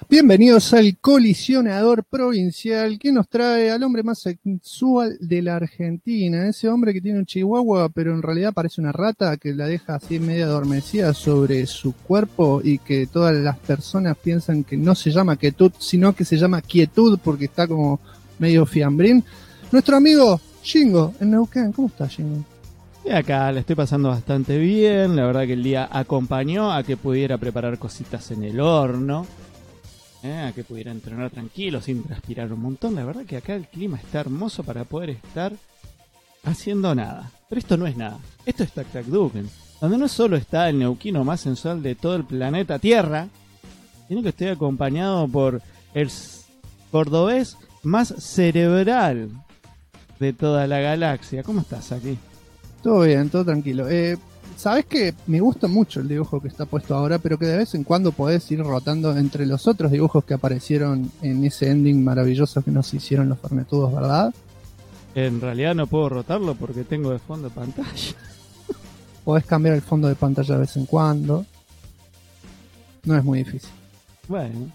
Bienvenidos al Colisionador Provincial, que nos trae al hombre más sexual de la Argentina. Ese hombre que tiene un chihuahua, pero en realidad parece una rata, que la deja así media adormecida sobre su cuerpo y que todas las personas piensan que no se llama quietud, sino que se llama quietud porque está como medio fiambrín. Nuestro amigo Jingo en Neuquén. ¿Cómo está, Jingo? Y acá la estoy pasando bastante bien. La verdad que el día acompañó a que pudiera preparar cositas en el horno. A que pudiera entrenar tranquilo sin transpirar un montón. La verdad que acá el clima está hermoso para poder estar haciendo nada. Pero esto no es nada. Esto es Tactacduken, donde no solo está el neuquino más sensual de todo el planeta Tierra, sino que estoy acompañado por el cordobés más cerebral de toda la galaxia. ¿Cómo estás aquí? Todo bien, todo tranquilo. Sabes que me gusta mucho el dibujo que está puesto ahora, pero que de vez en cuando podés ir rotando entre los otros dibujos que aparecieron en ese ending maravilloso que nos hicieron los Fernetudos, ¿verdad? En realidad no puedo rotarlo porque tengo de fondo pantalla. Podés cambiar el fondo de pantalla de vez en cuando. No es muy difícil. Bueno.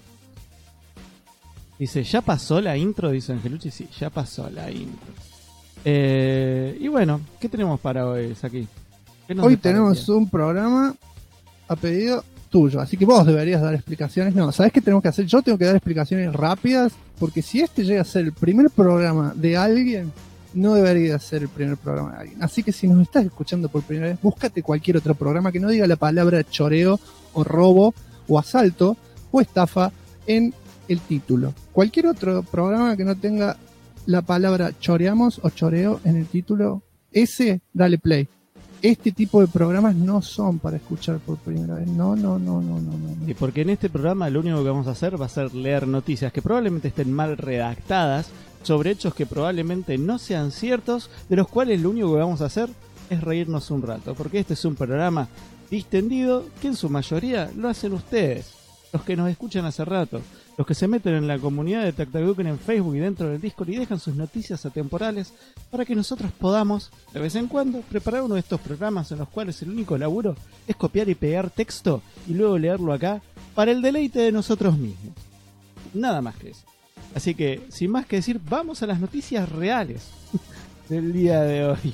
Dice, ¿ya pasó la intro? Dice Angelucci. Sí, ya pasó la intro. Y bueno, ¿qué tenemos para hoy, Saki? Hoy tenemos un programa a pedido tuyo, así que vos deberías dar explicaciones. No, ¿sabés qué tenemos que hacer? Yo tengo que dar explicaciones rápidas, porque si este llega a ser el primer programa de alguien, no debería ser el primer programa de alguien. Así que si nos estás escuchando por primera vez, búscate cualquier otro programa que no diga la palabra choreo, o robo, o asalto, o estafa en el título. Cualquier otro programa que no tenga la palabra choreamos o choreo en el título, ese, dale play. Este tipo de programas no son para escuchar por primera vez. No. Y porque en este programa lo único que vamos a hacer va a ser leer noticias que probablemente estén mal redactadas sobre hechos que probablemente no sean ciertos, de los cuales lo único que vamos a hacer es reírnos un rato. Porque este es un programa distendido que en su mayoría lo hacen ustedes, los que nos escuchan hace rato, los que se meten en la comunidad de Tactacduken en Facebook y dentro del Discord y dejan sus noticias atemporales para que nosotros podamos, de vez en cuando, preparar uno de estos programas en los cuales el único laburo es copiar y pegar texto y luego leerlo acá para el deleite de nosotros mismos. Nada más que eso. Así que, sin más que decir, vamos a las noticias reales del día de hoy.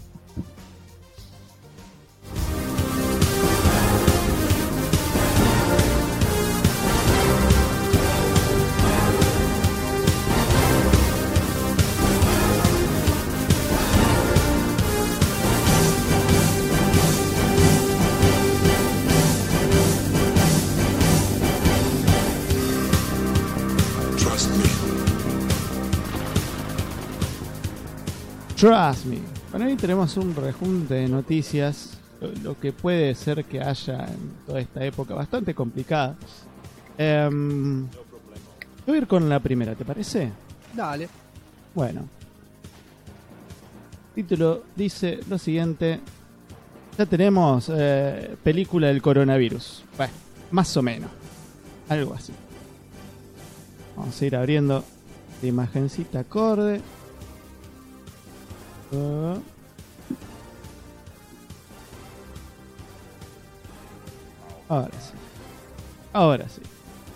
Trust me. Bueno, hoy tenemos un rejunte de noticias, lo que puede ser que haya en toda esta época bastante complicada. Voy a ir con la primera, ¿te parece? Dale. Bueno. El título dice lo siguiente. Ya tenemos película del coronavirus. Bueno, más o menos. Algo así. Vamos a ir abriendo la imagencita acorde. Ahora sí.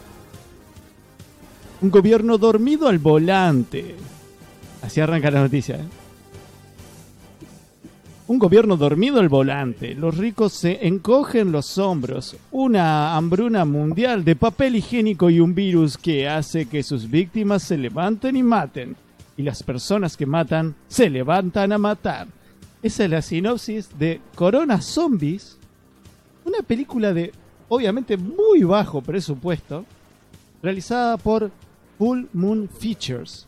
Un gobierno dormido al volante. Así arranca la noticia, ¿eh? Un gobierno dormido al volante. Los ricos se encogen los hombros. Una hambruna mundial de papel higiénico y un virus que hace que sus víctimas se levanten y maten. Y las personas que matan se levantan a matar. Esa es la sinopsis de Corona Zombies, una película de, obviamente, muy bajo presupuesto, realizada por Full Moon Features.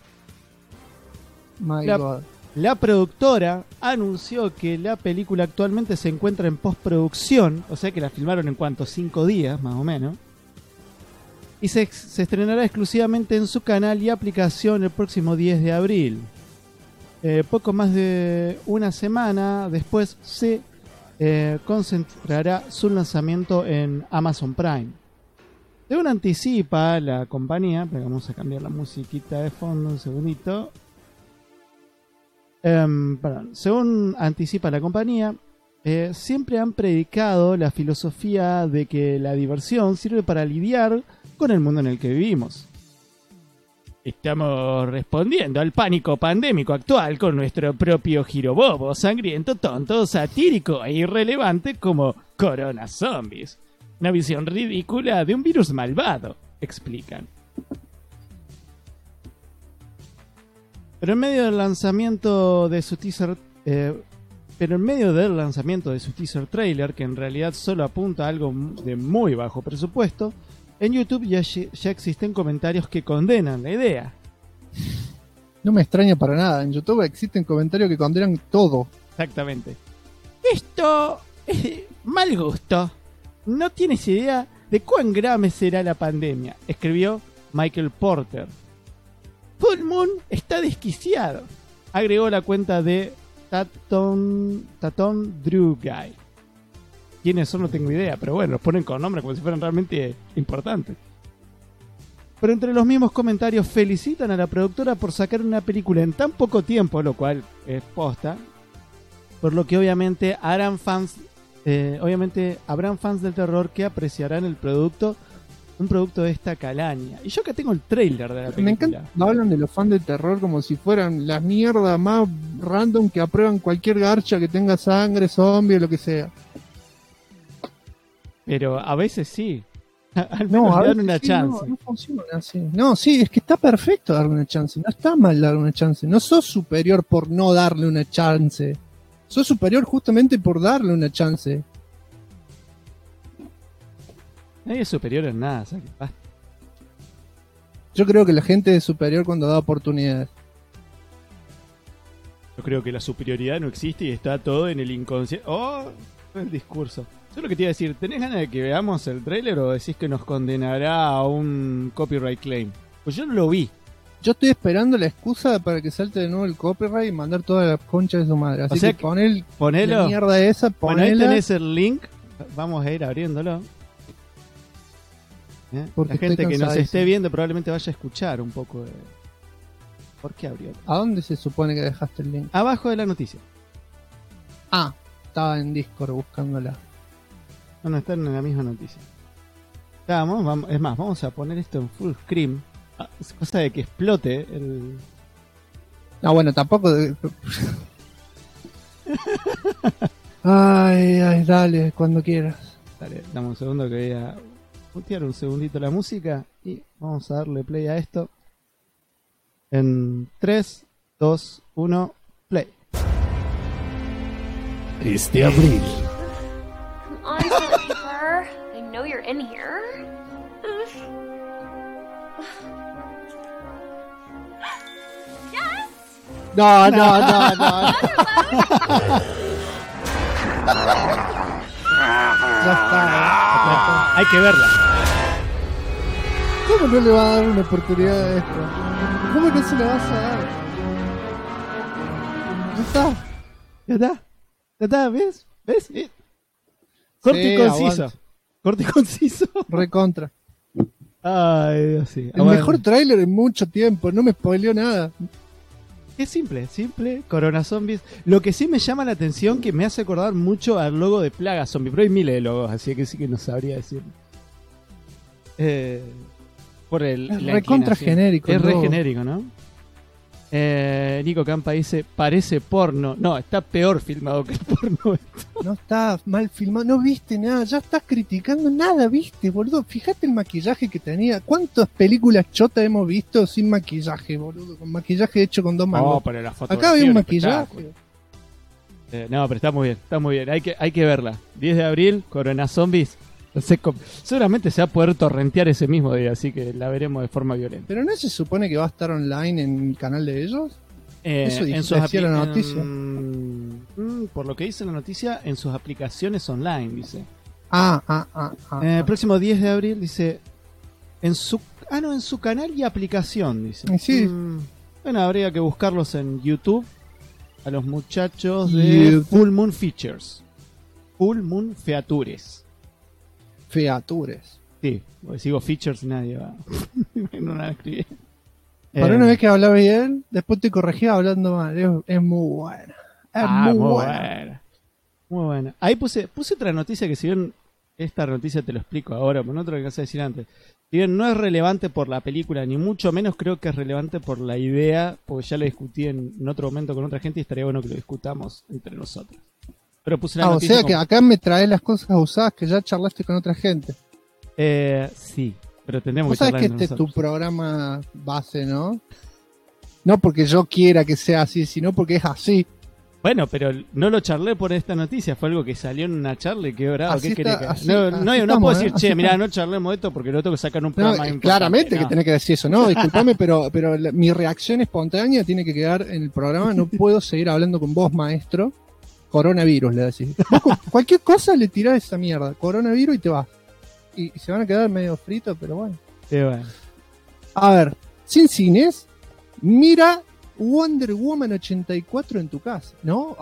La productora anunció que la película actualmente se encuentra en postproducción, o sea que la filmaron en 5 días, más o menos. Y se estrenará exclusivamente en su canal y aplicación el próximo 10 de abril. Poco más de una semana después se concentrará su lanzamiento en Amazon Prime. Según anticipa la compañía, vamos a cambiar la musiquita de fondo un segundito. Según anticipa la compañía, siempre han predicado la filosofía de que la diversión sirve para lidiar con el mundo en el que vivimos. Estamos respondiendo al pánico pandémico actual con nuestro propio giro bobo, sangriento, tonto, satírico e irrelevante como Corona Zombies. Una visión ridícula de un virus malvado, explican. Pero en medio del lanzamiento de su teaser... trailer, que en realidad solo apunta a algo de muy bajo presupuesto, en YouTube ya existen comentarios que condenan la idea. No me extraña para nada. En YouTube existen comentarios que condenan todo. Exactamente. Esto es mal gusto. No tienes idea de cuán grave será la pandemia, escribió Michael Porter. Full Moon está desquiciado, agregó la cuenta de Taton Drew Guy. ¿Quiénes son? No tengo idea, pero bueno, los ponen con nombres como si fueran realmente importantes. Pero entre los mismos comentarios felicitan a la productora por sacar una película en tan poco tiempo, lo cual es posta, por lo que obviamente habrán fans del terror que apreciarán el producto, un producto de esta calaña. Y yo que tengo el tráiler de la película. Me encanta, hablan de los fans del terror como si fueran la mierda más random que aprueban cualquier garcha que tenga sangre, zombie o lo que sea. Pero a veces sí. Al No, menos a le dan veces una sí, chance. no funciona así. No, sí, es que está perfecto darle una chance. No está mal darle una chance. No sos superior por no darle una chance. Sos superior justamente por darle una chance. Nadie es superior en nada, ¿sabes? Basta. Yo creo que la gente es superior cuando da oportunidades. Yo creo que la superioridad no existe y está todo en el inconsciente. ¡Oh! El discurso. Yo lo que te iba a decir, ¿tenés ganas de que veamos el tráiler o decís que nos condenará a un copyright claim? Pues yo no lo vi. Yo estoy esperando la excusa para que salte de nuevo el copyright y mandar toda la concha de su madre. Así O sea que ponelo. Ponelo. La mierda esa, Bueno, ahí ponela. tenés el link. Vamos a ir abriéndolo. Porque La gente estoy que nos cansadísimo. esté viendo probablemente vaya a escuchar un poco de... ¿Por qué abrió? ¿A dónde se supone que dejaste el link? Abajo de la noticia. Ah, estaba en Discord buscándola. No están en la misma noticia. Ya, vamos, es más, vamos a poner esto en full screen. Es cosa de que explote el... No, bueno, tampoco. Ay, dale, cuando quieras. Dale, dame un segundo que voy a mutear un segundito la música y vamos a darle play a esto. En 3, 2, 1, play. Este abril, On toilet paper. I know you're in here. Yes! No. Ya está. Hay que verla. ¿Cómo no le va a dar una oportunidad a esto? ¿Cómo no se le vas a dar? Ya está. Ya está, ¿ves? ¿Ves? Corto Sí, y conciso. aguante. Corto y conciso. Recontra. Ay, Dios, sí. El mejor tráiler en mucho tiempo. No me spoileó nada. Es simple, Corona Zombies. Lo que sí me llama la atención que me hace acordar mucho al logo de Plaga Zombie, pero hay miles de logos, así que sí que no sabría decir. Por el Es la recontra inclinación. genérico Es el re logo. genérico, ¿no? Nico Campa dice, parece porno. No, está peor filmado que el porno. No está mal filmado. No viste nada. Ya estás criticando nada, viste, boludo. Fíjate el maquillaje que tenía. ¿Cuántas películas chotas hemos visto sin maquillaje, boludo? Con maquillaje hecho con dos mangos. No, pero la fotografía. Acá había un es maquillaje. espectáculo. No, pero está muy bien. Hay que verla. 10 de abril, Corona Zombies. No sé seguramente se va a poder torrentear ese mismo día, así que la veremos de forma violenta. Pero no se supone que va a estar online en el canal de ellos. Eso En sus decía la noticia. por lo que dice la noticia, en sus aplicaciones online, dice. Próximo 10 de abril, dice. En su canal y aplicación, dice. Sí. Bueno, habría que buscarlos en YouTube. A los muchachos de YouTube. Full Moon Features. Full Moon Features. Features. Sí, porque si digo features nadie va. No la escribí. Para una vez que hablaba bien, después te corregía hablando mal. Es muy buena. Es muy buena. buena. Muy buena. Ahí puse otra noticia que si bien esta noticia te lo explico ahora, pero no te lo que vas a decir antes. Si bien no es relevante por la película, ni mucho menos creo que es relevante por la idea, porque ya lo discutí en otro momento con otra gente y estaría bueno que lo discutamos entre nosotros. Pero puse la O noticia sea que acá me traes las cosas usadas que ya charlaste con otra gente. Sí, pero tendremos Vos que sabés charlar que entre este es tu nosotros. programa base, ¿no? No porque yo quiera que sea así, sino porque es así. Bueno, pero no lo charlé por esta noticia, fue algo que salió en una charla y quedó bravo. Así ¿Qué querés está, que así- No, así no, no estamos, puedo decir, así che, mirá, estamos. no charlemos de esto porque lo tengo que sacar un No, programa importante. claramente que No. tenés que decir eso, ¿no? Disculpame, pero mi reacción espontánea tiene que quedar en el programa. No puedo seguir hablando con vos, maestro. Coronavirus, le decís. Vos con cualquier cosa le tirás esa mierda. Coronavirus y te vas. Y se van a quedar medio fritos, pero bueno. Sí, bueno. A ver, sin cines, mira Wonder Woman 84 en tu casa, ¿no?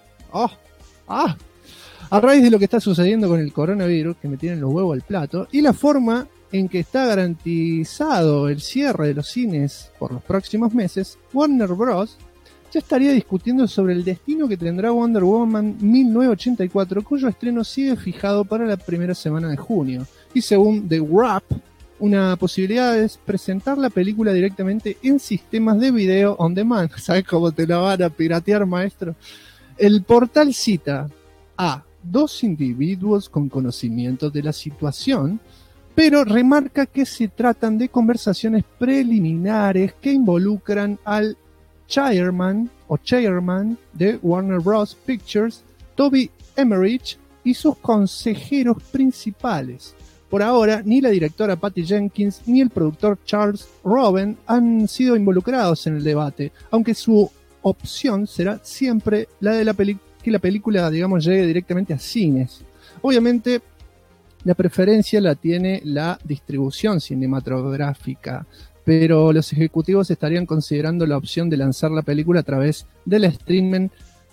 A raíz de lo que está sucediendo con el coronavirus, que me tienen los huevos al plato, y la forma en que está garantizado el cierre de los cines por los próximos meses, Warner Bros. Ya estaría discutiendo sobre el destino que tendrá Wonder Woman 1984, cuyo estreno sigue fijado para la primera semana de junio. Y según The Wrap, una posibilidad es presentar la película directamente en sistemas de video on demand. ¿Sabes cómo te la van a piratear, maestro? El portal cita a dos individuos con conocimiento de la situación, pero remarca que se tratan de conversaciones preliminares que involucran al chairman de Warner Bros. Pictures, Toby Emmerich, y sus consejeros principales. Por ahora, ni la directora Patty Jenkins ni el productor Charles Roven han sido involucrados en el debate, aunque su opción será siempre la de que la película, digamos, llegue directamente a cines. Obviamente, la preferencia la tiene la distribución cinematográfica, pero los ejecutivos estarían considerando la opción de lanzar la película a través del streaming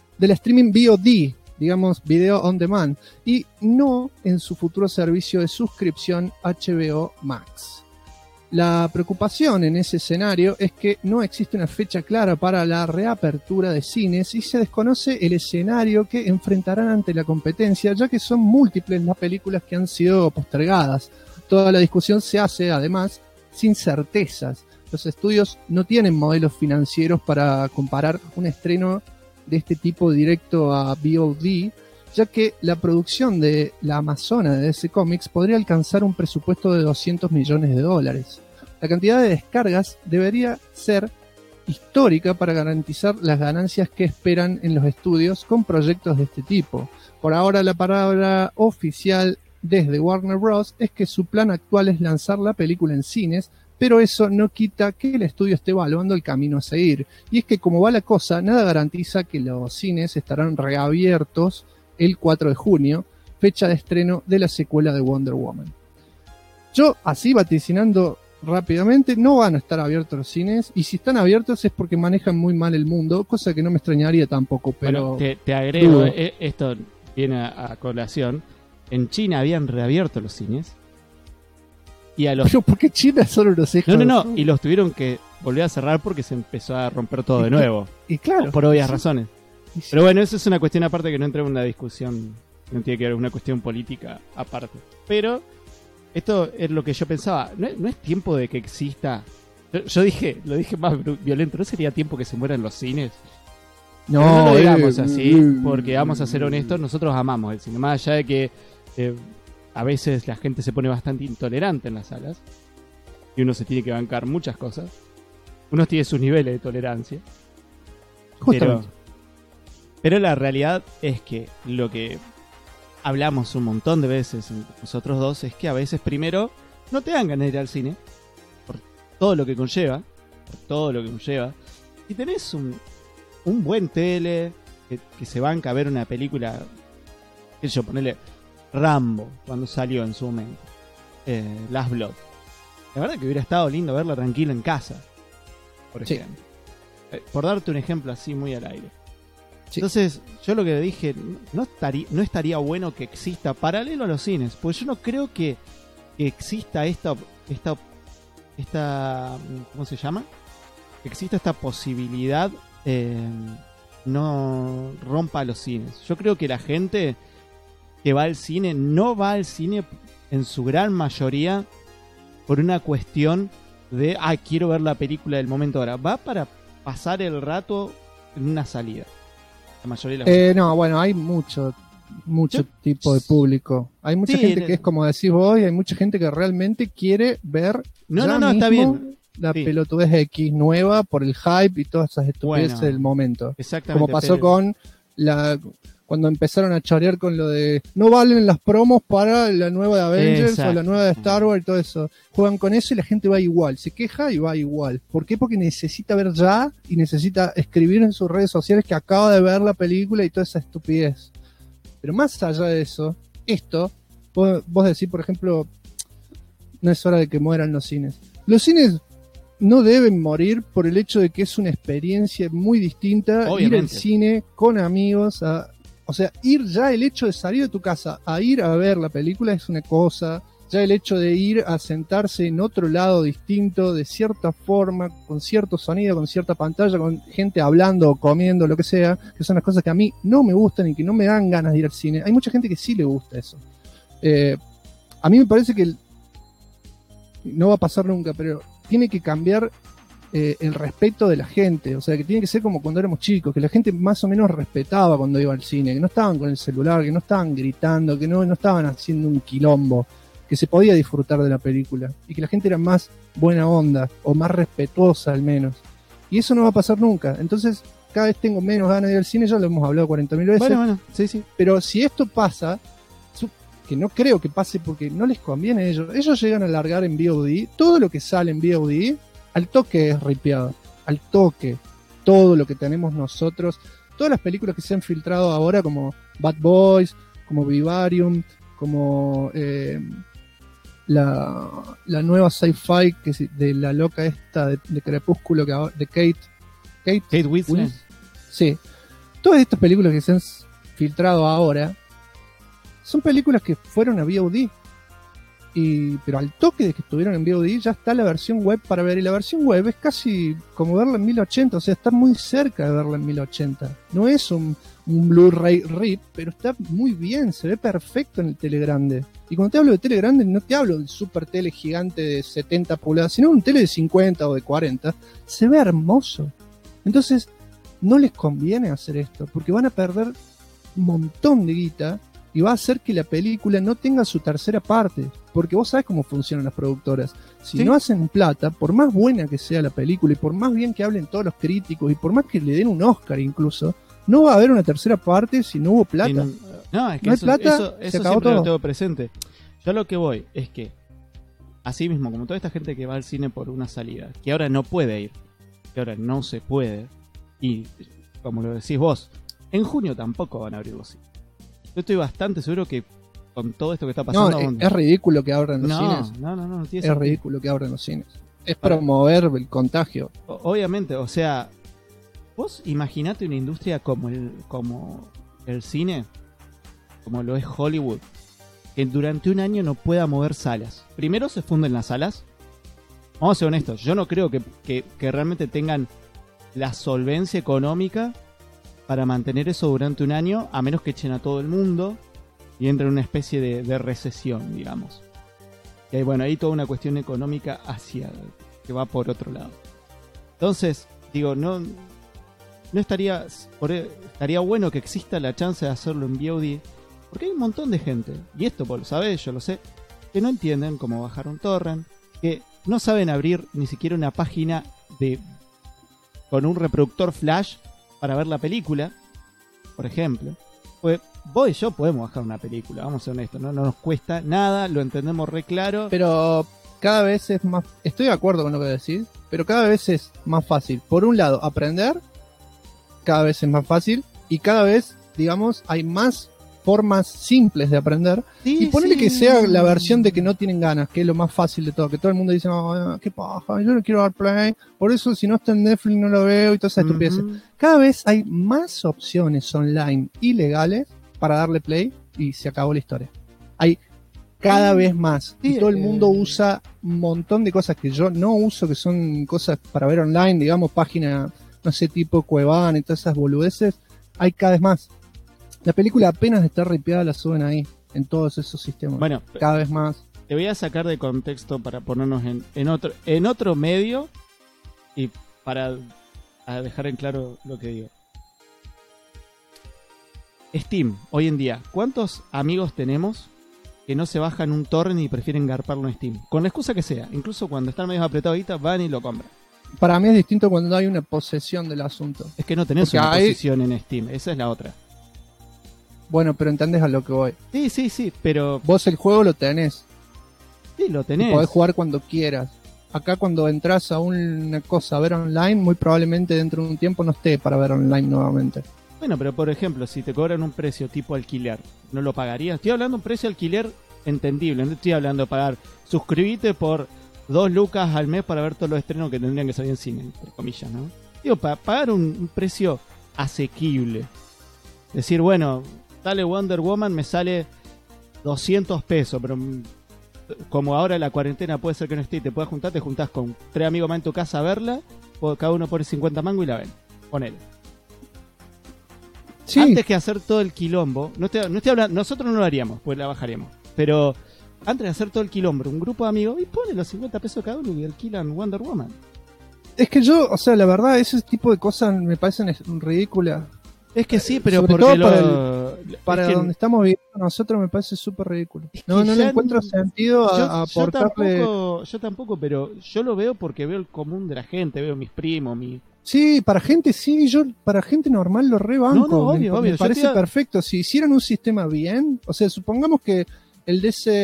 VOD, digamos, Video on Demand, y no en su futuro servicio de suscripción HBO Max. La preocupación en ese escenario es que no existe una fecha clara para la reapertura de cines y se desconoce el escenario que enfrentarán ante la competencia, ya que son múltiples las películas que han sido postergadas. Toda la discusión se hace, además, sin certezas. Los estudios no tienen modelos financieros para comparar un estreno de este tipo directo a VOD, ya que la producción de La Amazona de DC Comics podría alcanzar un presupuesto de $200 millones. La cantidad de descargas debería ser histórica para garantizar las ganancias que esperan en los estudios con proyectos de este tipo. Por ahora, la palabra oficial desde Warner Bros. Es que su plan actual es lanzar la película en cines, pero eso no quita que el estudio esté evaluando el camino a seguir. Y es que como va la cosa, nada garantiza que los cines estarán reabiertos el 4 de junio, fecha de estreno de la secuela de Wonder Woman. Yo, así vaticinando rápidamente, no van a estar abiertos los cines, y si están abiertos es porque manejan muy mal el mundo, cosa que no me extrañaría tampoco, pero... Bueno, te agrego, esto viene a colación. En China habían reabierto los cines. Y a los... Pero ¿por qué China solo los deja? No, y los tuvieron que volver a cerrar porque se empezó a romper todo de nuevo. Y claro. Por obvias sí. razones. Y sí. Pero bueno, eso es una cuestión aparte que no entra en una discusión, no tiene que ver, una cuestión política aparte. Pero esto es lo que yo pensaba, no es tiempo de que exista... Yo dije, lo dije más violento, ¿no sería tiempo que se mueran los cines? Pero no lo digamos así, porque vamos a ser honestos, nosotros amamos el cine, más allá de que a veces la gente se pone bastante intolerante en las salas y uno se tiene que bancar muchas cosas. Uno tiene sus niveles de tolerancia. Pero la realidad es que lo que hablamos un montón de veces nosotros dos es que a veces primero no te dan ganas de ir al cine por todo lo que conlleva, y tenés un buen tele que se banca a ver una película, qué sé yo, ponerle Rambo cuando salió en su momento, Last Blood. La verdad que hubiera estado lindo verla tranquila en casa, por ejemplo. Por darte un ejemplo así muy al aire. Sí. Entonces, yo lo que dije, no estaría bueno que exista paralelo a los cines, porque yo no creo que exista esta ¿cómo se llama? Que exista esta posibilidad no rompa los cines. Yo creo que la gente que va al cine no va al cine en su gran mayoría por una cuestión de, quiero ver la película del momento ahora. Va para pasar el rato en una salida. La mayoría de la gente. No, bueno, hay mucho Yo- tipo de público. Hay mucha Sí, gente que es como decís vos, y hay mucha gente que realmente quiere ver No, ya no, está mismo bien. la Sí. pelotudez X nueva por el hype y todas esas estupideces Bueno, del momento. Exactamente. Como pasó pero- con cuando empezaron a chorear con lo de no valen las promos para la nueva de Avengers Exacto. o la nueva de Star Wars y todo eso. Juegan con eso y la gente va igual, se queja y va igual. ¿Por qué? Porque necesita ver ya y necesita escribir en sus redes sociales que acaba de ver la película y toda esa estupidez. Pero más allá de eso, vos decís, por ejemplo, no es hora de que mueran los cines. Los cines no deben morir por el hecho de que es una experiencia muy distinta ir al Obviamente. cine con amigos. O sea, ir ya el hecho de salir de tu casa a ir a ver la película es una cosa. Ya el hecho de ir a sentarse en otro lado distinto, de cierta forma, con cierto sonido, con cierta pantalla, con gente hablando o comiendo, lo que sea, que son las cosas que a mí no me gustan y que no me dan ganas de ir al cine. Hay mucha gente que sí le gusta eso. A mí me parece que no va a pasar nunca, pero tiene que cambiar el respeto de la gente. O sea, que tiene que ser como cuando éramos chicos, que la gente más o menos respetaba cuando iba al cine, que no estaban con el celular, que no estaban gritando, que no estaban haciendo un quilombo, que se podía disfrutar de la película y que la gente era más buena onda o más respetuosa al menos. Y eso no va a pasar nunca. Entonces, cada vez tengo menos ganas de ir al cine, ya lo hemos hablado 40.000 veces. Bueno, sí. Pero si esto pasa, que no creo que pase porque no les conviene a ellos. Ellos llegan a largar en VOD, todo lo que sale en VOD, al toque es ripeado. Al toque. Todo lo que tenemos nosotros, todas las películas que se han filtrado ahora, como Bad Boys, como Vivarium, como la nueva sci-fi de la loca esta de Crepúsculo, de Kate Winslet. Sí. Todas estas películas que se han filtrado ahora son películas que fueron a VOD. Pero al toque de que estuvieron en VOD ya está la versión web para ver. Y la versión web es casi como verla en 1080. O sea, está muy cerca de verla en 1080. No es un Blu-ray RIP, pero está muy bien. Se ve perfecto en el tele grande. Y cuando te hablo de tele grande, no te hablo del super tele gigante de 70 pulgadas, sino un tele de 50 o de 40. Se ve hermoso. Entonces, no les conviene hacer esto, porque van a perder un montón de guita y va a hacer que la película no tenga su tercera parte, porque vos sabés cómo funcionan las productoras. Si Sí. no hacen plata, por más buena que sea la película y por más bien que hablen todos los críticos y por más que le den un Oscar incluso, no va a haber una tercera parte si no hubo plata. No, es que No hay eso, plata, eso se acabó siempre lo todo. tengo presente. Yo lo que voy es que, así mismo, como toda esta gente que va al cine por una salida, que ahora no puede ir, que ahora no se puede, y como lo decís vos, en junio tampoco van a abrir los cines. Yo estoy bastante seguro que con todo esto que está No, pasando... es ridículo que abran los no, cines. no tiene Es sentido. ridículo que abran los cines. Es Para- promover el contagio. Obviamente, o sea, vos imaginate una industria como el cine, como lo es Hollywood, que durante un año no pueda mover salas. Primero se funden las salas. Vamos a ser honestos, yo no creo que realmente tengan la solvencia económica para mantener eso durante un año, a menos que echen a todo el mundo y entre en una especie de recesión, digamos. Y ahí, bueno, hay toda una cuestión económica que va por otro lado. Entonces, digo, no estaría bueno que exista la chance de hacerlo en VOD, porque hay un montón de gente, y esto vos lo sabés, yo lo sé, que no entienden cómo bajar un torrent, que no saben abrir ni siquiera una página con un reproductor flash para ver la película, por ejemplo. Pues vos y yo podemos bajar una película, vamos a ser honestos, no nos cuesta nada, lo entendemos re claro. Pero cada vez es más... Estoy de acuerdo con lo que decís, pero cada vez es más fácil. Por un lado, aprender, cada vez es más fácil, y cada vez, digamos, hay más formas simples de aprender. Sí, Y ponele sí. que sea la versión de que no tienen ganas, que es lo más fácil de todo, que todo el mundo dice, no, qué paja, yo no quiero dar play, por eso si no está en Netflix no lo veo y todas esas estupideces. Ujú. Cada vez hay más opciones online y legales para darle play y se acabó la historia. Hay cada vez más. Sí, Y todo el mundo usa un montón de cosas que yo no uso, que son cosas para ver online, digamos, página, no sé, tipo Cuevana y todas esas boludeces. Hay cada vez más. La película apenas está ripeada, la suben ahí, en todos esos sistemas. Bueno, cada vez más. te voy a sacar de contexto para ponernos en otro medio y para dejar en claro lo que digo. Steam, hoy en día, ¿cuántos amigos tenemos que no se bajan un torrent y prefieren garparlo en Steam? Con la excusa que sea, incluso cuando están medio apretados ahorita, van y lo compran. Para mí es distinto cuando hay una posesión del asunto. Es que no tenés Porque una hay- posición en Steam, esa es la otra. Bueno, pero entendés a lo que voy. Sí, pero Vos el juego lo tenés. sí, lo Y tenés. podés jugar cuando quieras. Acá cuando entras a una cosa a ver online, muy probablemente dentro de un tiempo no esté para ver online nuevamente. Bueno, pero por ejemplo, si te cobran un precio tipo alquiler, ¿no lo pagarías? Estoy hablando de un precio alquiler entendible, no estoy hablando de pagar. Suscribite por 2 lucas al mes para ver todos los estrenos que tendrían que salir en cine, entre comillas, ¿no? Digo, para pagar un precio asequible. Decir, bueno, dale Wonder Woman, me sale 200 pesos, pero como ahora la cuarentena puede ser que no esté y te puedas juntar, te juntás con 3 amigos más en tu casa a verla, cada uno pone 50 mangos y la ven. Ponele. Sí, Antes que hacer todo el quilombo, no estoy hablando, nosotros no lo haríamos, pues la bajaríamos. Pero antes de hacer todo el quilombo, un grupo de amigos, y pone los 50 pesos cada uno y alquilan Wonder Woman. es que yo, o sea, la verdad, ese tipo de cosas me parecen ridículas. Es que sí, pero Sobre porque todo para es que donde estamos viviendo nosotros me parece súper ridículo. Es que No le ya encuentro sentido a aportarle... yo tampoco, pero yo lo veo porque veo el común de la gente, veo mis primos, Sí, para gente sí, yo para gente normal lo rebanco. No, obvio, me obvio. Yo parece te iba- perfecto. Si hicieran un sistema bien, o sea, supongamos que el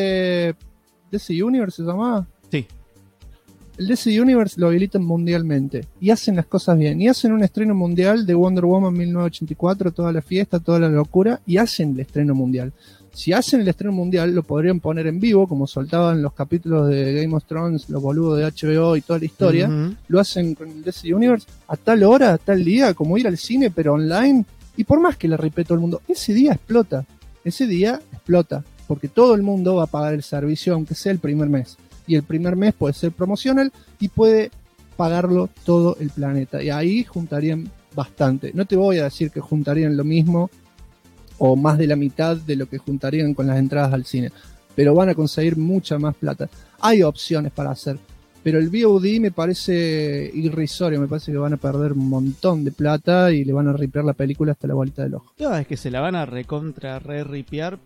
DC Universe se llamaba. Sí. El DC Universe lo habilitan mundialmente y hacen las cosas bien. Y hacen un estreno mundial de Wonder Woman 1984, toda la fiesta, toda la locura, y hacen el estreno mundial. Si hacen el estreno mundial, lo podrían poner en vivo, como soltaban los capítulos de Game of Thrones, los boludos de HBO y toda la historia. Ujú. Lo hacen con el DC Universe a tal hora, a tal día, como ir al cine, pero online. Y por más que le repite todo el mundo, ese día explota. Ese día explota. Porque todo el mundo va a pagar el servicio, aunque sea el primer mes. Y el primer mes puede ser promocional y puede pagarlo todo el planeta. Y ahí juntarían bastante. No te voy a decir que juntarían lo mismo o más de la mitad de lo que juntarían con las entradas al cine. Pero van a conseguir mucha más plata. Hay opciones para hacer. Pero el VOD me parece irrisorio. Me parece que van a perder un montón de plata y le van a ripear la película hasta la bolita del ojo. No, es que se la van a re-ripear.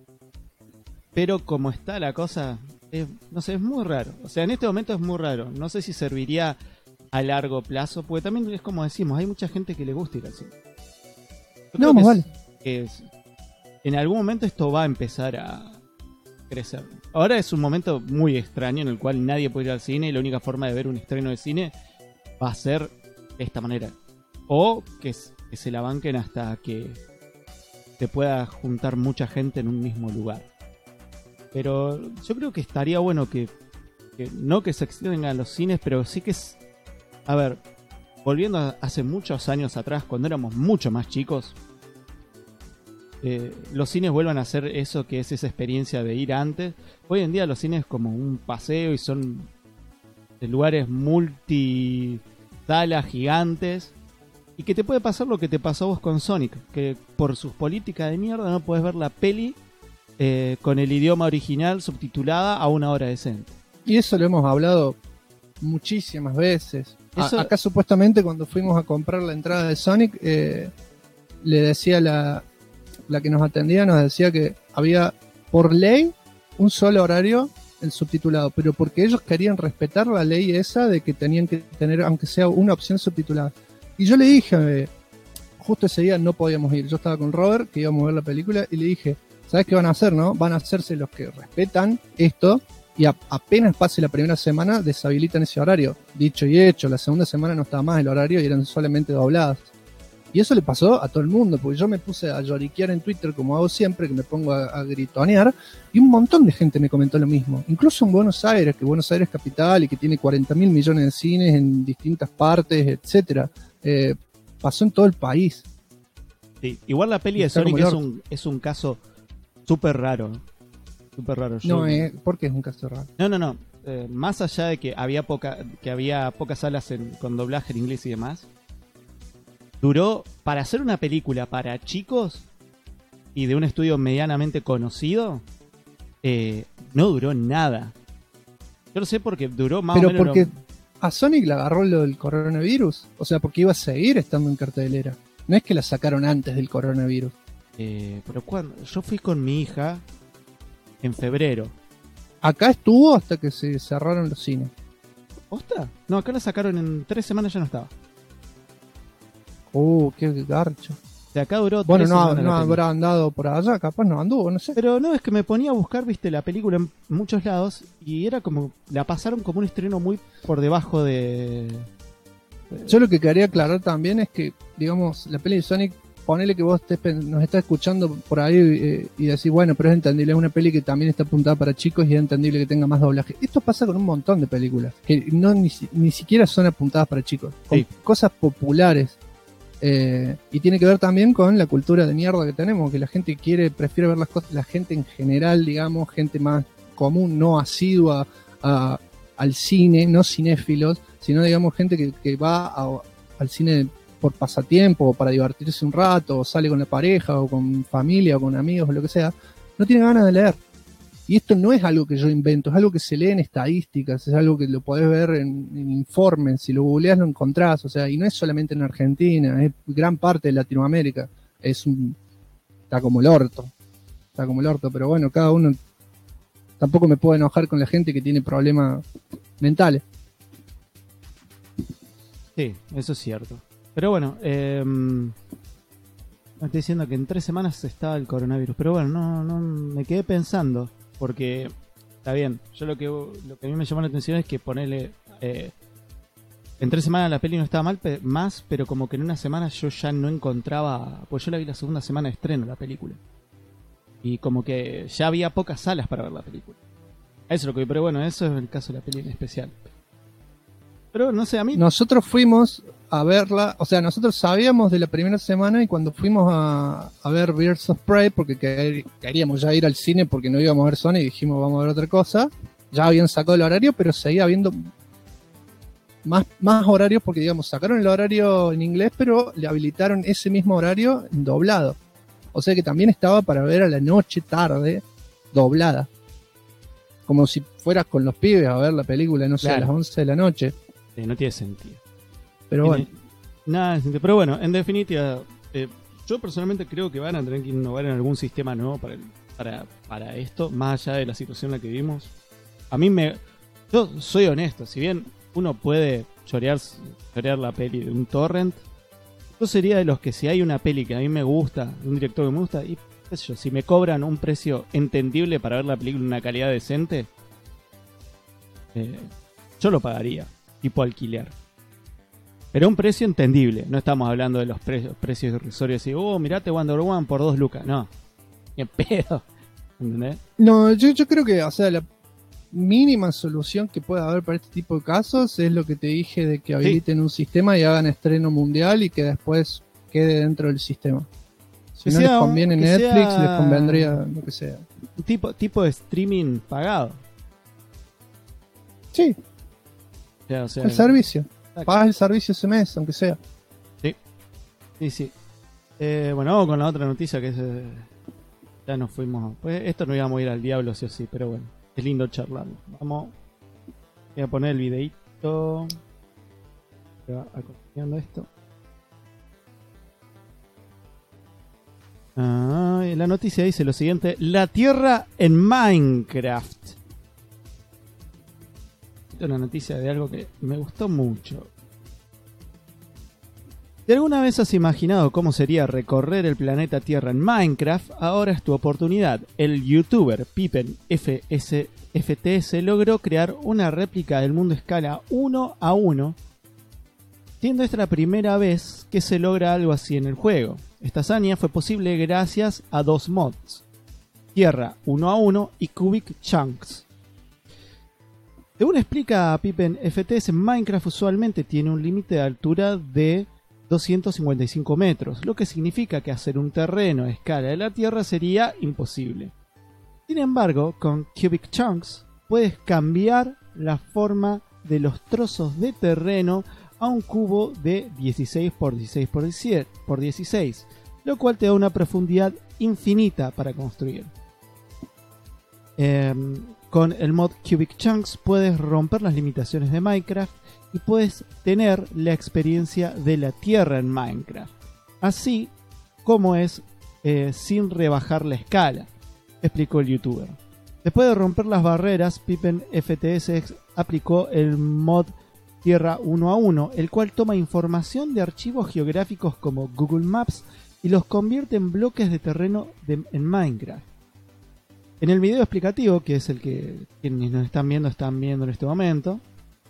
Pero como está la cosa, no sé, es muy raro. O sea, en este momento es muy raro. No sé si serviría a largo plazo, porque también es como decimos, hay mucha gente que le gusta ir al cine. Yo creo No, más que vale. en algún momento esto va a empezar a crecer. Ahora es un momento muy extraño en el cual nadie puede ir al cine y la única forma de ver un estreno de cine va a ser de esta manera. O que se la banquen hasta que se pueda juntar mucha gente en un mismo lugar. Pero yo creo que estaría bueno que no que se extiendan los cines, pero sí que es... A ver, volviendo hace muchos años atrás, cuando éramos mucho más chicos, los cines vuelvan a hacer eso que es esa experiencia de ir antes. Hoy en día los cines es como un paseo y son de lugares multi-salas gigantes. Y que te puede pasar lo que te pasó a vos con Sonic, que por sus políticas de mierda no puedes ver la peli con el idioma original subtitulada a una hora decente. Y eso lo hemos hablado muchísimas veces. Eso- Acá supuestamente cuando fuimos a comprar la entrada de Sonic, le decía la que nos atendía, nos decía que había por ley un solo horario el subtitulado, pero porque ellos querían respetar la ley esa de que tenían que tener, aunque sea una opción subtitulada. Y yo le dije, justo ese día no podíamos ir, yo estaba con Robert, que íbamos a ver la película, y le dije, ¿sabes qué van a hacer, no? Van a hacerse los que respetan esto, y apenas pase la primera semana, deshabilitan ese horario. Dicho y hecho, la segunda semana no estaba más el horario y eran solamente dobladas. Y eso le pasó a todo el mundo, porque yo me puse a lloriquear en Twitter, como hago siempre, que me pongo a gritonear, y un montón de gente me comentó lo mismo. Incluso en Buenos Aires, que Buenos Aires es capital y que tiene 40.000 millones de cines en distintas partes, etcétera. Pasó en todo el país. Sí, igual la peli de Está Sonic como el es un caso súper raro. Súper raro. No, porque es un caso raro. No. Más allá de que había pocas salas con doblaje en inglés y demás, duró, para hacer una película para chicos, y de un estudio medianamente conocido, no duró nada. Yo lo sé porque duró más Pero o menos... porque a Sonic le agarró lo del coronavirus. O sea, porque iba a seguir estando en cartelera. No es que la sacaron antes del coronavirus. pero cuando yo fui con mi hija en febrero. Acá estuvo hasta que se cerraron los cines. ¿Posta? No, acá la sacaron en 3 semanas, ya no estaba. Qué garcho. De acá duró Bueno, 3 no semanas la película. habrá andado por allá, capaz no anduvo, no sé. Pero no, es que me ponía a buscar, viste, la película en muchos lados y era como, la pasaron como un estreno muy por debajo de... Yo lo que quería aclarar también es que, digamos, la peli de Sonic, ponele que vos nos estás escuchando por ahí y decís, bueno, pero es entendible, es una peli que también está apuntada para chicos y es entendible que tenga más doblaje. Esto pasa con un montón de películas, que no ni siquiera son apuntadas para chicos, con Sí. cosas populares. Y tiene que ver también con la cultura de mierda que tenemos, que la gente prefiere ver las cosas, la gente en general, digamos, gente más común, no asidua al cine, no cinéfilos, sino digamos gente que va al cine por pasatiempo o para divertirse un rato, o sale con la pareja o con familia o con amigos o lo que sea, no tiene ganas de leer. Y esto no es algo que yo invento, es algo que se lee en estadísticas, es algo que lo podés ver en informes, si lo googleás lo encontrás, o sea, y no es solamente en Argentina, es gran parte de Latinoamérica, está como el orto, pero bueno, cada uno, tampoco me puedo enojar con la gente que tiene problemas mentales. Sí, eso es cierto. Pero bueno, me estoy diciendo que en 3 semanas estaba el coronavirus. Pero bueno, no me quedé pensando. Porque, está bien, yo lo que a mí me llamó la atención es que ponerle... en 3 semanas la peli no estaba más, pero como que en una semana yo ya no encontraba... Pues yo la vi la segunda semana de estreno, la película. Y como que ya había pocas salas para ver la película. Eso es lo que vi, pero bueno, eso es el caso de la peli en especial. Pero no sé, a mí... Nosotros fuimos a verla, o sea, nosotros sabíamos de la primera semana y cuando fuimos a ver Birds of Prey, porque queríamos ya ir al cine porque no íbamos a ver Sonic y dijimos vamos a ver otra cosa, ya habían sacado el horario, pero seguía habiendo más horarios porque, digamos, sacaron el horario en inglés, pero le habilitaron ese mismo horario en doblado. O sea que también estaba para ver a la noche, tarde, doblada. Como si fueras con los pibes a ver la película, no sé, Claro. a las 11 de la noche. no tiene sentido. Pero bueno. Nada de sentido. Pero bueno, en definitiva, yo personalmente creo que van a tener que innovar en algún sistema nuevo para esto, más allá de la situación en la que vivimos. Yo soy honesto, si bien uno puede chorear la peli de un torrent, yo sería de los que si hay una peli que a mí me gusta, de un director que me gusta, y qué sé yo, si me cobran un precio entendible para ver la película en una calidad decente, yo lo pagaría, tipo alquiler. Pero un precio entendible, no estamos hablando de los precios irrisorios y mirate Wonder Woman por 2 lucas, no, ni en pedo, ¿entendés? No, yo creo que, o sea, la mínima solución que pueda haber para este tipo de casos es lo que te dije de que habiliten un sistema y hagan estreno mundial y que después quede dentro del sistema. Si Que no sea- les conviene que Netflix, sea- les convendría lo que sea. Un tipo de streaming pagado. Sí, O sea, el servicio. Exacto. Pagas el servicio ese mes, aunque sea. Sí. Bueno, vamos con la otra noticia que es... ya nos fuimos... Pues esto no íbamos a ir al diablo sí o sí, pero bueno, es lindo charlarlo. Vamos... Voy a poner el videito. Acompañando esto. La noticia dice lo siguiente: la Tierra en Minecraft. Esta es una noticia de algo que me gustó mucho. ¿De alguna vez has imaginado cómo sería recorrer el planeta Tierra en Minecraft? Ahora es tu oportunidad. El youtuber Pippen FTS logró crear una réplica del mundo a escala 1:1, siendo esta la primera vez que se logra algo así en el juego. Esta hazaña fue posible gracias a 2 mods: Tierra 1:1 y Cubic Chunks. Según explica Pippen FTS, Minecraft usualmente tiene un límite de altura de 255 metros, lo que significa que hacer un terreno a escala de la Tierra sería imposible. Sin embargo, con Cubic Chunks puedes cambiar la forma de los trozos de terreno a un cubo de 16 por 16 por 16, lo cual te da una profundidad infinita para construir. Con el mod Cubic Chunks puedes romper las limitaciones de Minecraft y puedes tener la experiencia de la tierra en Minecraft, así como es sin rebajar la escala, explicó el youtuber. Después de romper las barreras, Pippen FTS aplicó el mod Tierra 1 a 1, el cual toma información de archivos geográficos como Google Maps y los convierte en bloques de terreno en Minecraft. En el video explicativo, que es el que quienes nos están viendo en este momento,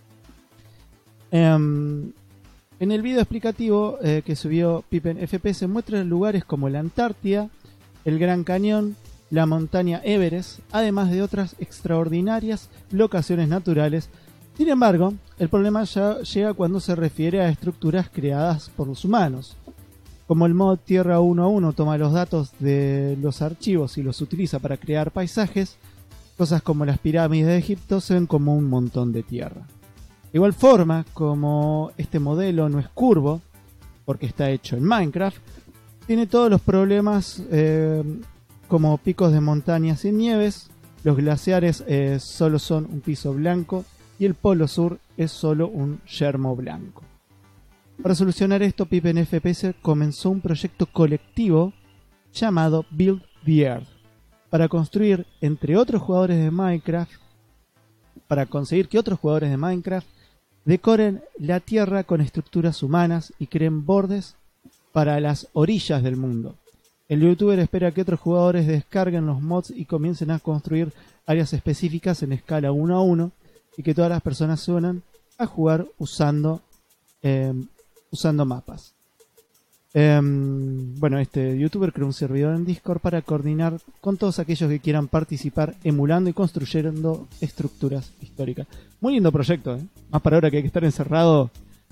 en el video explicativo que subió Pippen FP se muestran lugares como la Antártida, el Gran Cañón, la montaña Everest, además de otras extraordinarias locaciones naturales. Sin embargo, el problema ya llega cuando se refiere a estructuras creadas por los humanos. Como el mod Tierra 1 a 1 toma los datos de los archivos y los utiliza para crear paisajes, cosas como las pirámides de Egipto se ven como un montón de tierra. De igual forma, como este modelo no es curvo, porque está hecho en Minecraft, tiene todos los problemas como picos de montañas sin nieves, los glaciares solo son un piso blanco y el polo sur es solo un yermo blanco. Para solucionar esto, Pippen FPS comenzó un proyecto colectivo llamado Build the Earth, para construir entre otros jugadores de Minecraft, para conseguir que otros jugadores de Minecraft decoren la tierra con estructuras humanas y creen bordes para las orillas del mundo. El youtuber espera que otros jugadores descarguen los mods y comiencen a construir áreas específicas en escala 1 a 1 y que todas las personas se unan a jugar usando mapas. Bueno, este youtuber creó un servidor en Discord para coordinar con todos aquellos que quieran participar emulando y construyendo estructuras históricas. Muy lindo proyecto, más para ahora que hay que estar encerrado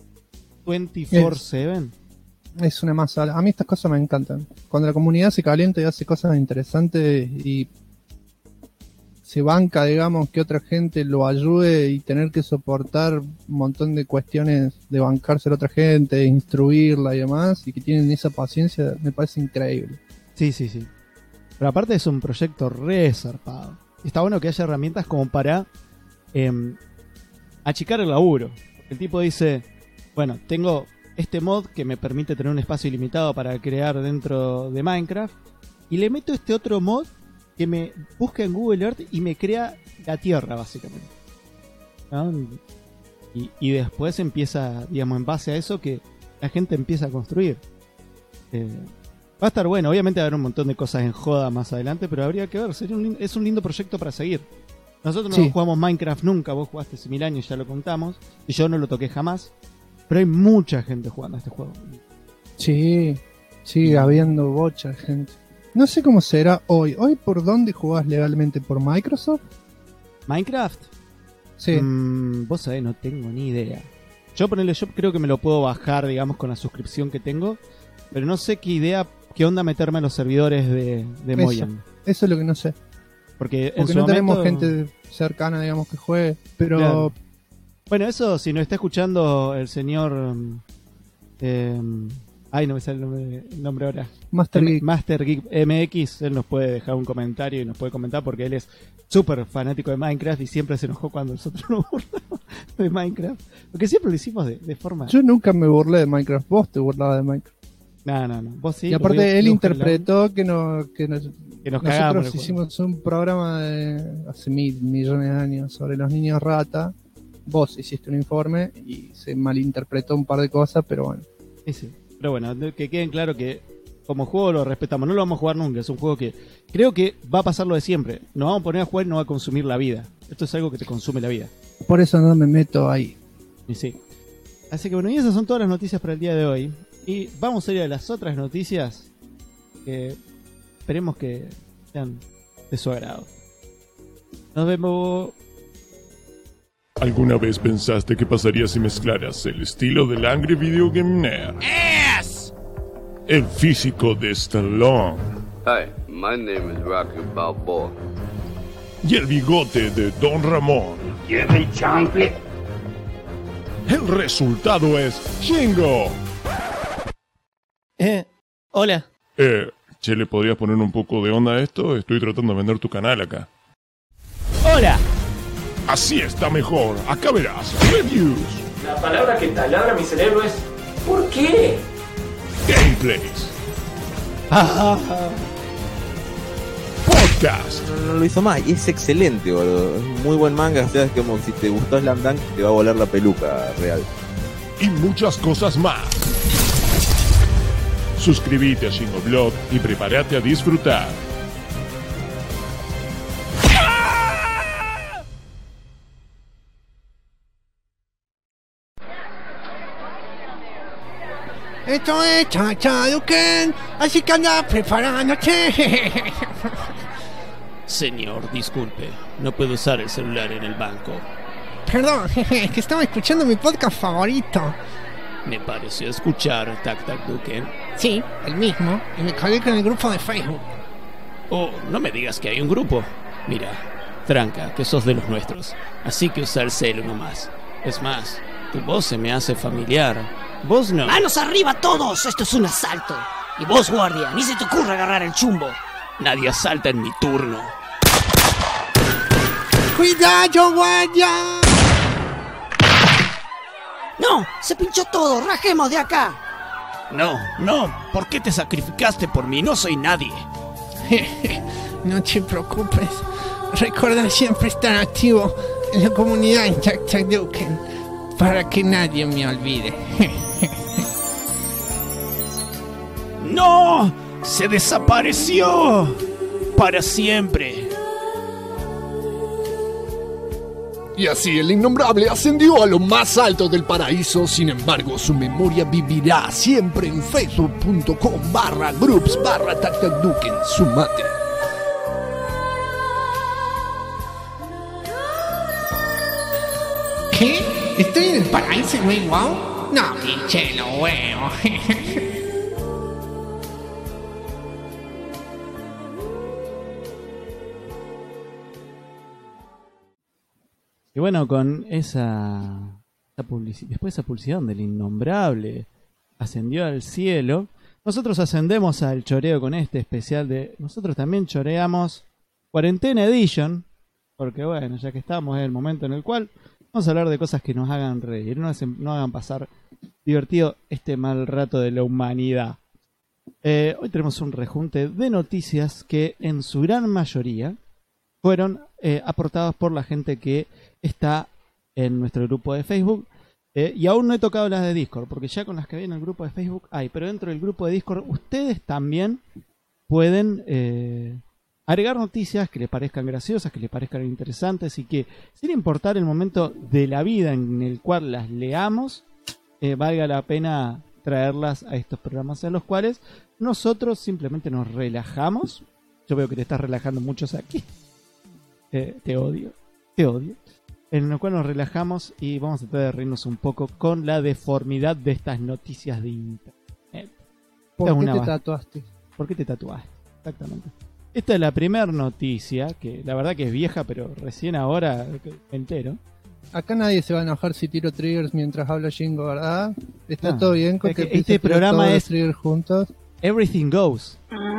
24/7. Es una masa. A mí estas cosas me encantan. Cuando la comunidad se calienta y hace cosas interesantes y se banca, digamos, que otra gente lo ayude y tener que soportar un montón de cuestiones de bancarse a la otra gente, de instruirla y demás, y que tienen esa paciencia, me parece increíble. Sí. Pero aparte es un proyecto re zarpado. Está bueno que haya herramientas como para achicar el laburo. El tipo dice, bueno, tengo este mod que me permite tener un espacio ilimitado para crear dentro de Minecraft, y le meto este otro mod que me busca en Google Earth y me crea la tierra, básicamente, ¿no? Y después empieza, digamos, en base a eso, que la gente empieza a construir. Va a estar bueno, obviamente va a haber un montón de cosas en joda más adelante, pero habría que ver, es un lindo proyecto para seguir. Nosotros no jugamos Minecraft nunca, vos jugaste hace 1000 años, ya lo contamos, y yo no lo toqué jamás, pero hay mucha gente jugando a este juego. Sí, sigue habiendo bocha de gente. No sé cómo será hoy. ¿Hoy por dónde jugás legalmente? ¿Por Microsoft? ¿Minecraft? Sí. Vos sabés, no tengo ni idea. Yo creo que me lo puedo bajar, digamos, con la suscripción que tengo, pero no sé qué onda meterme a los servidores de Mojang. Eso es lo que no sé. Porque no tenemos gente cercana, digamos, que juegue, pero... Claro. Bueno, eso, si nos está escuchando el señor... no me sale el nombre ahora. Master Geek MX, él nos puede dejar un comentario y nos puede comentar, porque él es súper fanático de Minecraft y siempre se enojó cuando nosotros nos burlamos de Minecraft. Porque siempre lo hicimos de forma... Yo nunca me burlé de Minecraft, vos te burlabas de Minecraft. No, vos sí. Y aparte él interpretó que nosotros cagamos, hicimos un programa de hace millones de años sobre los niños rata. Vos hiciste un informe y se malinterpretó un par de cosas, pero bueno. Sí. Pero bueno, que queden claro que como juego lo respetamos, no lo vamos a jugar nunca, es un juego que creo que va a pasar lo de siempre. Nos vamos a poner a jugar y nos va a consumir la vida. Esto es algo que te consume la vida. Por eso no me meto ahí. Y sí. Así que bueno, y esas son todas las noticias para el día de hoy. Y vamos a ir a las otras noticias que esperemos que sean de su agrado. Nos vemos. ¿Alguna vez pensaste qué pasaría si mezclaras el estilo del Angry Video Game Nerd, el físico de Stallone, Hi, my name is Rocky Balboa, y el bigote de Don Ramón? Give me chocolate. El resultado es Shingo. Hola. Che, ¿le podrías poner un poco de onda a esto? Estoy tratando de vender tu canal acá. ¡Hola! Así está mejor. Acá verás. Reviews. La palabra que taladra mi cerebro es ¿por qué? Gameplays. Podcast. No lo hizo mal y es excelente, boludo. Es un muy buen manga. O sea, es como si te gustó Slam Dunk, te va a volar la peluca real. Y muchas cosas más. Suscríbete a Shingoblog y prepárate a disfrutar. Esto es Chachaduken, así que anda preparándote. Señor, disculpe, no puedo usar el celular en el banco. Perdón, que estaba escuchando mi podcast favorito. Me pareció escuchar Tac Tac Duken. Sí, el mismo, y me colgué con el grupo de Facebook. Oh, no me digas que hay un grupo. Mira, tranca, que sos de los nuestros, así que usa el celu nomás. Es más, tu voz se me hace familiar. Vos no. ¡Manos arriba todos! Esto es un asalto. Y vos, guardia, ni se te ocurra agarrar el chumbo. Nadie asalta en mi turno. ¡Cuidado, guardia! ¡No! ¡Se pinchó todo! ¡Rajemos de acá! No, ¿por qué te sacrificaste por mí? No soy nadie. No te preocupes. Recuerda siempre estar activo en la comunidad en Chachaduken para que nadie me olvide. ¡No! ¡Se desapareció! ¡Para siempre! Y así el innombrable ascendió a lo más alto del paraíso. Sin embargo, su memoria vivirá siempre en facebook.com/groups/Tac-Tac-Duken. Sumate. ¿Qué? ¿Estoy en el paraíso, güey? ¿Wow? No, pinche lo huevo. Y bueno, con esa publicidad, después de esa publicidad donde el innombrable ascendió al cielo, nosotros ascendemos al choreo con este especial de... Nosotros también choreamos Cuarentena Edition, porque bueno, ya que estamos en el momento en el cual vamos a hablar de cosas que nos hagan reír, no hagan pasar divertido este mal rato de la humanidad. Hoy tenemos un rejunte de noticias que en su gran mayoría fueron aportadas por la gente que está en nuestro grupo de Facebook. Y aún no he tocado las de Discord, porque ya con las que hay en el grupo de Facebook hay. Pero dentro del grupo de Discord ustedes también pueden agregar noticias que les parezcan graciosas, que les parezcan interesantes y que, sin importar el momento de la vida en el cual las leamos, valga la pena traerlas a estos programas en los cuales nosotros simplemente nos relajamos. Yo veo que te estás relajando muchos aquí. Te odio. En el cual nos relajamos y vamos a tratar de reírnos un poco con la deformidad de estas noticias de internet. ¿Por qué te tatuaste? ¿Por qué te tatuaste? Exactamente. Esta es la primera noticia, que la verdad que es vieja, pero recién ahora me entero. Acá nadie se va a enojar si tiro triggers mientras habla Jingo, ¿verdad? Está todo bien con que este programa es triggers juntos. Everything goes.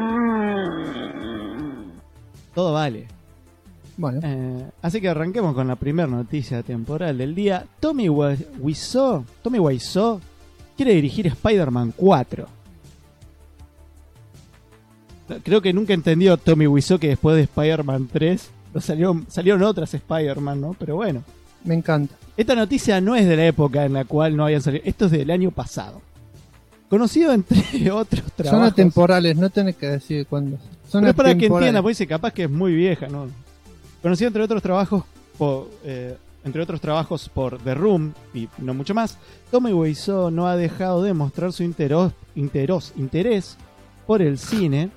Todo vale. Bueno. Así que arranquemos con la primera noticia temporal del día. Tommy Wiseau quiere dirigir Spider-Man 4. Creo que nunca entendió Tommy Wiseau que después de Spider-Man 3 salieron otras Spider-Man, ¿no? Pero bueno. Me encanta. Esta noticia no es de la época en la cual no habían salido. Esto es del año pasado. Conocido entre otros trabajos. Son atemporales, no tenés que decir cuándo. Pero es para que entienda, pues dice capaz que es muy vieja, ¿no? Conocido entre otros trabajos por The Room y no mucho más, Tommy Wiseau no ha dejado de mostrar su interés por el cine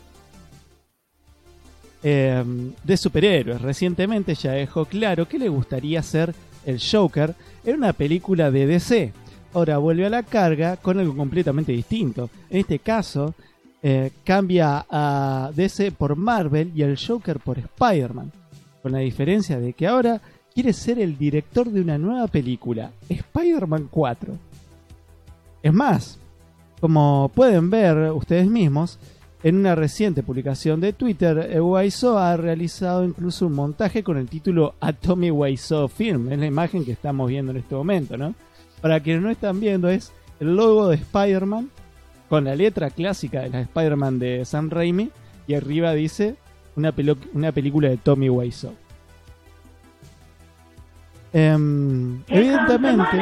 de superhéroes. Recientemente ya dejó claro que le gustaría ser el Joker en una película de DC. Ahora vuelve a la carga con algo completamente distinto. En este caso, cambia a DC por Marvel y al Joker por Spider-Man. Con la diferencia de que ahora quiere ser el director de una nueva película, Spider-Man 4. Es más, como pueden ver ustedes mismos, En una reciente publicación de Twitter, Wiseau ha realizado incluso un montaje con el título A Tommy Wiseau Film. Es la imagen que estamos viendo en este momento, ¿no? Para quienes no están viendo, es el logo de Spider-Man con la letra clásica de la Spider-Man de Sam Raimi, y arriba dice una película de Tommy Wiseau. Evidentemente...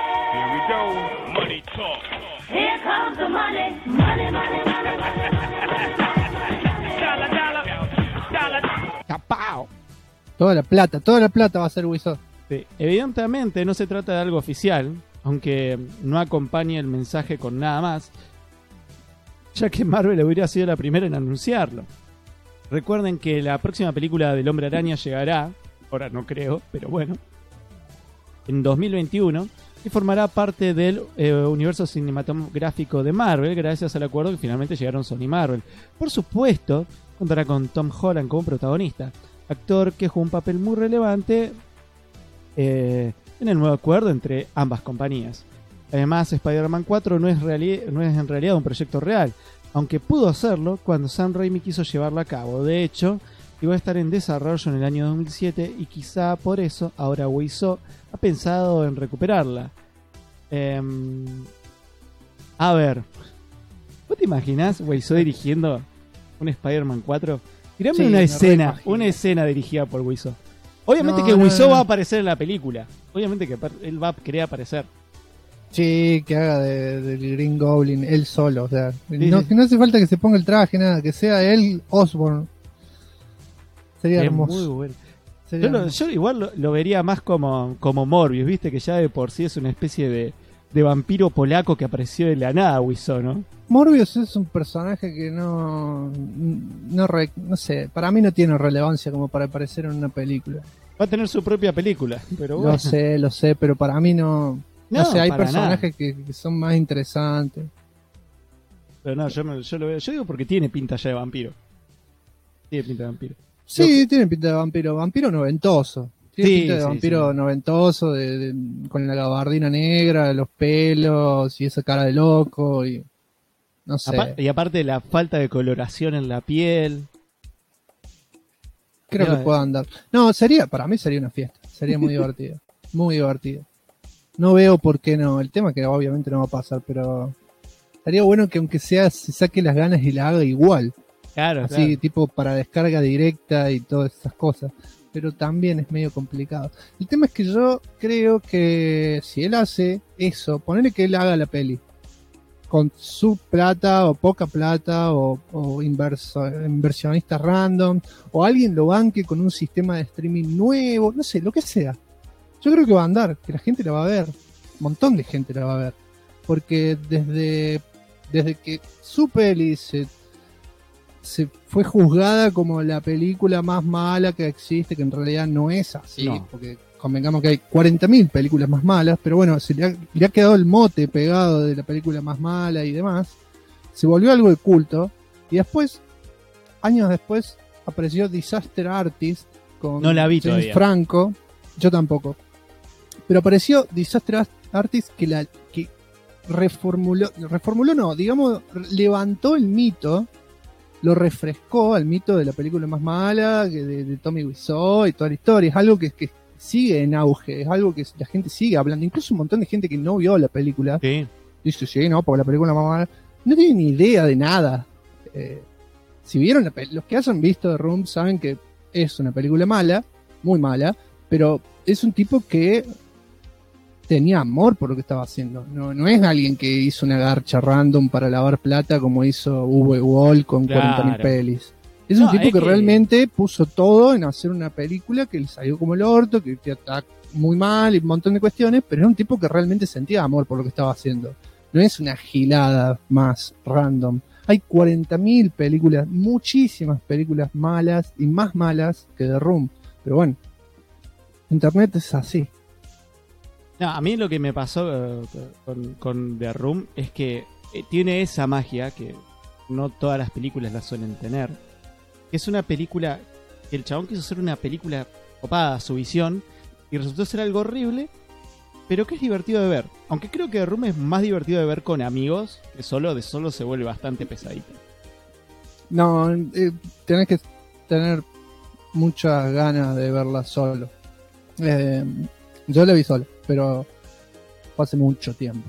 ¡Capao! Toda la plata va a ser Wiseau. Sí. Evidentemente no se trata de algo oficial, aunque no acompañe el mensaje con nada más, ya que Marvel hubiera sido la primera en anunciarlo. Recuerden que la próxima película del Hombre Araña llegará, ahora no creo, pero bueno, en 2021, y formará parte del universo cinematográfico de Marvel, gracias al acuerdo que finalmente llegaron Sony y Marvel. Por supuesto, contará con Tom Holland como protagonista, actor que jugó un papel muy relevante en el nuevo acuerdo entre ambas compañías. Además, Spider-Man 4 no es en realidad un proyecto real, aunque pudo hacerlo cuando Sam Raimi quiso llevarlo a cabo. De hecho, iba a estar en desarrollo en el año 2007 y quizá por eso ahora Wiseau ha pensado en recuperarla. A ver, ¿vos te imaginás Wiseau dirigiendo un Spider-Man 4? Tirame Sí, una escena dirigida por Wiseau. Obviamente que Wiseau va a aparecer en la película. Obviamente que él va a querer aparecer. Sí, que haga del Green Goblin él solo, o sea, que no hace falta que se ponga el traje, nada, que sea él Osborn. Sería hermoso. Muy bueno. Yo igual lo vería más como Morbius, viste, que ya de por sí es una especie de vampiro polaco que apareció de la nada, Wiseau, ¿no? Morbius es un personaje que no sé, para mí no tiene relevancia como para aparecer en una película. Va a tener su propia película, pero bueno. Lo sé, pero para mí no sé, hay personajes que son más interesantes. Pero no, yo lo veo, yo digo porque tiene pinta ya de vampiro. Tiene pinta de vampiro. Sí, tiene pinta de vampiro, vampiro noventoso. Tiene pinta de vampiro noventoso, con la gabardina negra, los pelos y esa cara de loco y no sé. Y aparte la falta de coloración en la piel. Creo que pueda andar. No, para mí sería una fiesta. Sería muy divertido. Muy divertido. No veo por qué no. El tema que obviamente no va a pasar, pero estaría bueno que aunque sea se saque las ganas y la haga igual. Claro, así, tipo para descarga directa y todas esas cosas. Pero también es medio complicado. El tema es que yo creo que si él hace eso, ponele que él haga la peli con su plata o poca plata o inversionistas random o alguien lo banque con un sistema de streaming nuevo, no sé, lo que sea. Yo creo que va a andar, que la gente la va a ver. Un montón de gente la va a ver. Porque desde que su peli se fue juzgada como la película más mala que existe, que en realidad no es así, porque convengamos que hay 40.000 películas más malas, pero bueno, se le ha quedado el mote pegado de la película más mala y demás, se volvió algo de culto, y después, años después, apareció Disaster Artist con James todavía. Franco, yo tampoco, pero apareció Disaster Artist que reformuló no, digamos, levantó el mito, lo refrescó al mito de la película más mala, de Tommy Wiseau y toda la historia. Es algo que sigue en auge, es algo que la gente sigue hablando. Incluso un montón de gente que no vio la película dice, sí, no, porque la película más mala no tiene ni idea de nada. Si vieron los que hayan visto The Room saben que es una película mala, muy mala, pero es un tipo que tenía amor por lo que estaba haciendo. No es alguien que hizo una garcha random para lavar plata como hizo Uwe Boll con 40.000 pelis. Es un tipo que realmente puso todo en hacer una película que le salió como el orto, que está muy mal y un montón de cuestiones, pero es un tipo que realmente sentía amor por lo que estaba haciendo. No es una gilada más random. Hay 40.000 películas, muchísimas películas malas y más malas que The Room. Pero bueno, Internet es así. No, a mí lo que me pasó con The Room es que tiene esa magia que no todas las películas la suelen tener. Es una película que el chabón quiso hacer una película copada a su visión y resultó ser algo horrible, pero que es divertido de ver. Aunque creo que The Room es más divertido de ver con amigos, que de solo se vuelve bastante pesadito. No, tenés que tener muchas ganas de verla solo. Yo la vi solo, pero fue hace mucho tiempo.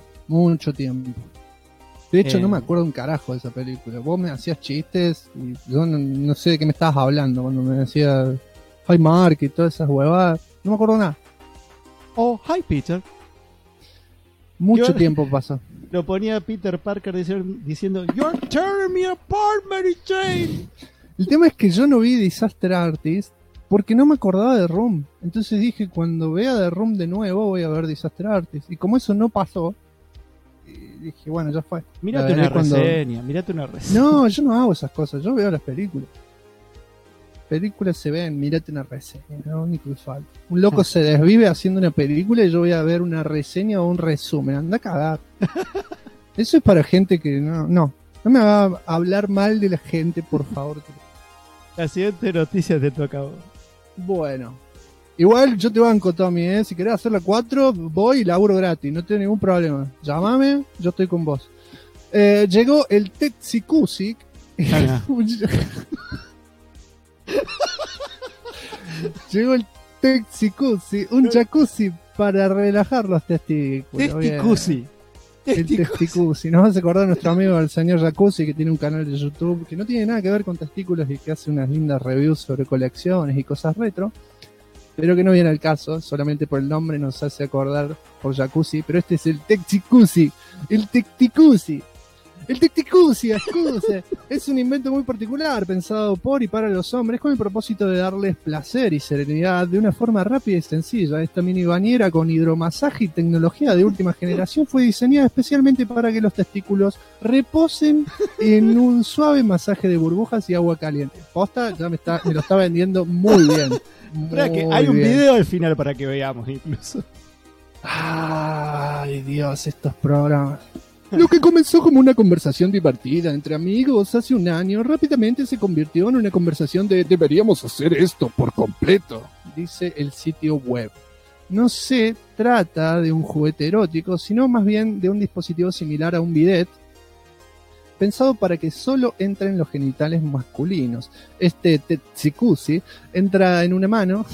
De hecho, no me acuerdo un carajo de esa película. Vos me hacías chistes y yo no sé de qué me estabas hablando cuando me decías Hi Mark y todas esas huevadas. No me acuerdo nada. Oh, hi Peter. Mucho tiempo pasó. Lo ponía Peter Parker diciendo You're tearing me apart, Mary Jane. El tema es que yo no vi Disaster Artist porque no me acordaba de Room. Entonces dije, cuando vea The Room de nuevo voy a ver Disaster Artist. Y como eso no pasó, dije, bueno, ya fue. Mírate una reseña. No, yo no hago esas cosas, yo veo las películas. Películas se ven, mírate una reseña, lo único que falta. Un loco se desvive haciendo una película y yo voy a ver una reseña o un resumen. Anda a cagar. Eso es para gente que no me va a hablar mal de la gente, por favor. La siguiente noticia te toca a vos. Bueno, igual yo te banco, Tommy, si querés hacer la 4, voy y laburo gratis, no tengo ningún problema. Llámame, yo estoy con vos. Llegó el Texicusic. Llegó el Texicusi, un jacuzzi para relajar los testículos. Testicusi. El Testicusi. Nos vas a acordar a nuestro amigo el señor Jacuzzi, que tiene un canal de YouTube que no tiene nada que ver con testículos y que hace unas lindas reviews sobre colecciones y cosas retro, pero que no viene al caso, solamente por el nombre nos hace acordar por Jacuzzi, pero este es el Texicusi, el Testicusi. El Testicusi, excuse, es un invento muy particular pensado por y para los hombres con el propósito de darles placer y serenidad de una forma rápida y sencilla. Esta mini bañera con hidromasaje y tecnología de última generación fue diseñada especialmente para que los testículos reposen en un suave masaje de burbujas y agua caliente. Posta, ya me lo está vendiendo muy bien. Hay un video al final para que veamos incluso. Ay, Dios, estos programas. Lo que comenzó como una conversación divertida entre amigos hace un año, rápidamente se convirtió en una conversación de deberíamos hacer esto por completo, dice el sitio web. No se trata de un juguete erótico, sino más bien de un dispositivo similar a un bidet, pensado para que solo entren los genitales masculinos. Este Texicusi entra en una mano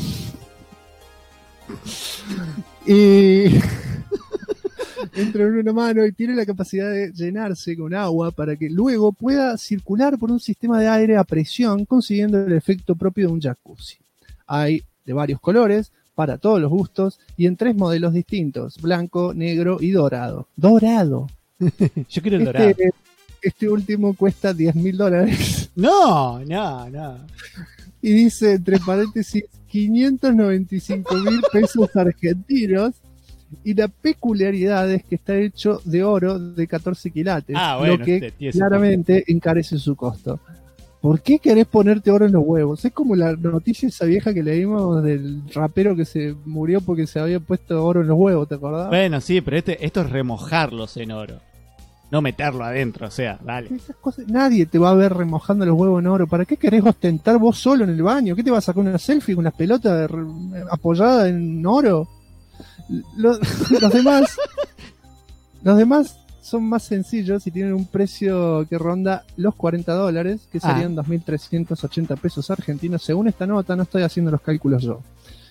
y... entra en una mano y tiene la capacidad de llenarse con agua para que luego pueda circular por un sistema de aire a presión, consiguiendo el efecto propio de un jacuzzi. Hay de varios colores, para todos los gustos, y en 3 modelos distintos, blanco, negro y dorado. ¡Dorado! Yo quiero el dorado. Este último cuesta $10,000. No. Y dice, entre paréntesis, 595,000 pesos argentinos. Y la peculiaridad es que está hecho de oro de 14 quilates, lo que claramente encarece su costo. ¿Por qué querés ponerte oro en los huevos? Es como la noticia esa vieja que leímos del rapero que se murió porque se había puesto oro en los huevos, ¿te acordás? Bueno, sí, pero esto es remojarlos en oro, no meterlo adentro, o sea, dale. Esas cosas, nadie te va a ver remojando los huevos en oro. ¿Para qué querés ostentar vos solo en el baño? ¿Qué te vas a sacar una selfie con las pelotas apoyadas en oro? Los demás son más sencillos y tienen un precio que ronda los $40, que serían 2.380 pesos argentinos según esta nota. No estoy haciendo los cálculos yo.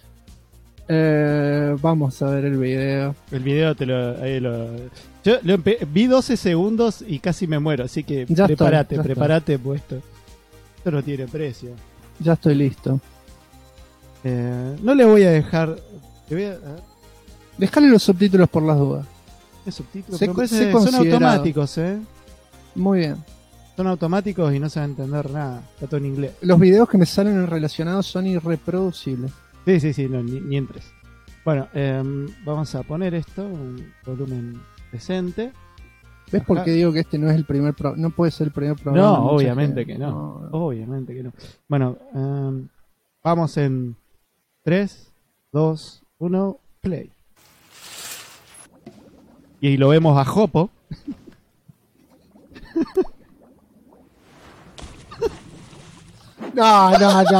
Vamos a ver el video. El video yo vi 12 segundos y casi me muero, así que prepárate puesto. Esto no tiene precio. Ya estoy listo. No le voy a dejar. Dejale los subtítulos por las dudas. ¿Qué subtítulos? Son automáticos, Muy bien. Son automáticos y no se va a entender nada. Está todo en inglés. Los videos que me salen relacionados son irreproducibles. Sí, no, ni entres. Bueno, vamos a poner esto, un volumen decente. ¿Ves por qué digo que este no es el primer no puede ser el primer programa? No, obviamente que no. Obviamente que no. Bueno, vamos en 3, 2, 1, play. Y lo vemos a Jopo. No.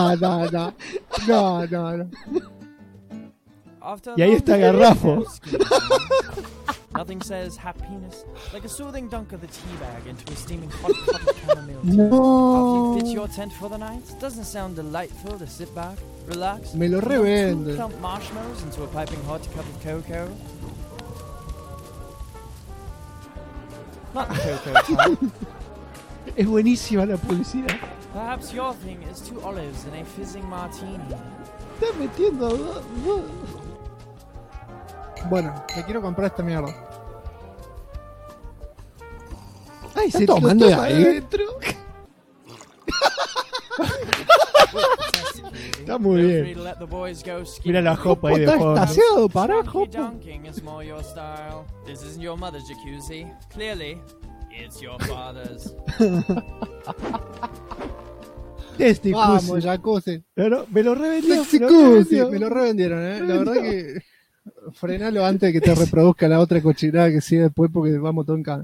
Y ahí está Garrafo. Nothing says happiness like a soothing dunk of the tea bag into a steaming hot pot of chamomile. meal. No. Have you pitched your tent for the night? Doesn't it sound delightful to sit back, relax, Me lo and revende. plump marshmallows into a piping hot cup of cocoa? Not the cocoa type. Es buenísima la publicidad. Perhaps your thing is 2 olives and a fizzing martini. Estás metiendo Bueno, me quiero comprar esta mierda. Ay, ¿Estás se tomando lo de toma ahí? adentro. Está muy Feel free bien. to let the boys go skiing. Mira la jopa ahí de Está fondo. estaciado, pará, Funky Jopo. dunking is more your style. This isn't your mother's jacuzzi. Clearly, it's your father's. Vamos, jacuzzi. Me lo revendió. Me lo revendieron, La verdad que frenalo antes de que te reproduzca la otra cochinada que sigue después porque vamos todo en cana.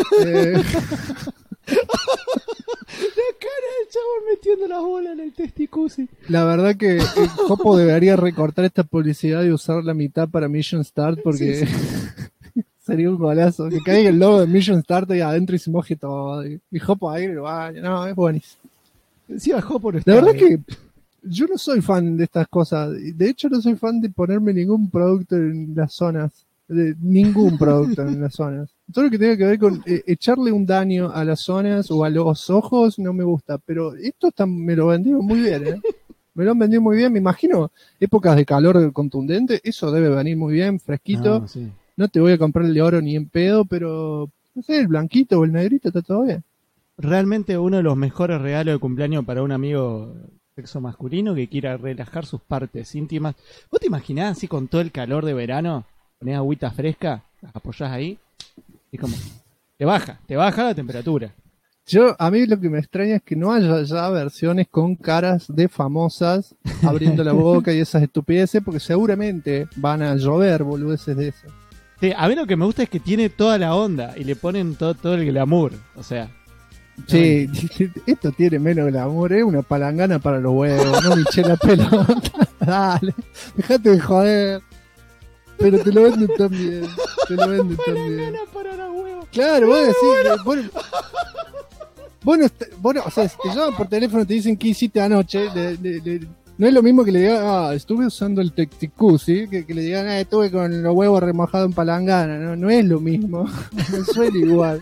La cara del chabón metiendo la bola en el testicusi. La verdad que Jopo debería recortar esta publicidad y usar la mitad para Mission Start porque sería un golazo. Que caiga el logo de Mission Start ahí adentro y se moje todo. Y Jopo ahí lo baña. No, es buenísimo. Encima Jopo no está La verdad bien. que yo no soy fan de estas cosas. De hecho, no soy fan de ponerme ningún producto en las zonas. De ningún producto en las zonas. Todo lo que tenga que ver con echarle un daño a las zonas o a los ojos no me gusta. Pero esto me lo vendieron muy bien, Me lo han vendido muy bien. Me imagino épocas de calor contundente. Eso debe venir muy bien, fresquito. No, sí. No te voy a comprar el de oro ni en pedo, pero no sé, el blanquito o el negrito está todo bien. Realmente uno de los mejores regalos de cumpleaños para un amigo sexo masculino que quiera relajar sus partes íntimas. ¿Vos te imaginás así con todo el calor de verano? Ponés agüita fresca, las apoyás ahí y como te baja la temperatura. A mí lo que me extraña es que no haya ya versiones con caras de famosas abriendo la boca y esas estupideces, porque seguramente van a llover boludeces de eso. Sí, a mí lo que me gusta es que tiene toda la onda y le ponen todo el glamour, o sea. Sí, esto tiene menos glamour, es una palangana para los huevos, no me eché la pelota. Dale, dejate de joder. Pero te lo venden también. Palangana para los huevos. Claro, vos decís, bueno, o sea, si te llaman por teléfono y te dicen qué hiciste anoche, no es lo mismo que le digan, estuve usando el Tecticusi, que le digan, estuve con los huevos remojados en palangana, no es lo mismo, no suena igual.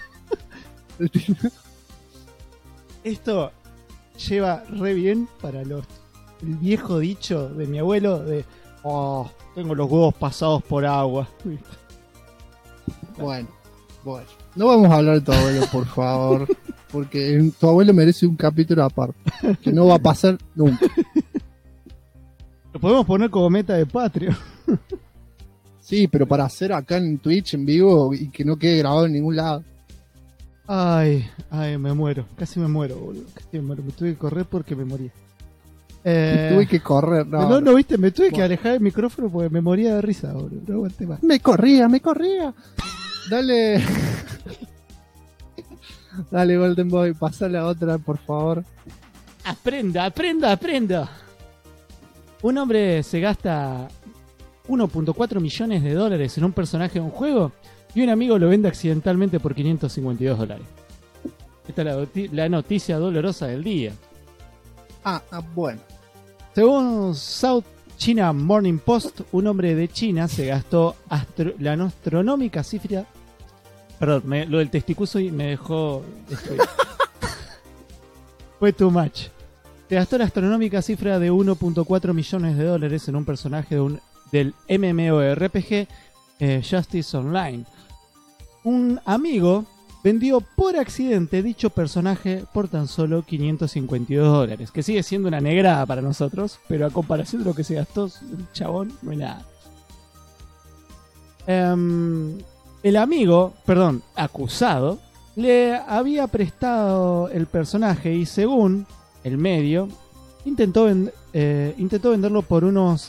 Esto lleva re bien para el viejo dicho de mi abuelo de, tengo los huevos pasados por agua. Bueno, no vamos a hablar de tu abuelo, por favor, porque tu abuelo merece un capítulo aparte, que no va a pasar nunca. Lo podemos poner como meta de Patreon. Sí, pero para hacer acá en Twitch en vivo y que no quede grabado en ningún lado. Ay, me muero, casi me muero, boludo. Me tuve que correr porque me morí. Tuve que correr, no, viste, me tuve que alejar del micrófono porque me moría de risa, boludo. No aguanté más. Me corría. Dale. Dale, Golden Boy, pasa la otra, por favor. Aprenda. Un hombre se gasta 1.4 millones de dólares en un personaje de un juego y un amigo lo vende accidentalmente por $552. Esta es la noticia dolorosa del día. Bueno. Según South China Morning Post, un hombre de China se gastó la astronómica cifra. Perdón, lo del testicuso me dejó destruido. Fue too much. Se gastó la astronómica cifra de 1.4 millones de dólares en un personaje del MMORPG Justice Online. Un amigo vendió por accidente dicho personaje por tan solo $552, que sigue siendo una negrada para nosotros, pero a comparación de lo que se gastó el chabón, no es nada. El acusado, le había prestado el personaje y según el medio, intentó venderlo por unos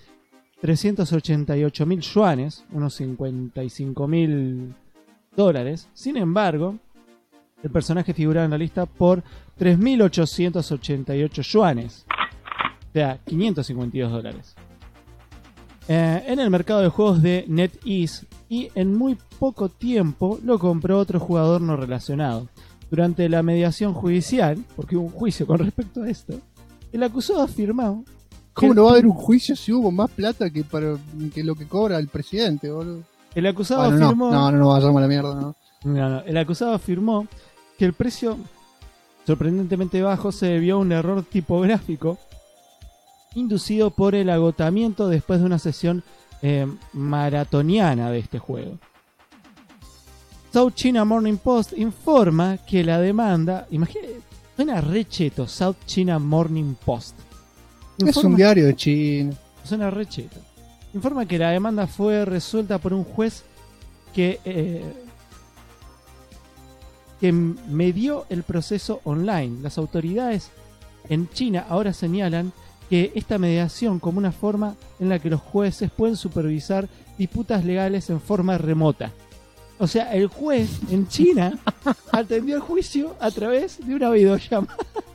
388.000 yuanes, unos $55.000. Sin embargo, el personaje figuraba en la lista por 3.888 yuanes, o sea, $552. En el mercado de juegos de NetEase, y en muy poco tiempo lo compró otro jugador no relacionado. Durante la mediación judicial, porque hubo un juicio con respecto a esto, el acusado afirmó... ¿Cómo no va a haber un juicio si hubo más plata que lo que cobra el presidente, boludo? El acusado afirmó... No vayamos a la mierda, no. No. El acusado afirmó que el precio sorprendentemente bajo se debió a un error tipográfico inducido por el agotamiento después de una sesión maratoniana de este juego. South China Morning Post informa que la demanda... Imagínate, suena re cheto, South China Morning Post. Es un diario de China. Suena re cheto. Informa que la demanda fue resuelta por un juez que medió el proceso online. Las autoridades en China ahora señalan que esta mediación como una forma en la que los jueces pueden supervisar disputas legales en forma remota. O sea, el juez en China atendió el juicio a través de una videollamada.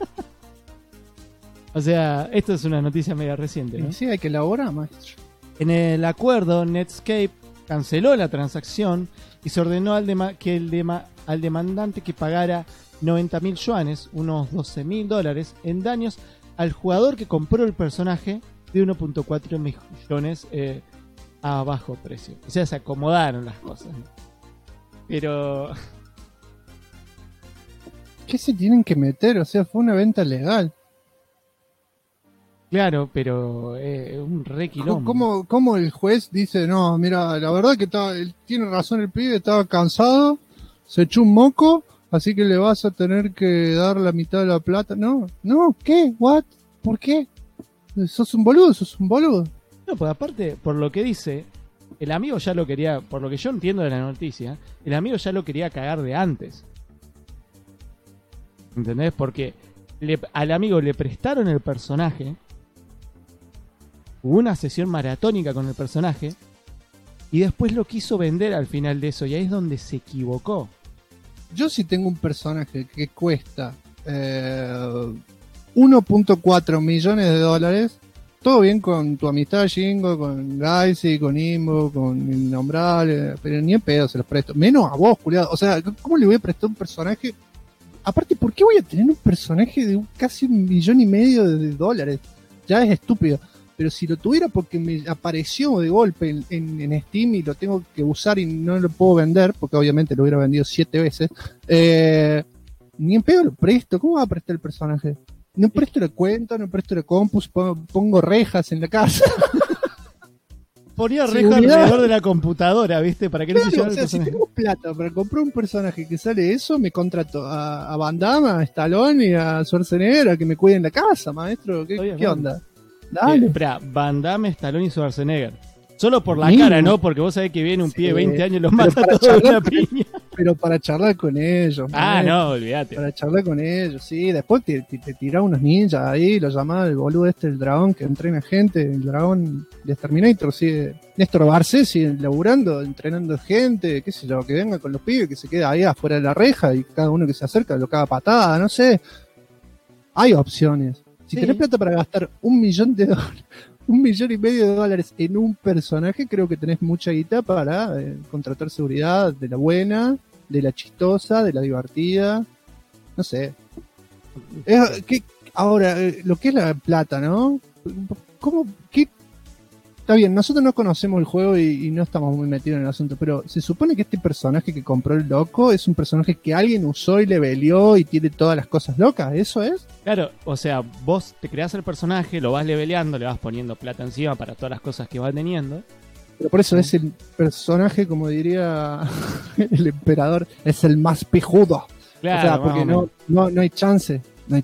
O sea, esto es una noticia media reciente, ¿no? Sí, hay que elaborar, maestro. En el acuerdo, Netscape canceló la transacción y se ordenó al demandante que pagara 90.000 yuanes, unos $12.000, en daños al jugador que compró el personaje de 1.4 millones a bajo precio. O sea, se acomodaron las cosas, ¿no? Pero... ¿Qué se tienen que meter? O sea, fue una venta legal. Claro, pero un re quilombo. ¿Cómo el juez dice, no, mira, la verdad que tiene razón el pibe, estaba cansado, se echó un moco, así que le vas a tener que dar la mitad de la plata? No, ¿qué? ¿What? ¿Por qué? Sos un boludo. No, pues aparte, por lo que dice, el amigo ya lo quería, por lo que yo entiendo de la noticia, el amigo ya lo quería cagar de antes. ¿Entendés? Porque al amigo le prestaron el personaje, hubo una sesión maratónica con el personaje, y después lo quiso vender al final de eso, y ahí es donde se equivocó. Yo si tengo un personaje que cuesta 1.4 millones de dólares, todo bien con tu amistad, Jingo, con Gaisi, con Imbo, con Innombrable, pero ni en pedo se los presto. Menos a vos, culiado. O sea, ¿cómo le voy a prestar un personaje? Aparte, ¿por qué voy a tener un personaje de casi 1,5 millones de dólares? Ya es estúpido. Pero si lo tuviera porque me apareció de golpe en Steam y lo tengo que usar y no lo puedo vender, porque obviamente lo hubiera vendido 7 veces, ni en pedo lo presto. ¿Cómo va a prestar el personaje? No presto la cuenta, no presto la compus, pongo rejas en la casa. Ponía rejas alrededor de la computadora, ¿viste? Para que no se llevara el personaje. Si tengo plata para comprar un personaje que sale eso, me contrato a Van Damme, a Stallone y a Schwarzenegger a que me cuiden la casa, maestro. ¿Qué onda? Dale. Espera, Van Damme, Stallone y Schwarzenegger. Solo por la cara, ¿no? Porque vos sabés que viene un pibe de 20 años y los mata todos de una piña. Pero para charlar con ellos. No, olvídate. Para charlar con ellos, sí. Después te tirás unos ninjas ahí, lo llamás el boludo el dragón que entrena gente, el dragón de Terminator, sigue Néstor Barcés sigue laburando, entrenando gente, qué sé yo, que venga con los pibes, que se quede ahí afuera de la reja y cada uno que se acerca lo caga patada, no sé. Hay opciones. Si tenés plata para gastar $1 millón, $1,5 millones en un personaje, creo que tenés mucha guita para contratar seguridad de la buena, de la chistosa, de la divertida, no sé. Ahora, lo que es la plata, ¿no? ¿Cómo? ¿Qué? Está bien, nosotros no conocemos el juego y no estamos muy metidos en el asunto, pero se supone que este personaje que compró el loco es un personaje que alguien usó y le leveleó y tiene todas las cosas locas, ¿eso es? Claro, o sea, vos te creás el personaje, lo vas leveleando, le vas poniendo plata encima para todas las cosas que va teniendo. Pero por eso es el personaje, como diría el emperador, es el más pijudo. Claro, o sea, porque no hay chance,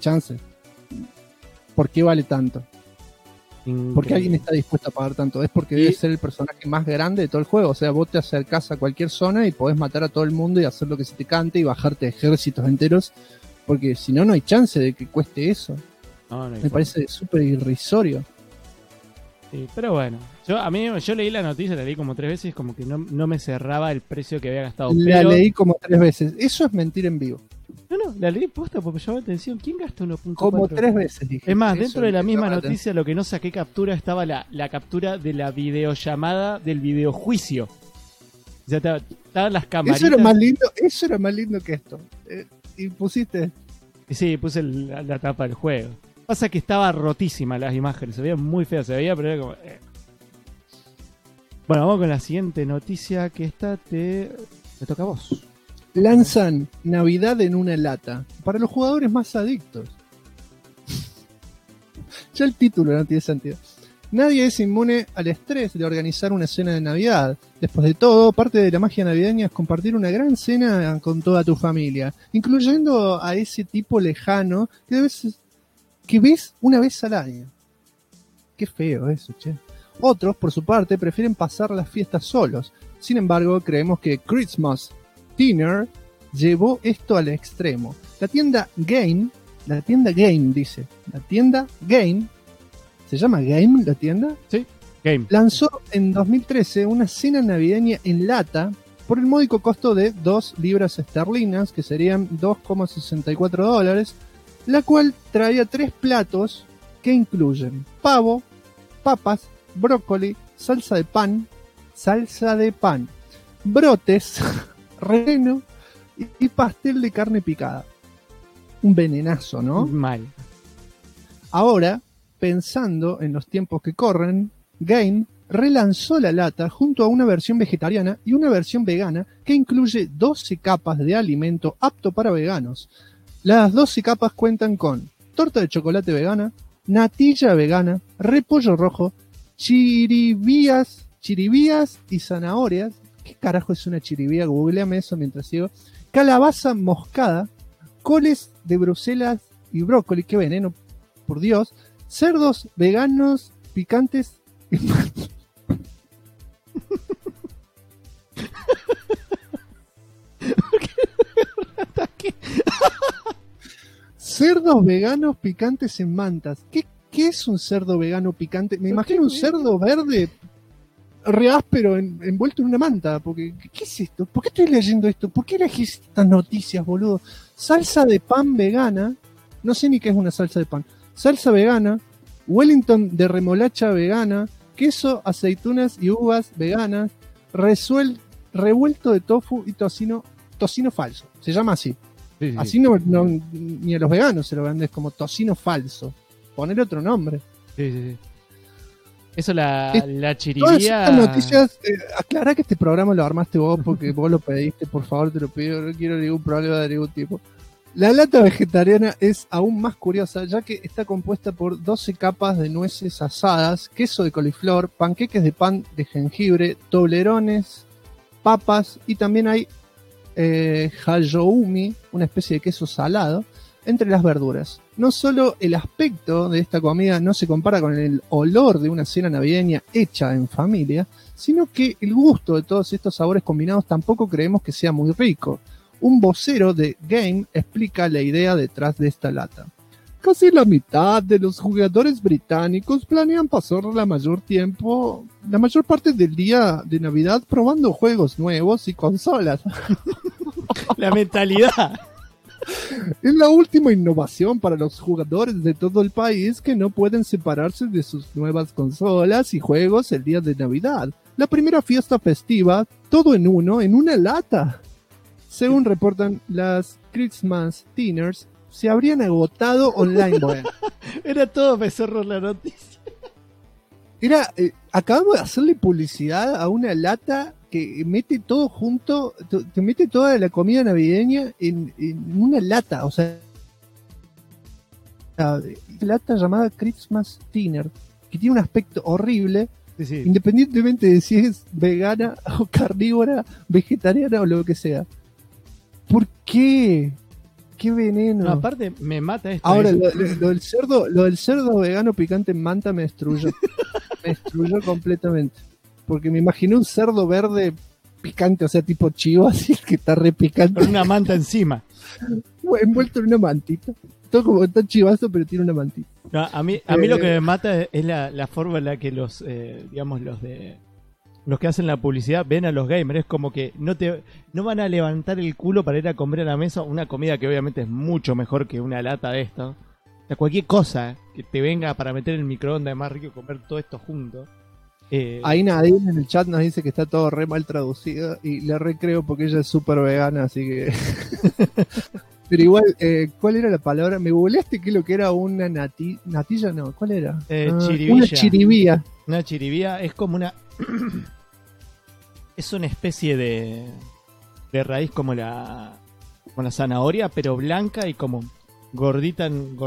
¿Por qué vale tanto? Porque alguien está dispuesto a pagar tanto. Es porque debe ser el personaje más grande de todo el juego. O sea, vos te acercás a cualquier zona y podés matar a todo el mundo y hacer lo que se te cante y bajarte ejércitos enteros. Porque si no, no hay chance de que cueste eso. Me parece súper irrisorio. Sí, pero bueno, yo leí la noticia, la leí como 3 veces, como que no me cerraba el precio que había gastado. La leí como 3 veces. Eso es mentir en vivo. No, la leí posta porque me llamó la atención. ¿Quién gasta 1.4? Como 3 veces dije. Es más, dentro de la misma noticia, lo que no saqué captura estaba la captura de la videollamada del videojuicio. O sea, estaban las camaritas. Eso era más lindo que esto. y pusiste. Sí, puse la tapa del juego. Pasa que estaba rotísima las imágenes, se veía muy fea, pero era como... Bueno, vamos con la siguiente noticia, que esta te toca a vos. Lanzan Navidad en una lata para los jugadores más adictos. Ya el título no tiene sentido. Nadie es inmune al estrés de organizar una cena de Navidad. Después de todo, parte de la magia navideña es compartir una gran cena con toda tu familia, incluyendo a ese tipo lejano que ves una vez al año. Qué feo eso, che. Otros, por su parte, prefieren pasar las fiestas solos. Sin embargo, creemos que Christmas Dinner llevó esto al extremo. La tienda Game, ¿se llama Game la tienda? Sí, Game. Lanzó en 2013 una cena navideña en lata por el módico costo de 2 libras esterlinas, que serían $2,64, la cual traía 3 platos que incluyen pavo, papas, brócoli, salsa de pan, brotes, relleno y pastel de carne picada. Un venenazo, ¿no? Mal. Ahora, pensando en los tiempos que corren, Game relanzó la lata junto a una versión vegetariana y una versión vegana que incluye 12 capas de alimento apto para veganos. Las 12 capas cuentan con torta de chocolate vegana, natilla vegana, repollo rojo, chiribías y zanahorias. ¿Qué carajo es una chiribía? Googleame eso mientras sigo. Calabaza moscada, coles de Bruselas y brócoli. ¡Qué veneno! Por Dios. Cerdos veganos picantes. Cerdos veganos picantes en mantas. ¿Qué es un cerdo vegano picante? Me imagino un cerdo verde re áspero envuelto en una manta. Porque, ¿qué es esto? ¿Por qué estoy leyendo esto? ¿Por qué elegís estas noticias, boludo? Salsa de pan vegana. No sé ni qué es una salsa de pan. Salsa vegana. Wellington de remolacha vegana. Queso, aceitunas y uvas veganas. Revuelto de tofu y tocino falso. Se llama así. Sí. Así no, ni a los veganos se lo vendes como tocino falso. Poner otro nombre. Sí. Eso la chiribía. Todas estas noticias, aclara que este programa lo armaste vos porque vos lo pediste, por favor, te lo pido. No quiero ningún problema de ningún tipo. La lata vegetariana es aún más curiosa, ya que está compuesta por 12 capas de nueces asadas, queso de coliflor, panqueques de pan de jengibre, toblerones, papas y también hay hayoumi, una especie de queso salado, entre las verduras. No solo el aspecto de esta comida no se compara con el olor de una cena navideña hecha en familia, sino que el gusto de todos estos sabores combinados tampoco creemos que sea muy rico. Un vocero de Game explica la idea detrás de esta lata. Casi la mitad de los jugadores británicos planean pasar la mayor parte del día de Navidad probando juegos nuevos y consolas. La mentalidad. Es la última innovación para los jugadores de todo el país que no pueden separarse de sus nuevas consolas y juegos el día de Navidad. La primera fiesta festiva, todo en uno, en una lata. Según reportan las Christmas Dinners, se habrían agotado online. Bueno. Era todo becerro la noticia. Acabamos de hacerle publicidad a una lata que mete todo junto, te mete toda la comida navideña en una lata, o sea, lata llamada Christmas Dinner, que tiene un aspecto horrible, sí. Independientemente de si es vegana o carnívora, vegetariana o lo que sea. ¿Por qué? ¡Qué veneno! No, aparte me mata esto. Ahora, lo del cerdo vegano picante en manta me destruyó. Me destruyó completamente. Porque me imaginé un cerdo verde picante, o sea, tipo chivo, así, que está re picante. Con una manta encima. Envuelto en una mantita. Todo como está chivazo, pero tiene una mantita. No, a mí lo que me mata es la forma en la que los que hacen la publicidad ven a los gamers. Es como que no van a levantar el culo para ir a comer a la mesa una comida que obviamente es mucho mejor que una lata de esto. O sea, cualquier cosa que te venga para meter en el microondas es más rico comer todo esto junto. Ahí Nadine en el chat nos dice que está todo re mal traducido y le recreo porque ella es súper vegana, así que Pero igual, ¿cuál era la palabra? Me googleaste que lo que era una natilla, no, ¿cuál era? Chiribilla. Una chiribía. Una chiribía es como una... es una especie de raíz como la zanahoria, pero blanca y como gordita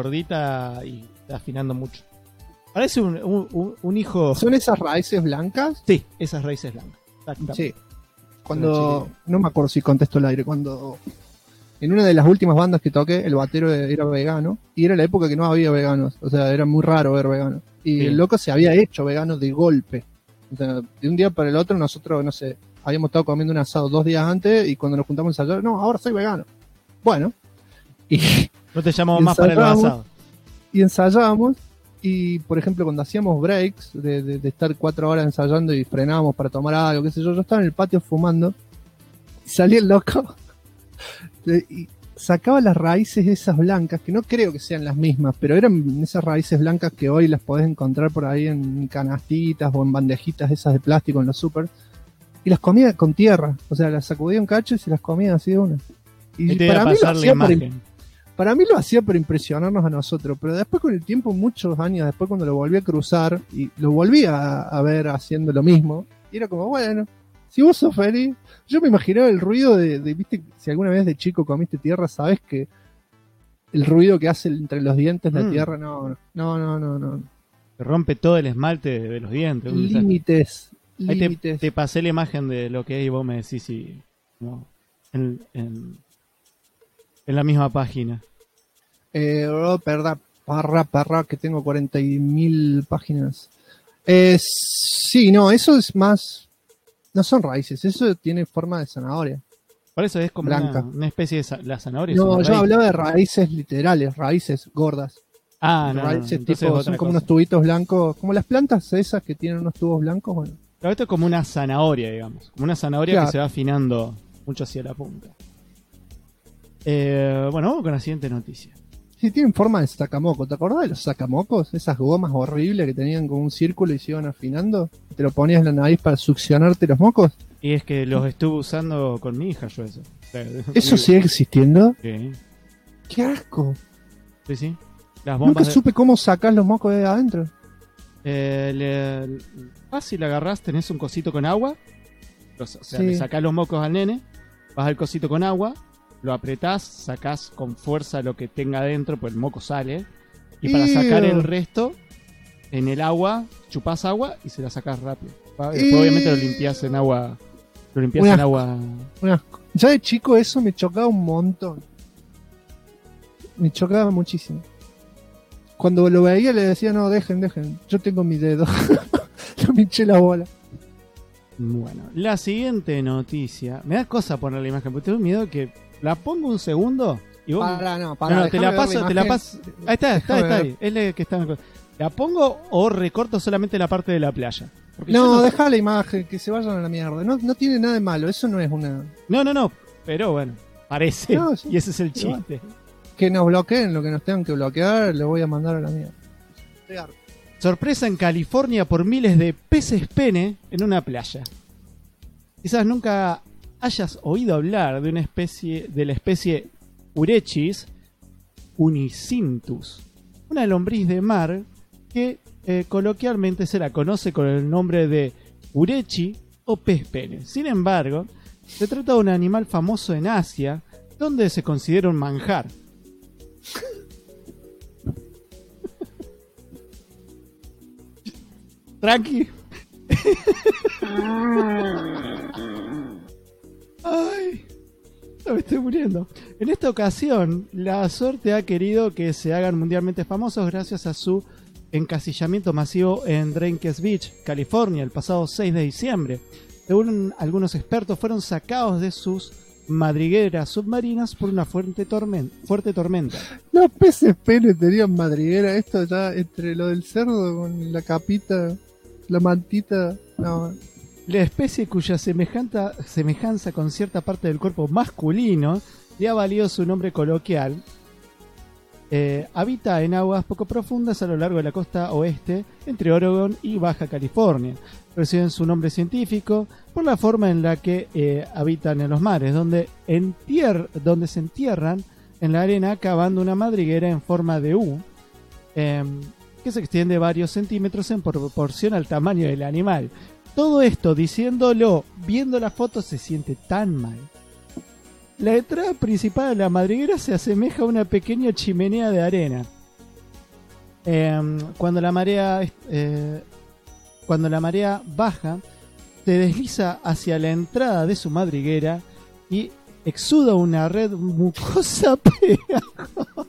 y afinando mucho. Parece un hijo... ¿Son esas raíces blancas? Sí, esas raíces blancas. Sí. Cuando... No me acuerdo si contesto el aire. Cuando... En una de las últimas bandas que toqué, el batero era vegano. Y era la época que no había veganos. O sea, era muy raro ver veganos. Y Sí. el loco se había hecho vegano de golpe. O sea, de un día para el otro nosotros, no sé, habíamos estado comiendo un asado 2 días antes y cuando nos juntamos a ensayar, no, ahora soy vegano. Bueno. Y No te llamamos más para el asado. y ensayábamos. Y, por ejemplo, cuando hacíamos breaks de estar 4 horas ensayando y frenábamos para tomar algo, qué sé yo estaba en el patio fumando y salía el loco y sacaba las raíces esas blancas, que no creo que sean las mismas, pero eran esas raíces blancas que hoy las podés encontrar por ahí en canastitas o en bandejitas esas de plástico en los super, y las comía con tierra, o sea, las sacudía un cacho y se las comía así de una. Y te iba a pasar la imagen. Para mí lo hacía para impresionarnos a nosotros, pero después con el tiempo, muchos años después, cuando lo volví a cruzar y lo volví a ver haciendo lo mismo, y era como, bueno, si vos sos feliz, yo me imaginaba el ruido de viste, si alguna vez de chico comiste tierra, sabes que el ruido que hace entre los dientes la tierra, no. Te rompe todo el esmalte de los dientes. Límites. Ahí te pasé la imagen de lo que es y vos me decís si no, en la misma página. Perdón, parra, que tengo 40.000 páginas. Sí, no, eso es más... No son raíces, eso tiene forma de zanahoria. Por eso es como blanca. Una especie de la zanahoria. No, yo hablaba de raíces literales, raíces gordas. Ah, no, raíces no, tipo, son como unos tubitos blancos, como las plantas esas que tienen unos tubos blancos, bueno. Pero esto es como una zanahoria, digamos. Como una zanahoria Claro. que se va afinando mucho hacia la punta. Bueno, vamos con la siguiente noticia. Sí, tienen forma de sacamoco. ¿Te acordás de los sacamocos? Esas gomas horribles que tenían como un círculo y se iban afinando. Te lo ponías en la nariz para succionarte los mocos. Y es que los estuve usando con mi hija yo eso. O sea, ¿Eso sigue existiendo? Sí. ¡Qué asco! Sí, sí. Las bombas Nunca supe cómo sacás los mocos de adentro. Fácil, agarrás, tenés un cosito con agua. O sea, Sí. le sacás los mocos al nene. Vas al cosito con agua. Lo apretás, sacás con fuerza lo que tenga adentro, pues el moco sale. Y para sacar el resto, en el agua, chupás agua y se la sacás rápido. Después obviamente lo limpiás en agua. Lo limpiás en agua. Un asco. Ya de chico eso me chocaba un montón. Me chocaba muchísimo. Cuando lo veía le decía, no, dejen. Yo tengo mi dedo. Yo me hinché la bola. Bueno, la siguiente noticia. Me da cosa poner la imagen, porque tengo miedo que la pongo un segundo y vos... No, te la paso. Ahí está ahí. Es la que está. ¿La pongo o recorto solamente la parte de la playa? Porque No, deja la imagen, que se vayan a la mierda. No tiene nada de malo, eso no es una... No, pero bueno, parece. No, sí. Y ese es el chiste. Que nos bloqueen lo que nos tengan que bloquear, le voy a mandar a la mierda. Sorpresa en California por miles de peces pene en una playa. Quizás nunca hayas oído hablar de la especie Urechis unicintus, una lombriz de mar que coloquialmente se la conoce con el nombre de urechi o pez pene. Sin embargo, se trata de un animal famoso en Asia, donde se considera un manjar. Tranqui. Ay, me estoy muriendo. En esta ocasión, la suerte ha querido que se hagan mundialmente famosos gracias a su encasillamiento masivo en Drakes Beach, California, el pasado 6 de diciembre. Según algunos expertos, fueron sacados de sus madrigueras submarinas por una fuerte tormenta. Los peces pene tenían madriguera, esto ya entre lo del cerdo con la capita, la mantita, no. La especie cuya semejanza con cierta parte del cuerpo masculino le ha valido su nombre coloquial. Habita en aguas poco profundas a lo largo de la costa oeste entre Oregon y Baja California. Reciben su nombre científico por la forma en la que habitan en los mares, donde se entierran en la arena cavando una madriguera en forma de U, que se extiende varios centímetros en proporción al tamaño del animal. Todo esto diciéndolo, viendo la foto se siente tan mal. La entrada principal de la madriguera se asemeja a una pequeña chimenea de arena. Cuando la marea baja, se desliza hacia la entrada de su madriguera y exuda una red mucosa pegajosa.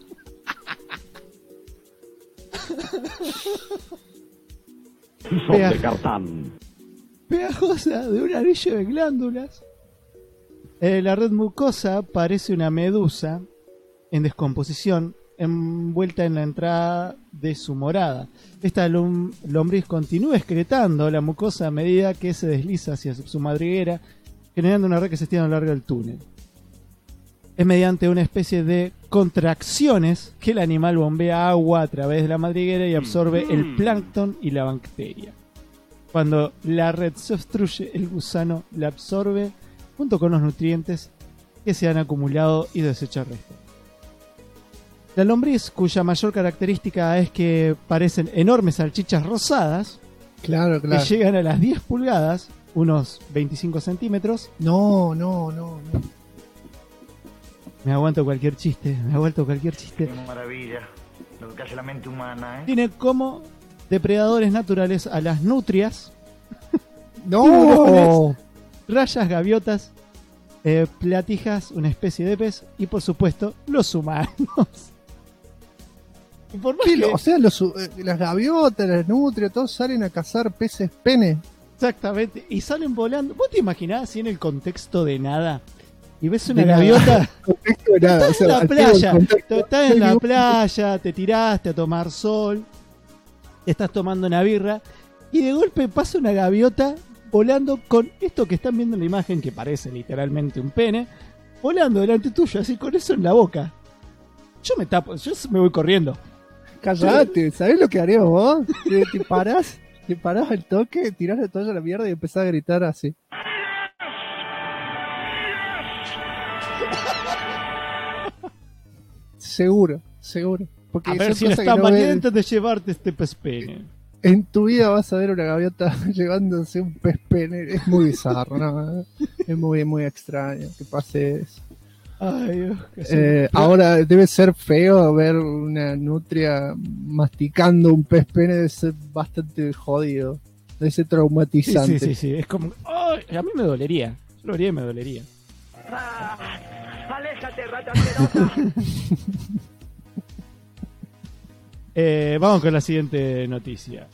Pegajosa de un anillo de glándulas. La red mucosa parece una medusa en descomposición envuelta en la entrada de su morada. Esta lombriz continúa excretando la mucosa a medida que se desliza hacia su madriguera, generando una red que se extiende a lo largo del túnel. Es mediante una especie de contracciones que el animal bombea agua a través de la madriguera y absorbe el plancton y la bacteria. Cuando la red se obstruye, el gusano la absorbe junto con los nutrientes que se han acumulado y desecha el resto. La lombriz, cuya mayor característica es que parecen enormes salchichas rosadas, claro. que llegan a las 10 pulgadas, unos 25 centímetros. No. Me aguanto cualquier chiste. Qué maravilla, lo que hace la mente humana, ¿eh? Tiene como depredadores naturales a las nutrias, ¡no! rayas, gaviotas, platijas, una especie de pez y por supuesto los humanos. Y por más que... O sea, las gaviotas, las nutrias, todos salen a cazar peces pene. Exactamente, y salen volando. ¿Vos te imaginás así en el contexto de nada? Y ves una gaviota. Contexto de nada. Estás en la playa, estás en la playa, te tiraste a tomar sol, estás tomando una birra y de golpe pasa una gaviota volando con esto que están viendo en la imagen, que parece literalmente un pene, volando delante tuyo, así con eso en la boca. Yo me tapo, yo me voy corriendo. Callate, ¿sabés lo que harías vos? Te parás al toque, tirás la toalla a la mierda y empezás a gritar así. Seguro. Porque a ver si eres tan valiente de llevarte este pez pene. En tu vida vas a ver una gaviota llevándose un pez pene. Es muy bizarro, ¿no? Es muy, muy extraño que pase eso. Ay, ahora debe ser feo ver una nutria masticando un pez pene, debe ser bastante jodido, debe ser traumatizante. Sí, es como... a mí me dolería, yo lo haría y me dolería. ¡Aléjate, rata asquerosa! Vamos con la siguiente noticia.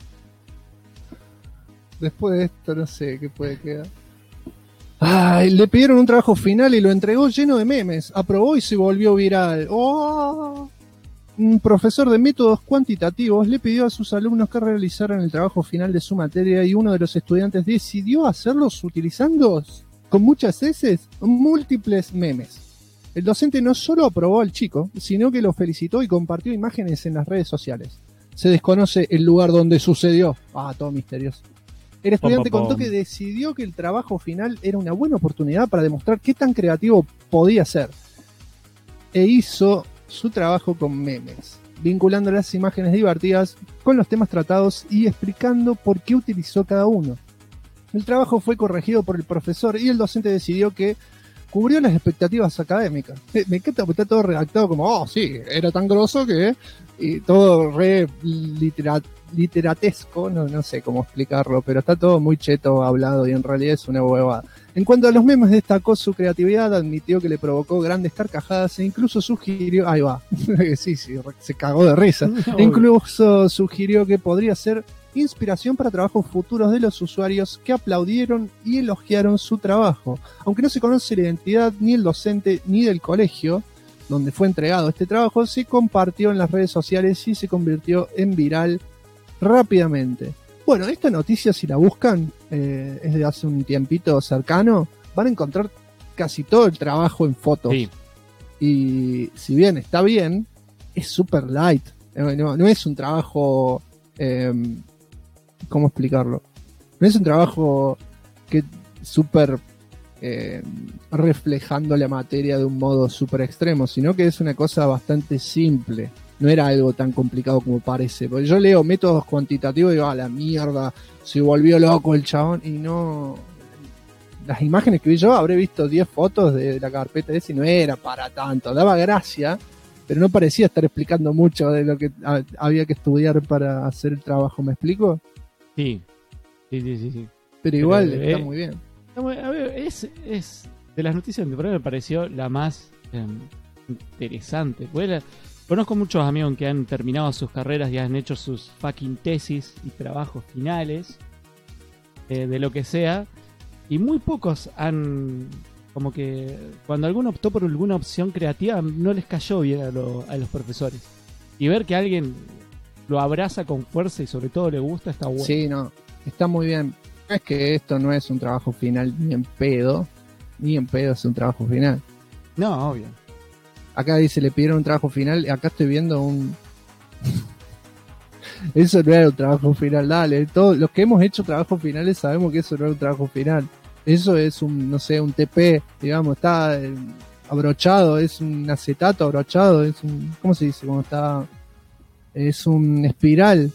Después de esto no sé qué puede quedar. Le pidieron un trabajo final y lo entregó lleno de memes. Aprobó y se volvió viral. Un profesor de métodos cuantitativos le pidió a sus alumnos que realizaran el trabajo final de su materia y uno de los estudiantes decidió hacerlos utilizando, con muchas heces, múltiples memes. El docente no solo aprobó al chico, sino que lo felicitó y compartió imágenes en las redes sociales. Se desconoce el lugar donde sucedió. Todo misterioso. El estudiante contó que decidió que el trabajo final era una buena oportunidad para demostrar qué tan creativo podía ser. E hizo su trabajo con memes, vinculando las imágenes divertidas con los temas tratados y explicando por qué utilizó cada uno. El trabajo fue corregido por el profesor y el docente decidió que cubrió las expectativas académicas. Me encanta porque está todo redactado como, sí, era tan grosso que... Y todo re literatesco, no sé cómo explicarlo, pero está todo muy cheto hablado y en realidad es una huevada. En cuanto a los memes, destacó su creatividad, admitió que le provocó grandes carcajadas e incluso sugirió... Ahí va, sí, se cagó de risa. Incluso sugirió que podría ser inspiración para trabajos futuros de los usuarios que aplaudieron y elogiaron su trabajo. Aunque no se conoce la identidad ni el docente ni del colegio donde fue entregado este trabajo, se compartió en las redes sociales y se convirtió en viral rápidamente. Bueno, esta noticia, si la buscan, es de hace un tiempito cercano, van a encontrar casi todo el trabajo en fotos. Sí. Y si bien está bien, es super light. No es un trabajo... ¿cómo explicarlo? No es un trabajo que súper reflejando la materia de un modo súper extremo, sino que es una cosa bastante simple. No era algo tan complicado como parece. Porque yo leo métodos cuantitativos y digo, a la mierda, se volvió loco el chabón. Y no... Las imágenes que vi yo, habré visto 10 fotos de la carpeta esa y no era para tanto. Daba gracia, pero no parecía estar explicando mucho de lo que había que estudiar para hacer el trabajo. ¿Me explico? Sí. Pero igual está muy bien. A ver, es de las noticias de me pareció la más interesante. Conozco muchos amigos que han terminado sus carreras y han hecho sus fucking tesis y trabajos finales de lo que sea, y muy pocos han, como que cuando alguno optó por alguna opción creativa no les cayó bien a los profesores, y ver que alguien lo abraza con fuerza y sobre todo le gusta está bueno. Sí, no, está muy bien. Es que esto no es un trabajo final ni en pedo es un trabajo final. No, obvio. Acá dice, le pidieron un trabajo final, acá estoy viendo un... Eso no era un trabajo final, dale. Todos los que hemos hecho trabajos finales sabemos que eso no era un trabajo final. Eso es un, no sé, un TP, digamos, está abrochado, es un acetato abrochado, es un... ¿Cómo se dice? Como está... Es un espiral.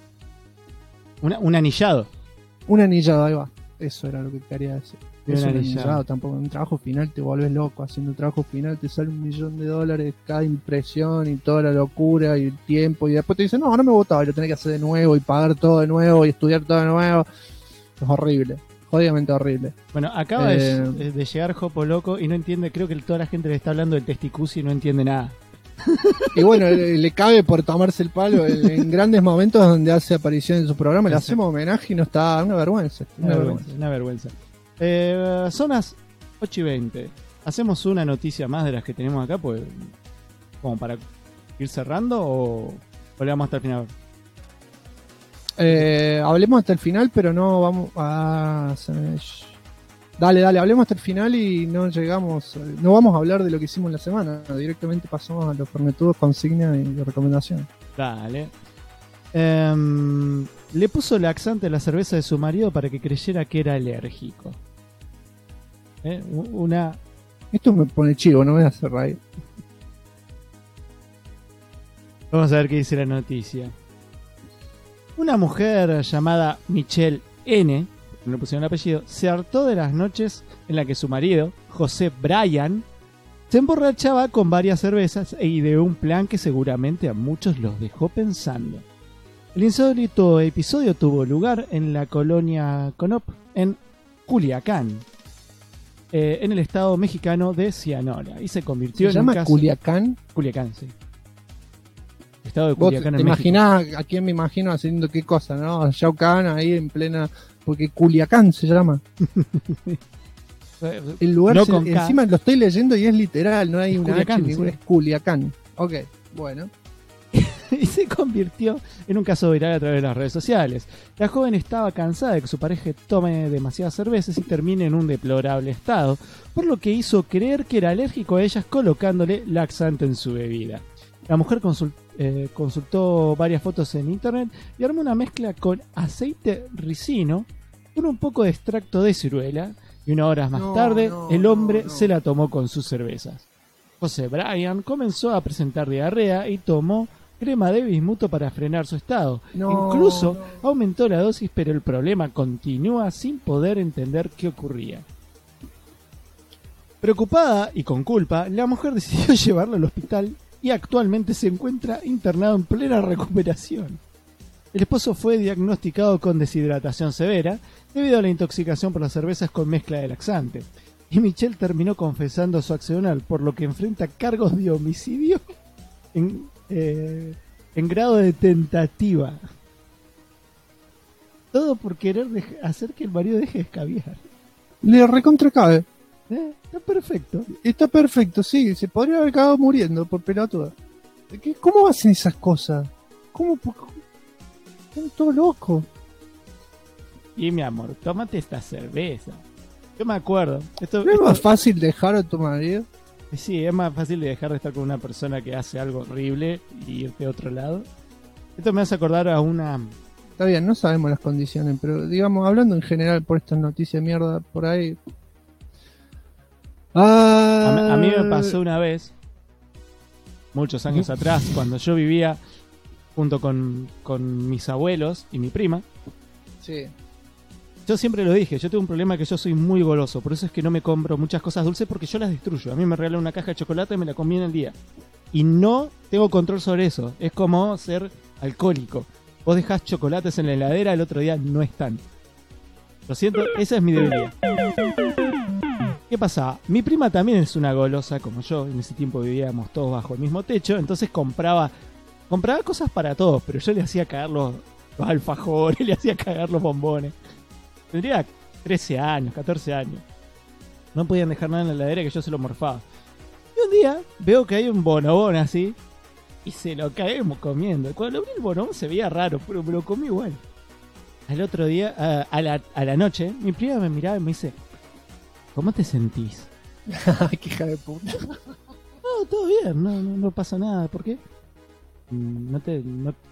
Un anillado. Un anillado, ahí va. Eso era lo que quería decir. Es Un un anillado. anillado, tampoco. Un trabajo final te vuelves loco. Haciendo un trabajo final te sale $1.000.000 cada impresión y toda la locura y el tiempo. Y después te dicen, no me gustaba, y lo tenés que hacer de nuevo y pagar todo de nuevo y estudiar todo de nuevo. Es horrible. Jodidamente horrible. Bueno, acaba de llegar Jopo Loco y no entiende, creo que toda la gente le está hablando del testicusi y no entiende nada. Y bueno, le cabe por tomarse el palo en grandes momentos donde hace aparición en su programa. Le hacemos homenaje y no está. Una vergüenza. Una vergüenza. Son las 8:20. Hacemos una noticia más de las que tenemos acá, pues, como para ir cerrando, o le vamos hasta el final. Hablemos hasta el final, pero no vamos a... Dale, hablemos hasta el final y no vamos a hablar de lo que hicimos la semana, directamente pasamos a los fornetudos, consigna y recomendación. Dale. Le puso laxante a la cerveza de su marido para que creyera que era alérgico. Esto me pone chivo, no me voy a hacer reír. Vamos a ver qué dice la noticia. Una mujer llamada Michelle N., no le pusieron el apellido, se hartó de las noches en las que su marido, José Bryan, se emborrachaba con varias cervezas e ideó un plan que seguramente a muchos los dejó pensando. El insólito episodio tuvo lugar en la colonia Conop, en Culiacán, en el estado mexicano de Sinaloa, y se convirtió en un caso... ¿Se llama Culiacán? Culiacán, sí. Estado de Culiacán, ¿Te imaginás a quién me imagino haciendo qué cosa, no? Shao Kahn ahí en plena... Porque Culiacán se llama. El lugar no encima lo estoy leyendo y es literal, no hay una Culiacán, H, sí. Es Culiacán. Ok, bueno. Y se convirtió en un caso viral a través de las redes sociales. La joven estaba cansada de que su pareja tome demasiadas cervezas y termine en un deplorable estado, por lo que hizo creer que era alérgico a ellas colocándole laxante en su bebida. La mujer consultó varias fotos en internet y armó una mezcla con aceite ricino con un poco de extracto de ciruela, y unas horas más tarde el hombre se la tomó con sus cervezas. José Bryan comenzó a presentar diarrea y tomó crema de bismuto para frenar su estado. Incluso aumentó la dosis, pero el problema continúa sin poder entender qué ocurría. Preocupada y con culpa, la mujer decidió llevarlo al hospital y actualmente se encuentra internado en plena recuperación. El esposo fue diagnosticado con deshidratación severa debido a la intoxicación por las cervezas con mezcla de laxante. Y Michelle terminó confesando su accionar, por lo que enfrenta cargos de homicidio en grado de tentativa. Todo por querer hacer que el marido deje de escabiar. Le recontracabe. Está perfecto. Está perfecto, sí. Se podría haber acabado muriendo por pelotuda. ¿Cómo hacen esas cosas? ¿Cómo? Están todos locos. Y mi amor, tómate esta cerveza. Yo me acuerdo. ¿No es más fácil dejar a tu marido? Sí, es más fácil de dejar de estar con una persona que hace algo horrible y irte a otro lado. Esto me hace acordar a una... Está bien, no sabemos las condiciones, pero digamos, hablando en general por estas noticias de mierda, por ahí... A mí me pasó una vez, muchos años atrás, cuando yo vivía junto con mis abuelos y mi prima. Sí. Yo siempre lo dije, yo tengo un problema que yo soy muy goloso, por eso es que no me compro muchas cosas dulces porque yo las destruyo. A mí me regalan una caja de chocolate y me la comí en el día. Y no tengo control sobre eso. Es como ser alcohólico. Vos dejás chocolates en la heladera, el otro día no están. Lo siento, esa es mi debilidad. ¿Qué pasa? Mi prima también es una golosa como yo. En ese tiempo vivíamos todos bajo el mismo techo, entonces compraba cosas para todos, pero yo le hacía cagar los alfajores, le hacía cagar los bombones. Tendría 13 años, 14 años. No podían dejar nada en la heladera que yo se lo morfaba. Y un día veo que hay un bonobón así y se lo caemos comiendo. Cuando lo vi el bonobón se veía raro, pero me lo comí igual. Al otro día, a la noche, mi prima me miraba y me dice: ¿cómo te sentís? Ay, qué hija de puta. No, todo bien, no pasa nada. ¿Por qué? ¿No te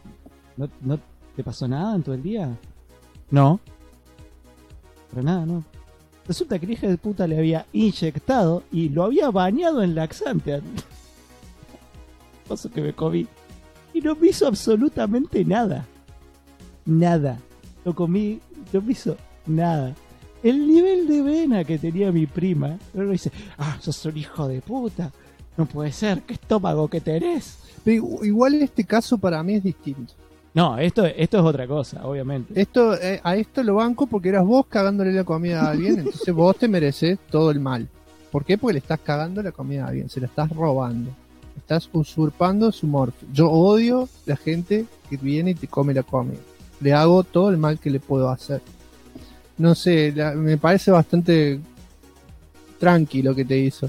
pasó nada en todo el día? No. Pero nada, no. Resulta que el hija de puta le había inyectado y lo había bañado en laxante. Cosa que me comí. Y no me hizo absolutamente nada. Nada. Lo comí, no me hizo nada. El nivel de vena que tenía mi prima. Luego dice: sos un hijo de puta. No puede ser, qué estómago que tenés. Pero igual este caso para mí es distinto. No, esto es otra cosa, obviamente. A esto lo banco porque eras vos cagándole la comida a alguien, entonces vos te mereces todo el mal. ¿Por qué? Porque le estás cagando la comida a alguien, se la estás robando. Estás usurpando su morfo. Yo odio la gente que viene y te come la comida. Le hago todo el mal que le puedo hacer. No sé, me parece bastante tranquilo que te hizo.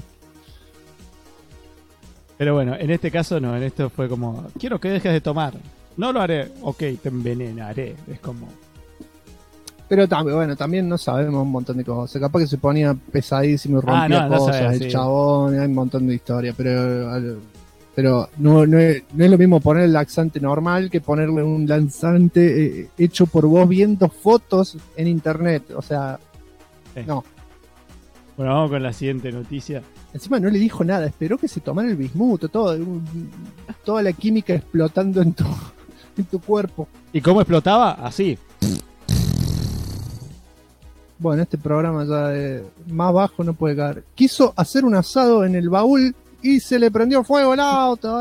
Pero bueno, en este caso no, en esto fue como: quiero que dejes de tomar. No lo haré. Ok, te envenenaré. Es como... Pero también no sabemos un montón de cosas. Capaz que se ponía pesadísimo y rompía cosas. Sabes, el chabón, hay un montón de historia. Pero no es lo mismo poner el laxante normal que ponerle un laxante hecho por vos viendo fotos en internet. O sea, no. Bueno, vamos con la siguiente noticia. Encima no le dijo nada, esperó que se tomara el bismuto, toda la química explotando en tu cuerpo. ¿Y cómo explotaba? Así. Bueno, este programa ya más bajo no puede caer. Quiso hacer un asado en el baúl y se le prendió fuego el auto.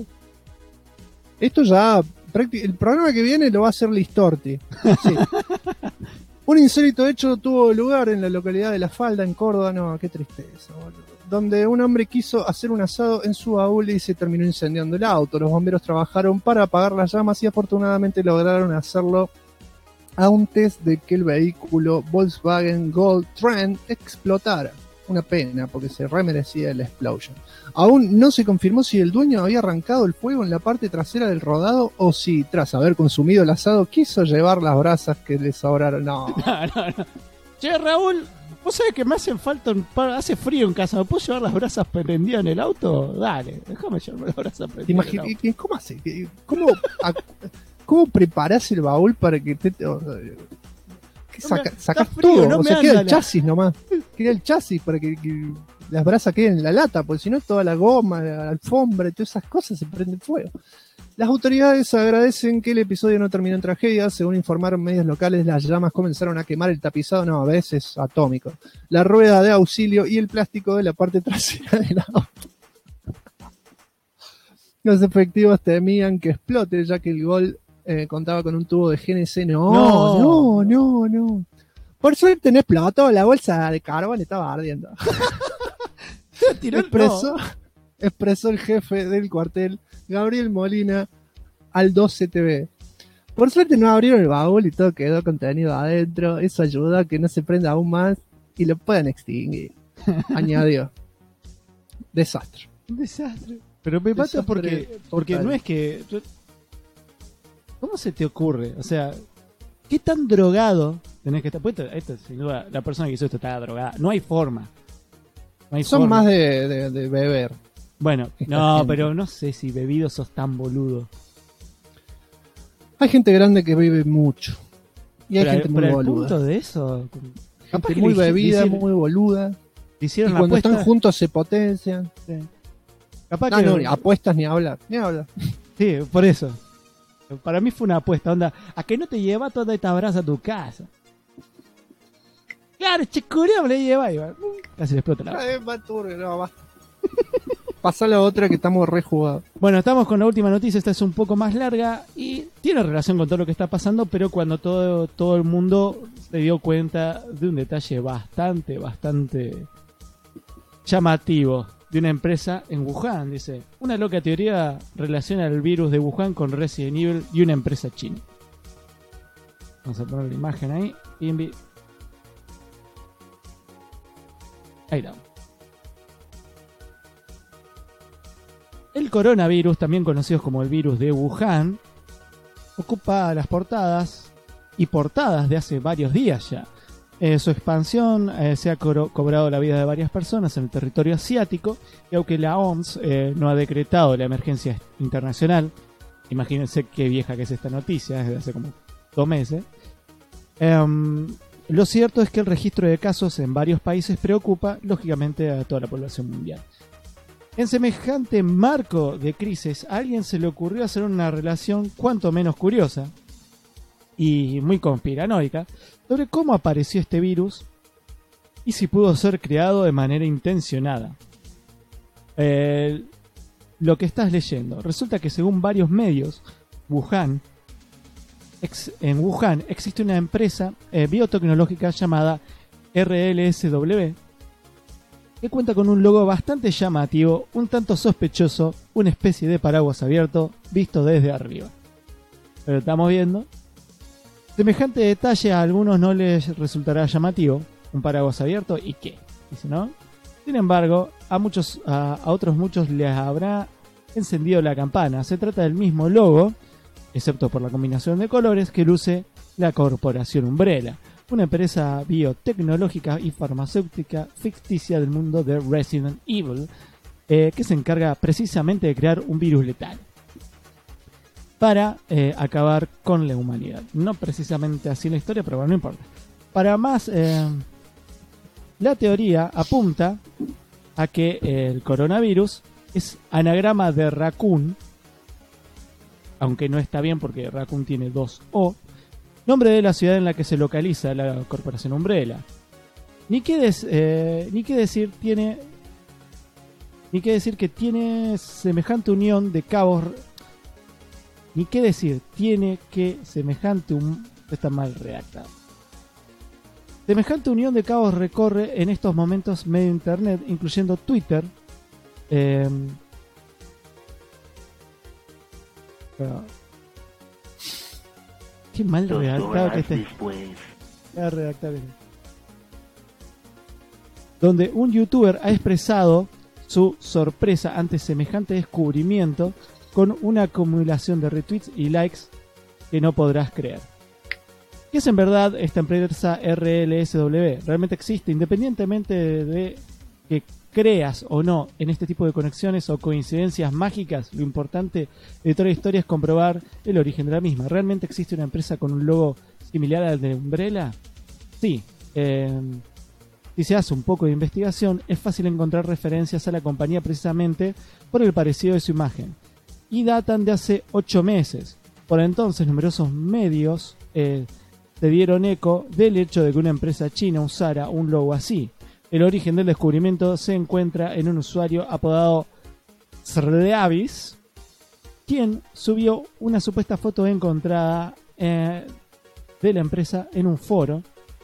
Esto ya, el programa que viene lo va a hacer Listorti. Sí. Un insólito hecho tuvo lugar en la localidad de La Falda, en Córdoba. No, qué tristeza, boludo. Donde un hombre quiso hacer un asado en su baúl y se terminó incendiando el auto. Los bomberos trabajaron para apagar las llamas y afortunadamente lograron hacerlo antes de que el vehículo Volkswagen Gold Trend explotara. Una pena, porque se remerecía la explosion. Aún no se confirmó si el dueño había arrancado el fuego en la parte trasera del rodado o si, tras haber consumido el asado, quiso llevar las brasas que le sobraron. No. Che, Raúl, ¿vos sabés que me hacen falta hace frío en casa? ¿Me puedo llevar las brasas prendidas en el auto? Dale, déjame llevarme las brasas prendidas en el auto. ¿Cómo hace? ¿Cómo preparás el baúl para que te... Sacás todo, no, o sea, queda el chasis nomás. Queda el chasis para que las brasas queden en la lata, porque si no toda la goma, la alfombra y todas esas cosas se prenden fuego. Las autoridades agradecen que el episodio no terminó en tragedia. Según informaron medios locales, las llamas comenzaron a quemar el tapizado, a veces atómico, la rueda de auxilio y el plástico de la parte trasera del auto. Los efectivos temían que explote, ya que el Gol contaba con un tubo de GNC. No. Por suerte no explotó, la bolsa de carbón estaba ardiendo. Expresó el jefe del cuartel, Gabriel Molina, al 12 TV. Por suerte no abrieron el baúl y todo quedó contenido adentro. Eso ayuda a que no se prenda aún más y lo puedan extinguir. Añadió. Desastre. Pero me mata porque no es que... ¿Cómo se te ocurre? O sea, ¿qué tan drogado tenés que estar? Pues esto, sin duda, la persona que hizo esto estaba drogada. No hay forma. Son más de beber. Bueno, no, pero no sé si bebido sos tan boludo. Hay gente grande que bebe mucho. Y hay gente muy boluda. Punto de eso. Gente muy bebida, muy boluda. hicieron y la cuando apuesta. están juntos se potencian. Sí. Capaz No, que no, ni apuestas ni hablar. Ni hablar. sí, por eso. Para mí fue una apuesta, onda, a que no te lleva toda esta brasa a tu casa. Claro, chicureo me le lleva y va. Casi le explota la boca. No, basta. Pasa la otra que estamos rejugados. Bueno, estamos con la última noticia, esta es un poco más larga y tiene relación con todo lo que está pasando, pero cuando todo el mundo se dio cuenta de un detalle bastante llamativo de una empresa en Wuhan. Dice, una loca teoría relaciona el virus de Wuhan con Resident Evil y una empresa china. Vamos a poner la imagen ahí. Ahí está. El coronavirus, también conocido como el virus de Wuhan, ocupa las portadas de hace varios días ya. Su expansión se ha cobrado la vida de varias personas en el territorio asiático, y aunque la OMS no ha decretado la emergencia internacional, imagínense qué vieja que es esta noticia, desde hace como 2 meses, lo cierto es que el registro de casos en varios países preocupa, lógicamente, a toda la población mundial. En semejante marco de crisis, a alguien se le ocurrió hacer una relación cuanto menos curiosa y muy conspiranoica sobre cómo apareció este virus y si pudo ser creado de manera intencionada. Lo que estás leyendo, resulta que según varios medios, en Wuhan existe una empresa biotecnológica llamada RLSW, que cuenta con un logo bastante llamativo, un tanto sospechoso, una especie de paraguas abierto visto desde arriba. Pero estamos viendo. Semejante detalle a algunos no les resultará llamativo, un paraguas abierto y qué, dice, ¿no? Sin embargo, a otros muchos les habrá encendido la campana. Se trata del mismo logo, excepto por la combinación de colores que luce la corporación Umbrella, una empresa biotecnológica y farmacéutica ficticia del mundo de Resident Evil, que se encarga precisamente de crear un virus letal para acabar con la humanidad. No precisamente así la historia, pero bueno, no importa. Para más, la teoría apunta a que el coronavirus es anagrama de raccoon, aunque no está bien porque raccoon tiene 2 O, nombre de la ciudad en la que se localiza la corporación Umbrella. Ni qué decir que tiene semejante unión de cabos. Está mal redactado. Semejante unión de cabos recorre en estos momentos medio internet, incluyendo Twitter. Qué mal redactado que esté. Donde un youtuber ha expresado su sorpresa ante semejante descubrimiento con una acumulación de retweets y likes que no podrás creer. ¿Qué es en verdad esta empresa RLSW? Realmente existe, independientemente de que creas o no en este tipo de conexiones o coincidencias mágicas. Lo importante de toda la historia es comprobar el origen de la misma. ¿Realmente existe una empresa con un logo similar al de Umbrella? Sí. Si se hace un poco de investigación, es fácil encontrar referencias a la compañía precisamente por el parecido de su imagen. Y datan de hace 8 meses. Por entonces, numerosos medios se dieron eco del hecho de que una empresa china usara un logo así. El origen del descubrimiento se encuentra en un usuario apodado Sreavis, quien subió una supuesta foto encontrada de la empresa en un foro.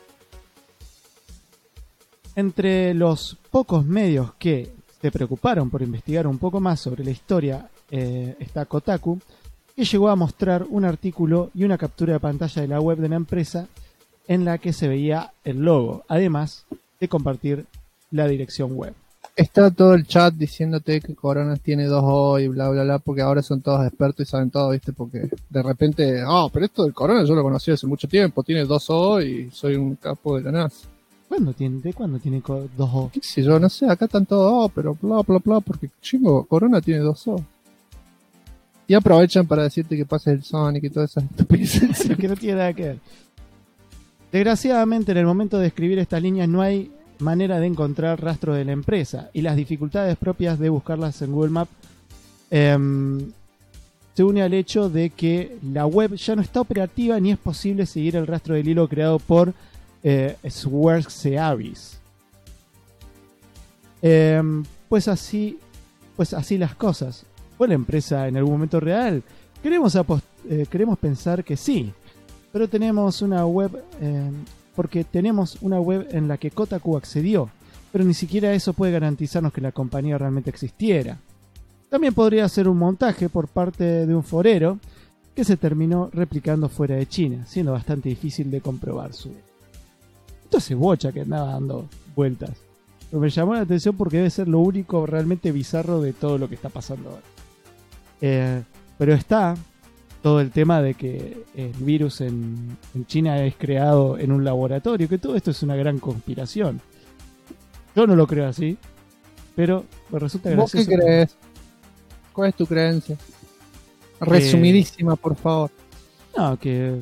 Entre los pocos medios que se preocuparon por investigar un poco más sobre la historia está Kotaku, que llegó a mostrar un artículo y una captura de pantalla de la web de la empresa en la que se veía el logo, además de compartir la dirección web. Está todo el chat diciéndote que Corona tiene 2 O y bla bla bla, porque ahora son todos expertos y saben todo, ¿viste? Porque de repente, pero esto del Corona yo lo conocí hace mucho tiempo, tiene 2 O y soy un capo de la NASA. ¿De cuándo tiene 2 O? ¿Qué sé yo? No sé, acá están todos O, pero bla bla bla, porque chingo, Corona tiene 2 O. Y aprovechan para decirte que pases el Sonic y todas esas estupideces. Que no tiene nada que ver. Desgraciadamente, en el momento de escribir estas líneas no hay manera de encontrar rastros de la empresa y las dificultades propias de buscarlas en Google Maps se une al hecho de que la web ya no está operativa ni es posible seguir el rastro del hilo creado por Squarespace. Pues así las cosas. ¿Fue la empresa en algún momento real? Queremos pensar que sí, pero tenemos una web porque tenemos una web en la que Kotaku accedió, pero ni siquiera eso puede garantizarnos que la compañía realmente existiera. También podría ser un montaje por parte de un forero que se terminó replicando fuera de China, siendo bastante difícil de comprobar su... Esto es bocha que andaba dando vueltas. Pero me llamó la atención porque debe ser lo único realmente bizarro de todo lo que está pasando ahora. Pero está todo el tema de que el virus en China es creado en un laboratorio, que todo esto es una gran conspiración. Yo no lo creo así, pero me resulta gracioso. ¿Vos qué crees? ¿Cuál es tu creencia? Resumidísima, por favor. No, que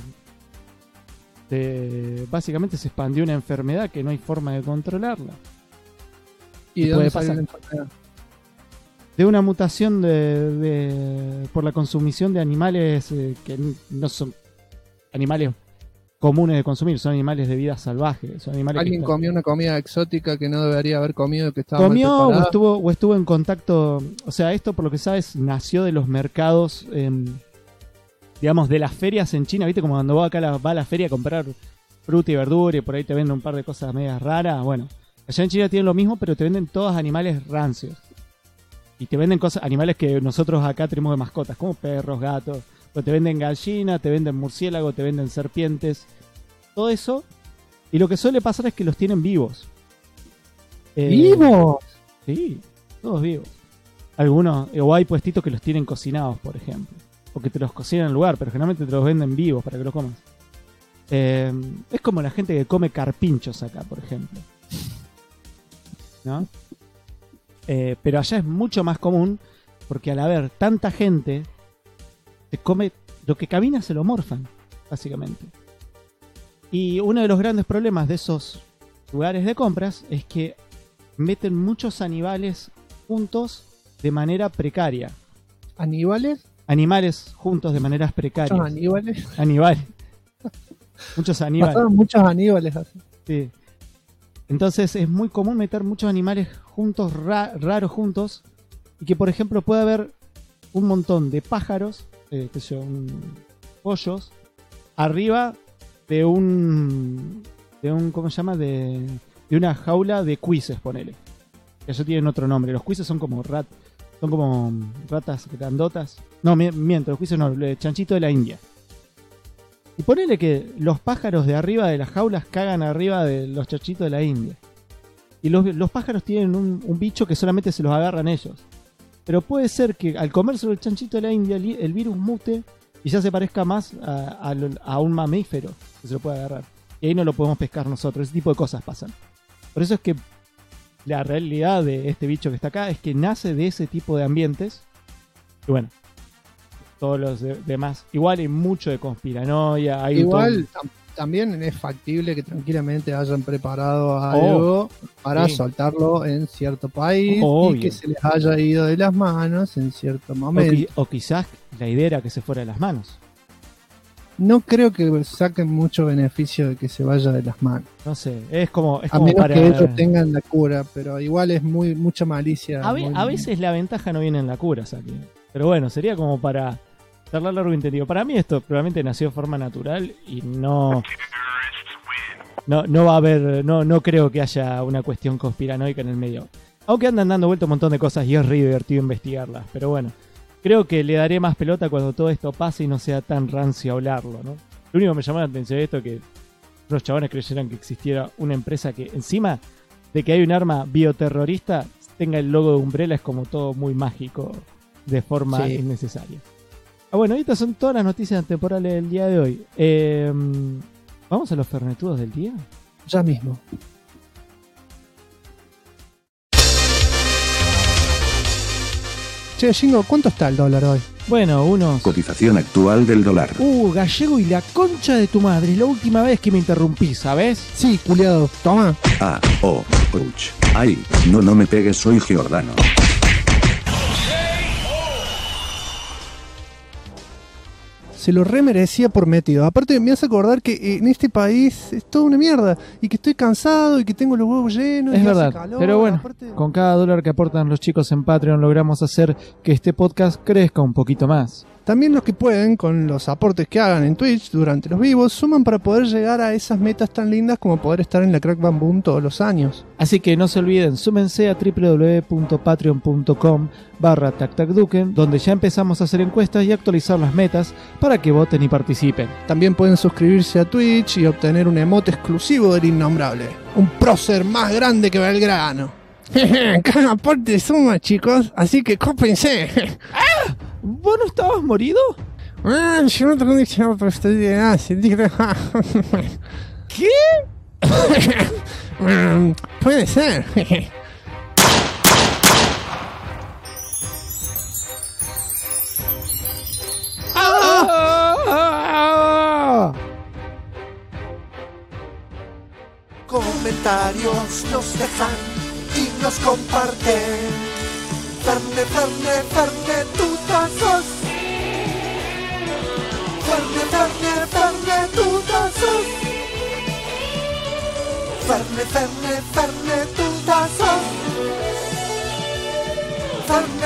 básicamente se expandió una enfermedad que no hay forma de controlarla. ¿Y de dónde salió la enfermedad? De una mutación por la consumición de animales que no son animales comunes de consumir, son animales de vida salvaje. Son animales ¿Alguien comió una comida exótica que no debería haber comido, que estaba mal preparada? o estuvo en contacto? O sea, esto por lo que sabes nació de los mercados, digamos, de las ferias en China. ¿Viste? Como cuando va a la feria a comprar fruta y verdura y por ahí te venden un par de cosas medias raras. Bueno, allá en China tienen lo mismo, pero te venden todos animales rancios. Y te venden animales que nosotros acá tenemos de mascotas, como perros, gatos. Pero te venden gallina, te venden murciélago, te venden serpientes. Todo eso. Y lo que suele pasar es que los tienen vivos. ¿Vivos? Sí, todos vivos. Algunos, o hay puestitos que los tienen cocinados, por ejemplo. O que te los cocinan en el lugar, pero generalmente te los venden vivos para que los comas. Es como la gente que come carpinchos acá, por ejemplo. ¿No? Pero allá es mucho más común porque al haber tanta gente se come lo que camina, se lo morfan básicamente. Y uno de los grandes problemas de esos lugares de compras es que meten muchos animales juntos de manera precaria. ¿Animales? Animales juntos de maneras precarias. ¿Muchos aníbales? Animales. Muchos aníbales. Pasaron muchos aníbales así. Sí. Entonces es muy común meter muchos animales juntos, raros juntos, y que por ejemplo puede haber un montón de pájaros, pollos, arriba de ¿cómo se llama? De una jaula de cuises, ponele. Que ellos tienen otro nombre. Los cuises son como ratas grandotas. No, miento, los cuises no, el chanchito de la India. Y ponele que los pájaros de arriba de las jaulas cagan arriba de los chanchitos de la India. Y los pájaros tienen un bicho que solamente se los agarran ellos. Pero puede ser que al comerse el chanchito de la India el virus mute y ya se parezca más a un mamífero que se lo puede agarrar. Y ahí no lo podemos pescar nosotros. Ese tipo de cosas pasan. Por eso es que la realidad de este bicho que está acá es que nace de ese tipo de ambientes. Y bueno, todos los demás. Igual hay mucho de conspiranoia. Igual también es factible que tranquilamente hayan preparado algo para soltarlo en cierto país y que se les haya ido de las manos en cierto momento. O quizás la idea era que se fuera de las manos. No creo que saquen mucho beneficio de que se vaya de las manos. No sé, es como a menos que ellos tengan la cura, pero igual es mucha malicia. A veces la ventaja no viene en la cura, Saki. Pero bueno, sería como para charlar largo y entendido. Para mí esto probablemente nació de forma natural y no va a haber, no creo que haya una cuestión conspiranoica en el medio. Aunque andan dando vuelta un montón de cosas y es re divertido investigarlas, pero bueno. Creo que le daré más pelota cuando todo esto pase y no sea tan rancio hablarlo, ¿no? Lo único que me llamó la atención de esto es que los chabones creyeran que existiera una empresa que encima de que hay un arma bioterrorista tenga el logo de Umbrella, es como todo muy mágico de forma innecesaria. Bueno, estas son todas las noticias temporales del día de hoy. ¿Vamos a los fernetudos del día? Ya mismo. Che, Jingo, ¿cuánto está el dólar hoy? Bueno, unos... Cotización actual del dólar. Gallego y la concha de tu madre. Es la última vez que me interrumpís, ¿sabes? Sí, culiado. Toma. Ouch. Ay, no me pegues, soy Giordano. Se lo remerecía por metido. Aparte me hace acordar que en este país es toda una mierda. Y que estoy cansado y que tengo los huevos llenos. Es y verdad, hace calor. pero bueno, Aparte... con cada dólar que aportan los chicos en Patreon logramos hacer que este podcast crezca un poquito más. También los que pueden, con los aportes que hagan en Twitch durante los vivos, suman para poder llegar a esas metas tan lindas como poder estar en la Crack Bam Boom todos los años. Así que no se olviden, súmense a www.patreon.com/tactacduken, donde ya empezamos a hacer encuestas y actualizar las metas para que voten y participen. También pueden suscribirse a Twitch y obtener un emote exclusivo del Innombrable. Un prócer más grande que Belgrano. Cada aporte suma, chicos, así que cópense. ¡Ah! ¿Vos no estabas morido? Yo no tengo dicho, pero estoy de nazi. ¿Qué? Puede ser. Comentarios nos dejan y nos comparten. Ferne, tutazos. Ferne, tutazos. Ferne, tutazos. Ferne,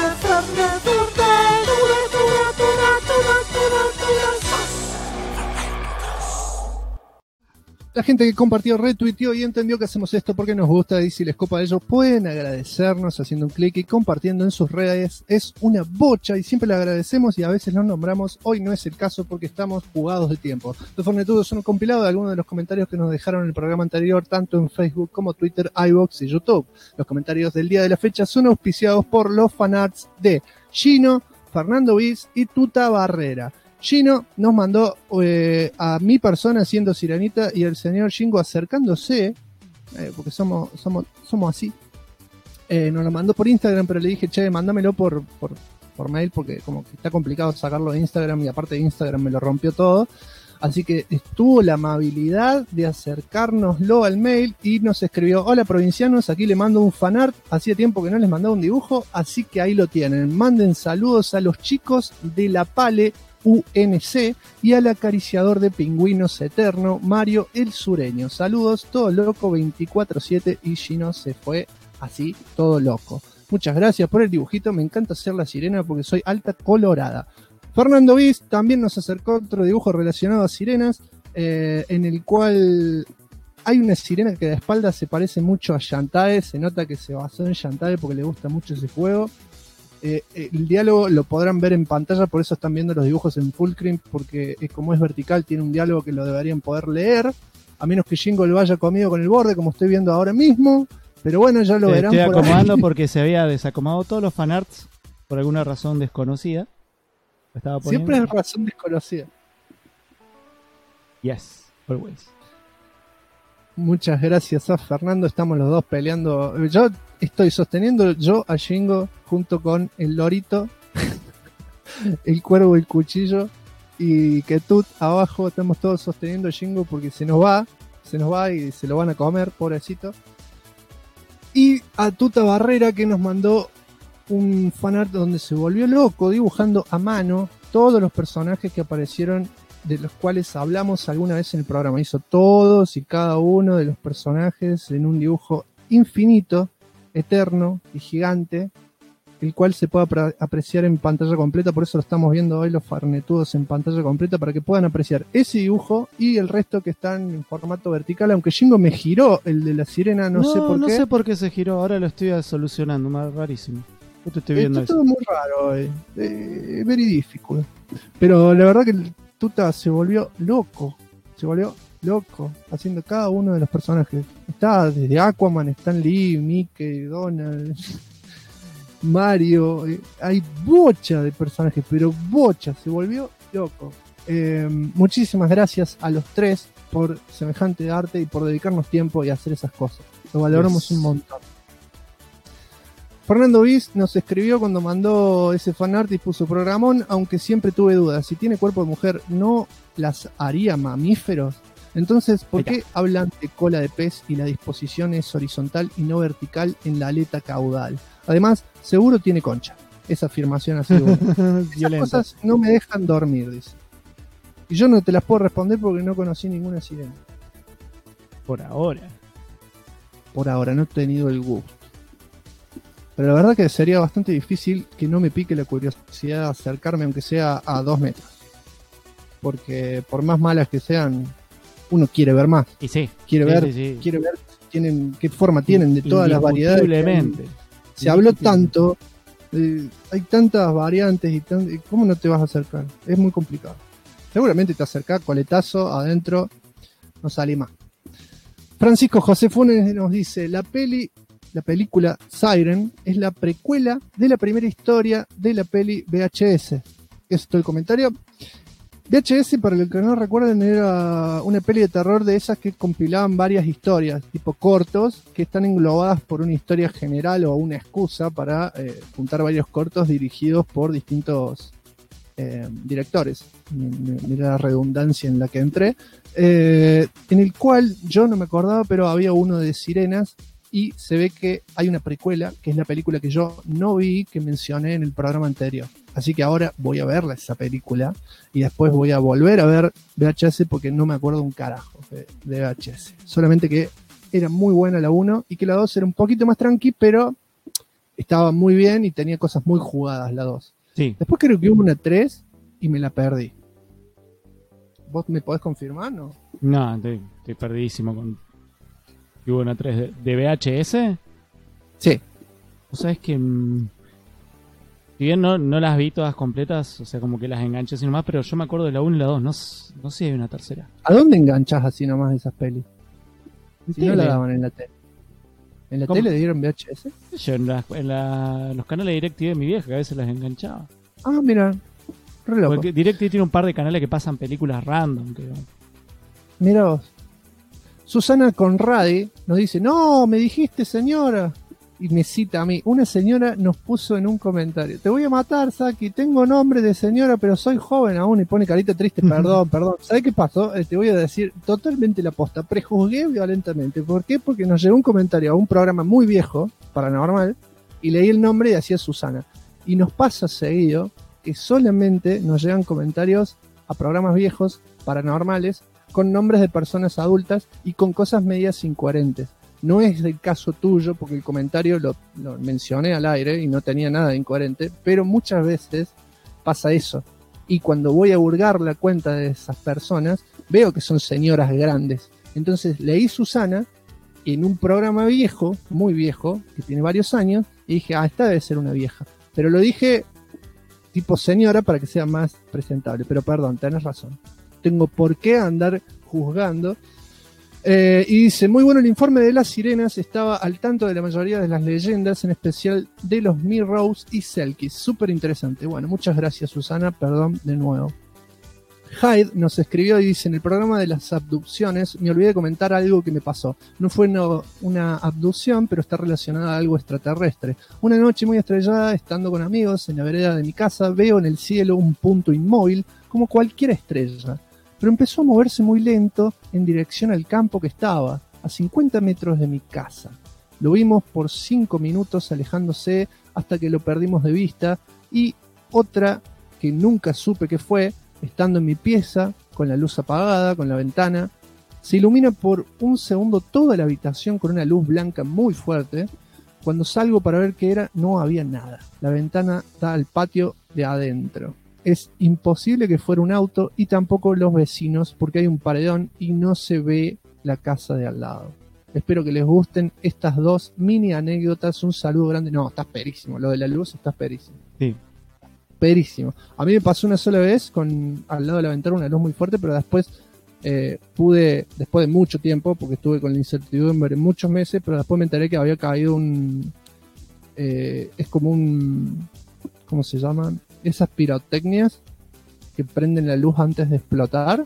La gente que compartió, retuiteó y entendió que hacemos esto porque nos gusta y si les copa a ellos pueden agradecernos haciendo un clic y compartiendo en sus redes. Es una bocha y siempre le agradecemos y a veces los nombramos. Hoy no es el caso porque estamos jugados de tiempo. Los Fornetudos son un compilado de algunos de los comentarios que nos dejaron en el programa anterior, tanto en Facebook como Twitter, iVoox y YouTube. Los comentarios del día de la fecha son auspiciados por los fanarts de Gino, Fernando Viz y Tuta Barrera. Gino nos mandó a mi persona siendo Sirenita y el señor Shingo acercándose, porque somos así. Nos lo mandó por Instagram, pero le dije, che, mándamelo por mail, porque como que está complicado sacarlo de Instagram y aparte de Instagram me lo rompió todo. Así que tuvo la amabilidad de acercárnoslo al mail y nos escribió: hola provincianos, aquí le mando un fanart, hacía tiempo que no les mandaba un dibujo, así que ahí lo tienen. Manden saludos a los chicos de la Pale UNC y al acariciador de pingüinos eterno, Mario el Sureño. Saludos, todo loco 24/7 y Gino se fue así, todo loco. Muchas gracias por el dibujito, me encanta hacer la sirena porque soy alta colorada. Fernando Viz también nos acercó otro dibujo relacionado a sirenas, en el cual hay una sirena que de espalda se parece mucho a Shantae, se nota que se basó en Shantae porque le gusta mucho ese juego. El diálogo lo podrán ver en pantalla, por eso están viendo los dibujos en full screen, porque como es vertical tiene un diálogo que lo deberían poder leer, a menos que Jingo lo haya comido con el borde como estoy viendo ahora mismo, pero bueno, ya lo verán. Estoy por acomodando ahí. porque se había desacomodado todos los fanarts por alguna razón desconocida. Estaba poniendo... Siempre es razón desconocida. Yes, always. Muchas gracias a Fernando, estamos los dos peleando. Yo estoy sosteniendo a Jingo junto con el lorito, el cuervo y el cuchillo, y que Tut abajo estamos todos sosteniendo a Jingo porque se nos va y se lo van a comer, pobrecito. Y a Tuta Barrera, que nos mandó un fanart donde se volvió loco dibujando a mano todos los personajes que aparecieron, de los cuales hablamos alguna vez en el programa. Hizo todos y cada uno de los personajes en un dibujo infinito, eterno y gigante, el cual se puede apreciar en pantalla completa. Por eso lo estamos viendo hoy los Farnetudos en pantalla completa, para que puedan apreciar ese dibujo y el resto que están en formato vertical. Aunque Jingo me giró el de la sirena, no sé por qué. No sé por qué se giró, ahora lo estoy solucionando, más rarísimo. Yo te estoy viendo Esto eso. es todo muy raro, very difficult. Pero la verdad que el Tuta se volvió loco, haciendo cada uno de los personajes. Está desde Aquaman, Stan Lee, Mickey, Donald, Mario, hay bocha de personajes, pero bocha, se volvió loco. Muchísimas gracias a los tres por semejante arte y por dedicarnos tiempo y hacer esas cosas. Lo valoramos un montón. Fernando Viz nos escribió cuando mandó ese fanart y puso programón, aunque siempre tuve dudas. Si tiene cuerpo de mujer, ¿no las haría mamíferos? Entonces, ¿por qué hablan de cola de pez y la disposición es horizontal y no vertical en la aleta caudal? Además, seguro tiene concha. Esa afirmación así. Esas cosas no me dejan dormir, dice. Y yo no te las puedo responder porque no conocí ninguna sirena. Por ahora. Por ahora, no he tenido el gusto. Pero la verdad que sería bastante difícil que no me pique la curiosidad de acercarme, aunque sea a 2 metros. Porque por más malas que sean, uno quiere ver más. Y sí. Quiere ver qué forma tienen de todas las variedades. Se habló tanto, hay tantas variantes y ¿cómo no te vas a acercar? Es muy complicado. Seguramente te acercás, coletazo, adentro, no sale más. Francisco José Funes nos dice, la película Siren es la precuela de la primera historia de la peli VHS. Eso es todo el comentario. VHS, para los que no recuerden, era una peli de terror de esas que compilaban varias historias, tipo cortos, que están englobadas por una historia general o una excusa para juntar varios cortos dirigidos por distintos directores. Mira la redundancia en la que entré. En el cual yo no me acordaba, pero había uno de sirenas. Y se ve que hay una precuela, que es la película que yo no vi, que mencioné en el programa anterior. Así que ahora voy a verla, esa película, y después voy a volver a ver VHS porque no me acuerdo un carajo de VHS. Solamente que era muy buena la 1 y que la 2 era un poquito más tranqui, pero estaba muy bien y tenía cosas muy jugadas la 2. Sí. Después creo que hubo una 3 y me la perdí. ¿Vos me podés confirmar, no? No, estoy perdidísimo con... ¿Y hubo una 3 de VHS? Sí. ¿Vos sabés que si bien no las vi todas completas, o sea, como que las enganché así nomás, pero yo me acuerdo de la 1 y la 2, no sé si hay una tercera. ¿A dónde enganchás así nomás esas pelis? Si no la tele. daban en la tele. ¿En la ¿Cómo? tele dieron VHS? Yo en los canales de DirecTV de mi vieja, que a veces las enganchaba. Ah, mira, re loco. Porque DirecTV tiene un par de canales que pasan películas random. Mira vos. Susana Conradi nos dice, no, me dijiste señora, y me cita a mí. Una señora nos puso en un comentario, te voy a matar, Saki, tengo nombre de señora, pero soy joven aún, y pone carita triste, perdón. ¿Sabes qué pasó? Te voy a decir totalmente la posta, prejuzgué violentamente. ¿Por qué? Porque nos llegó un comentario a un programa muy viejo, Paranormal, y leí el nombre y decía Susana. Y nos pasa seguido que solamente nos llegan comentarios a programas viejos, paranormales, con nombres de personas adultas y con cosas medias incoherentes. No es el caso tuyo, porque el comentario lo mencioné al aire y no tenía nada de incoherente, pero muchas veces pasa eso. Y cuando voy a hurgar la cuenta de esas personas, veo que son señoras grandes. Entonces leí Susana en un programa viejo, muy viejo, que tiene varios años, y dije, esta debe ser una vieja. Pero lo dije tipo señora para que sea más presentable. Pero perdón, tenés razón. Tengo por qué andar juzgando. Y dice, muy bueno el informe de las sirenas, estaba al tanto de la mayoría de las leyendas, en especial de los Mirrors y Selkies. Súper interesante. Bueno, muchas gracias Susana, perdón de nuevo. Hyde nos escribió y dice, en el programa de las abducciones me olvidé de comentar algo que me pasó. No fue una abducción, pero está relacionada a algo extraterrestre. Una noche muy estrellada, estando con amigos en la vereda de mi casa, veo en el cielo un punto inmóvil, como cualquier estrella. Pero empezó a moverse muy lento en dirección al campo que estaba, a 50 metros de mi casa. Lo vimos por 5 minutos alejándose hasta que lo perdimos de vista, y otra que nunca supe qué fue, estando en mi pieza, con la luz apagada, con la ventana, se ilumina por un segundo toda la habitación con una luz blanca muy fuerte. Cuando salgo para ver qué era, no había nada. La ventana da al patio de adentro. Es imposible que fuera un auto y tampoco los vecinos, porque hay un paredón y no se ve la casa de al lado. Espero que les gusten estas dos mini anécdotas. Un saludo grande. No, estás perísimo. Lo de la luz estás perísimo. Sí. Perísimo. A mí me pasó una sola vez con al lado de la ventana una luz muy fuerte, pero después pude, después de mucho tiempo, porque estuve con la incertidumbre muchos meses, pero después me enteré que había caído es como un, ¿cómo se llaman? Esas pirotecnias que prenden la luz antes de explotar.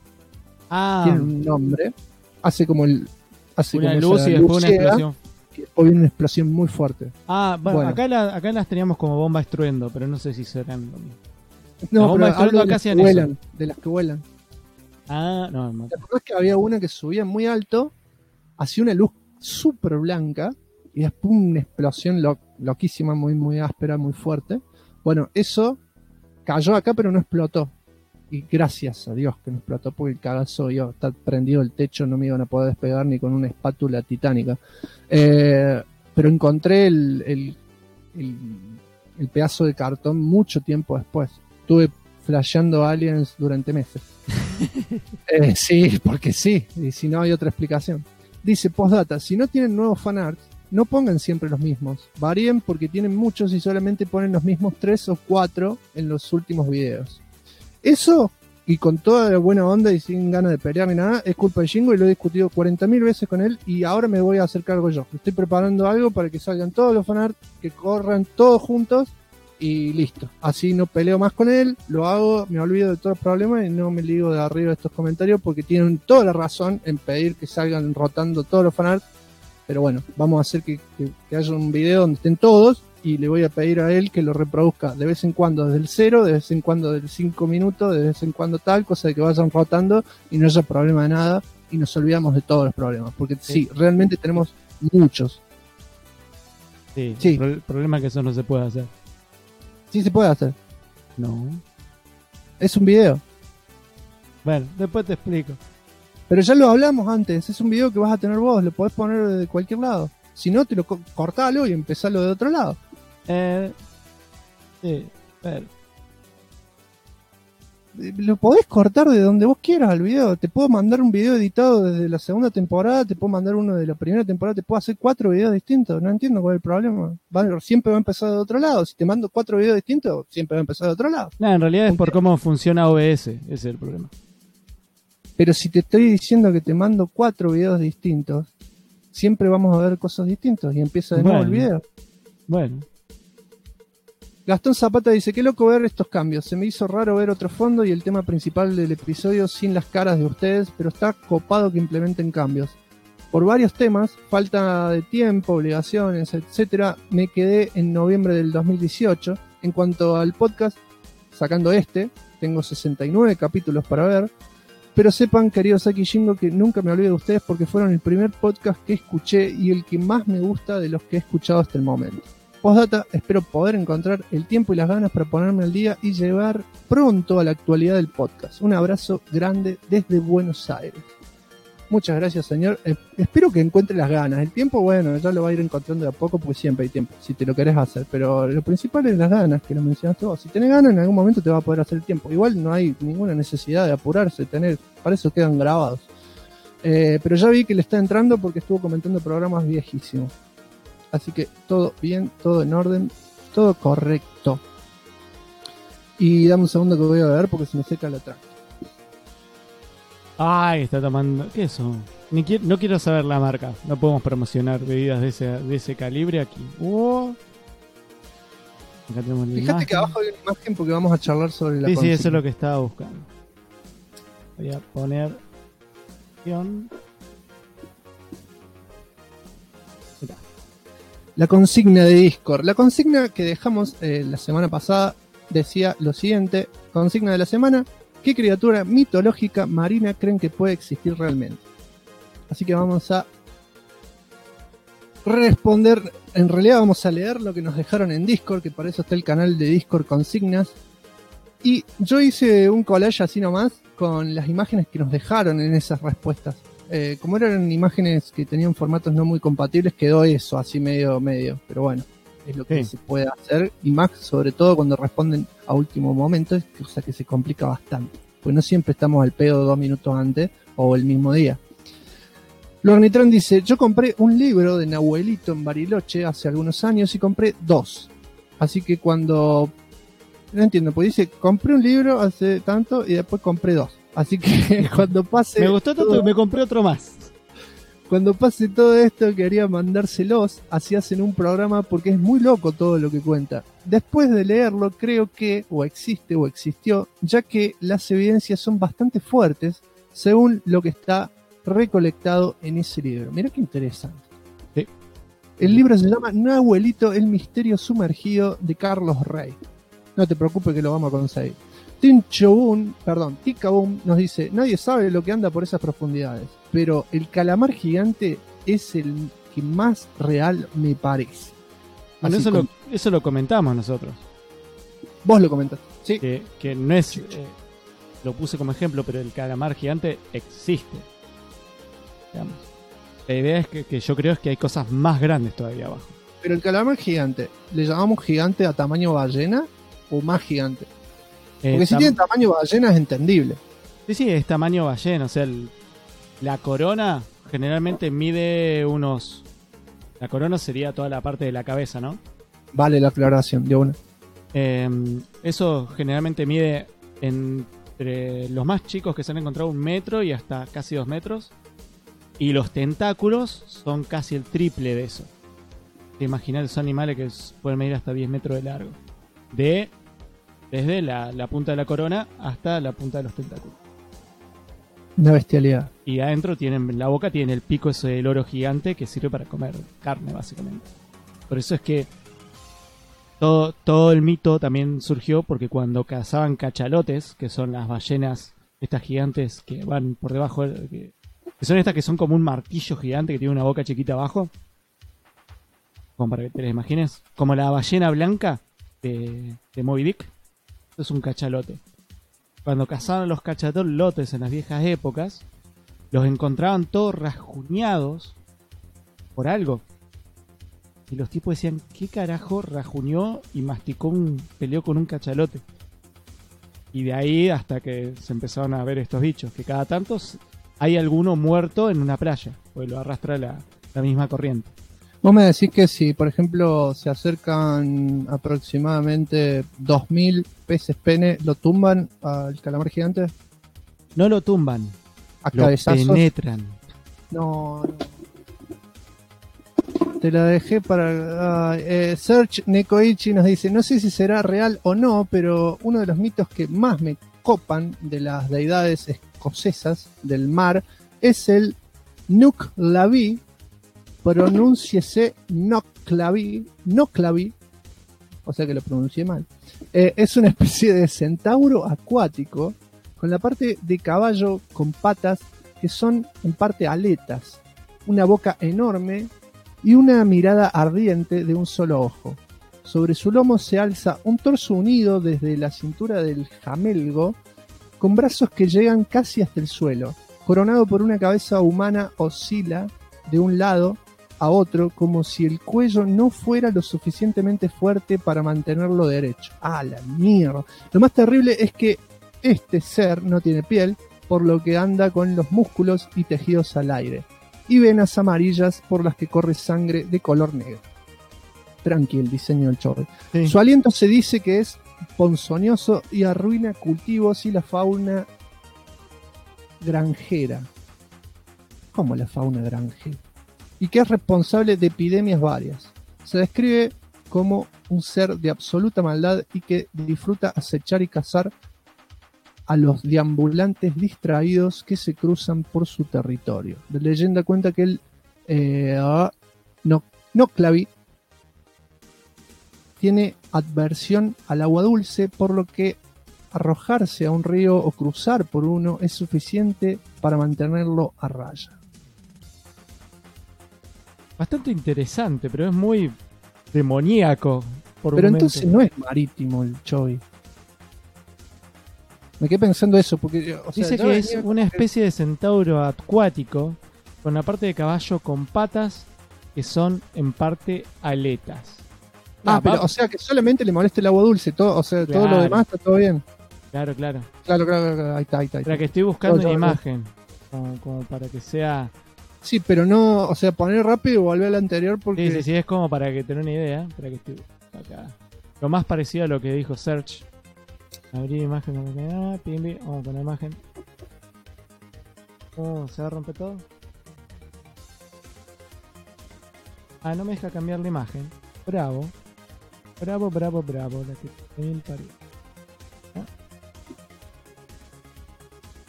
Tiene un nombre. Hace como una luz y después una explosión. o viene una explosión muy fuerte. Bueno. Acá las teníamos como bomba estruendo, pero no sé si serán lo mismo. No, la bomba estruendo acá hacían eso. De las que vuelan. No. ¿Te acuerdas que había una que subía muy alto, hacía una luz súper blanca y después una explosión loquísima, muy, muy áspera, muy fuerte? Bueno, eso cayó acá pero no explotó. Y gracias a Dios que no explotó, porque el cagazo iba a estar prendido el techo, no me iban a poder despegar ni con una espátula titánica. Pero encontré el pedazo de cartón mucho tiempo después. Estuve flasheando aliens durante meses. Sí, porque sí, y si no hay otra explicación. Dice, postdata, si no tienen nuevos fanarts, no pongan siempre los mismos. Varíen porque tienen muchos y solamente ponen los mismos 3 o 4 en los últimos videos. Eso, y con toda la buena onda y sin ganas de pelear ni nada, es culpa de Jingo y lo he discutido 40.000 veces con él y ahora me voy a hacer cargo yo. Estoy preparando algo para que salgan todos los fanarts, que corran todos juntos y listo. Así no peleo más con él, lo hago, me olvido de todos los problemas y no me ligo de arriba de estos comentarios porque tienen toda la razón en pedir que salgan rotando todos los fanarts. Pero bueno, vamos a hacer que haya un video donde estén todos y le voy a pedir a él que lo reproduzca de vez en cuando desde el 0, de vez en cuando del 5 minutos, de vez en cuando tal, cosa de que vayan rotando y no haya problema de nada y nos olvidamos de todos los problemas. Porque sí realmente tenemos muchos. Sí. El problema es que eso no se puede hacer. Sí se puede hacer. No. Es un video. Bueno, después te explico. Pero ya lo hablamos antes, es un video que vas a tener vos, lo podés poner de cualquier lado. Si no, te lo cortalo y empezalo de otro lado. Sí, pero... Lo podés cortar de donde vos quieras al video. Te puedo mandar un video editado desde la segunda temporada, te puedo mandar uno de la primera temporada, te puedo hacer 4 videos distintos. No entiendo cuál es el problema. Siempre va a empezar de otro lado. Si te mando 4 videos distintos, siempre va a empezar de otro lado. No, en realidad es por cómo funciona OBS, ese es el problema. Pero si te estoy diciendo que te mando 4 videos distintos, siempre vamos a ver cosas distintas y empieza de nuevo el video. Bueno. Gastón Zapata dice, qué loco ver estos cambios. Se me hizo raro ver otro fondo y el tema principal del episodio sin las caras de ustedes, pero está copado que implementen cambios. Por varios temas, falta de tiempo, obligaciones, etcétera, me quedé en noviembre del 2018. En cuanto al podcast, sacando tengo 69 capítulos para ver. Pero sepan, queridos Saki y Jingo, que nunca me olvido de ustedes porque fueron el primer podcast que escuché y el que más me gusta de los que he escuchado hasta el momento. Postdata, espero poder encontrar el tiempo y las ganas para ponerme al día y llevar pronto a la actualidad del podcast. Un abrazo grande desde Buenos Aires. Muchas gracias, señor. Espero que encuentre las ganas. El tiempo, bueno, ya lo va a ir encontrando de a poco porque siempre hay tiempo, si te lo querés hacer. Pero lo principal es las ganas, que lo mencionaste vos. Si tenés ganas, en algún momento te va a poder hacer el tiempo. Igual no hay ninguna necesidad de apurarse, para eso quedan grabados. Pero ya vi que le está entrando porque estuvo comentando programas viejísimos. Así que todo bien, todo en orden, todo correcto. Y dame un segundo que voy a ver porque se me seca la tranca. Ay, está tomando... ¿Qué es eso? No quiero saber la marca. No podemos promocionar bebidas de ese calibre aquí. Acá tenemos la Fíjate imagen. que abajo hay una imagen porque vamos a charlar sobre la Sí, consigna. eso es lo que estaba buscando. Voy a poner... La consigna de Discord. La consigna que dejamos la semana pasada decía lo siguiente. Consigna de la semana. ¿Qué criatura mitológica marina creen que puede existir realmente? Así que vamos a responder. En realidad vamos a leer lo que nos dejaron en Discord, que para eso está el canal de Discord Consignas. Y yo hice un collage así nomás con las imágenes que nos dejaron en esas respuestas. Como eran imágenes que tenían formatos no muy compatibles, quedó eso así medio. Pero bueno, es lo que se puede hacer. Y más sobre todo cuando responden a último momento, cosa que se complica bastante. Pues no siempre estamos al pedo 2 minutos antes o el mismo día. Lornitron dice, yo compré un libro de Nahuelito en Bariloche hace algunos años y compré 2. Así que cuando... No entiendo, pues dice, compré un libro hace tanto y después compré 2. Así que cuando pase... Me gustó tanto que me compré otro más. Cuando pase todo esto quería mandárselos, así hacen un programa porque es muy loco todo lo que cuenta. Después de leerlo creo que o existe o existió, ya que las evidencias son bastante fuertes según lo que está recolectado en ese libro. Mirá qué interesante. Sí. El libro se llama Nahuelito, el misterio sumergido de Carlos Rey. No te preocupes que lo vamos a conseguir. Ticabum nos dice, nadie sabe lo que anda por esas profundidades, pero el calamar gigante es el que más real me parece. Bueno, eso lo comentamos nosotros. Vos lo comentaste, sí. Que no es... lo puse como ejemplo, pero el calamar gigante existe. Digamos. La idea es que yo creo es que hay cosas más grandes todavía abajo. Pero el calamar gigante, ¿le llamamos gigante a tamaño ballena o más gigante? Porque si tiene tamaño ballena es entendible. Sí, es tamaño ballena. O sea, la corona generalmente mide unos... La corona sería toda la parte de la cabeza, ¿no? Vale la aclaración, de una. Eso generalmente mide entre los más chicos que se han encontrado 1 metro y hasta casi 2 metros. Y los tentáculos son casi el triple de eso. Imaginar, son animales que pueden medir hasta 10 metros de largo. Desde la punta de la corona hasta la punta de los tentáculos. Una bestialidad. Y adentro la boca tiene el pico ese del oro gigante que sirve para comer carne, básicamente. Por eso es que todo el mito también surgió porque cuando cazaban cachalotes, que son las ballenas, estas gigantes que van por debajo, que son estas que son como un martillo gigante que tiene una boca chiquita abajo, como para que te las imagines, como la ballena blanca de Moby Dick. Esto es un cachalote. Cuando cazaban los cachalotes en las viejas épocas, los encontraban todos rajuñados por algo. Y los tipos decían, ¿qué carajo rajuñó y peleó con un cachalote? Y de ahí hasta que se empezaron a ver estos bichos, que cada tanto hay alguno muerto en una playa, pues lo arrastra la misma corriente. Vos me decís que si, por ejemplo, se acercan aproximadamente 2000 peces pene, ¿lo tumban al calamar gigante? No lo tumban, lo penetran. No. Te la dejé para... Search Nekoichi nos dice, no sé si será real o no, pero uno de los mitos que más me copan de las deidades escocesas del mar es el Nucklavi, pronúnciese Noclavi, o sea que lo pronuncié mal. Es una especie de centauro acuático con la parte de caballo con patas que son en parte aletas, una boca enorme y una mirada ardiente de un solo ojo. Sobre su lomo se alza un torso unido desde la cintura del jamelgo, con brazos que llegan casi hasta el suelo, coronado por una cabeza humana oscila de un lado a otro como si el cuello no fuera lo suficientemente fuerte para mantenerlo derecho. ¡Ah, la mierda! Lo más terrible es que este ser no tiene piel, por lo que anda con los músculos y tejidos al aire, y venas amarillas por las que corre sangre de color negro. Tranqui el diseño del chorro. Sí. Su aliento se dice que es ponzoñoso y arruina cultivos y la fauna granjera. ¿Cómo la fauna granjera? Y que es responsable de epidemias varias. Se describe como un ser de absoluta maldad y que disfruta acechar y cazar a los deambulantes distraídos que se cruzan por su territorio. La leyenda cuenta que el Noclavi tiene adversión al agua dulce, por lo que arrojarse a un río o cruzar por uno es suficiente para mantenerlo a raya. Bastante interesante, pero es muy demoníaco. Pero entonces no es marítimo el Choi. Me quedé pensando eso, porque... O sea, dice que es una especie de centauro acuático, con la parte de caballo con patas que son en parte aletas. Pero, o sea que solamente le molesta el agua dulce, todo, o sea, claro. Todo lo demás está todo bien. Claro. Claro, ahí está. Para que estoy buscando una imagen, como para que sea... Sí, pero no, o sea, poner rápido y volver a la anterior porque... Sí, es como para que tenga una idea. Para que estoy acá. Lo más parecido a lo que dijo Search. Abrir imagen, vamos con la imagen. ¿Se va a romper todo? No me deja cambiar la imagen. Bravo. La que tenía el parió.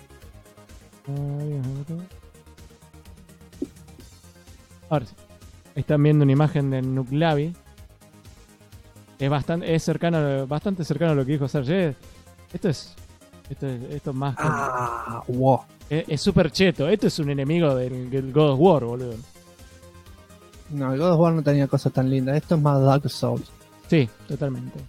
Ahora sí. están viendo una imagen del Nuclavi. Es bastante cercano a lo que dijo Serge. Esto es más... Wow. Es súper cheto. Esto es un enemigo del God of War, boludo. No, el God of War no tenía cosas tan lindas. Esto es más Dark Souls. Sí, totalmente.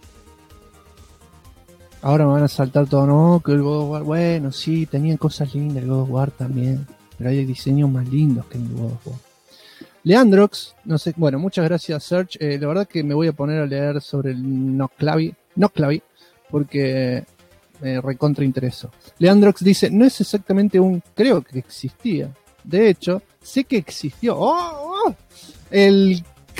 Ahora me van a saltar todo, no, que el God of War... Bueno, sí, tenían cosas lindas el God of War también. Pero hay diseños más lindos que en el God of War. Leandrox, no sé, bueno, muchas gracias Serge. La verdad que me voy a poner a leer sobre el Noclavi, porque me recontra interesó. Leandrox dice, no es exactamente creo que existía. De hecho, sé que existió. El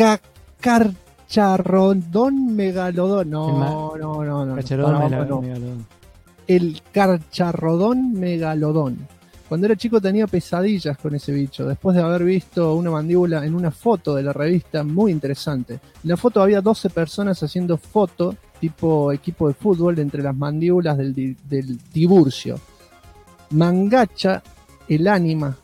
Carcharodon megalodón. No. Megalodón. El Carcharodon megalodón. Cuando era chico tenía pesadillas con ese bicho, después de haber visto una mandíbula en una foto de la revista muy interesante. En la foto había 12 personas haciendo foto, tipo equipo de fútbol, entre las mandíbulas del Tiburcio. Mangacha el ánima.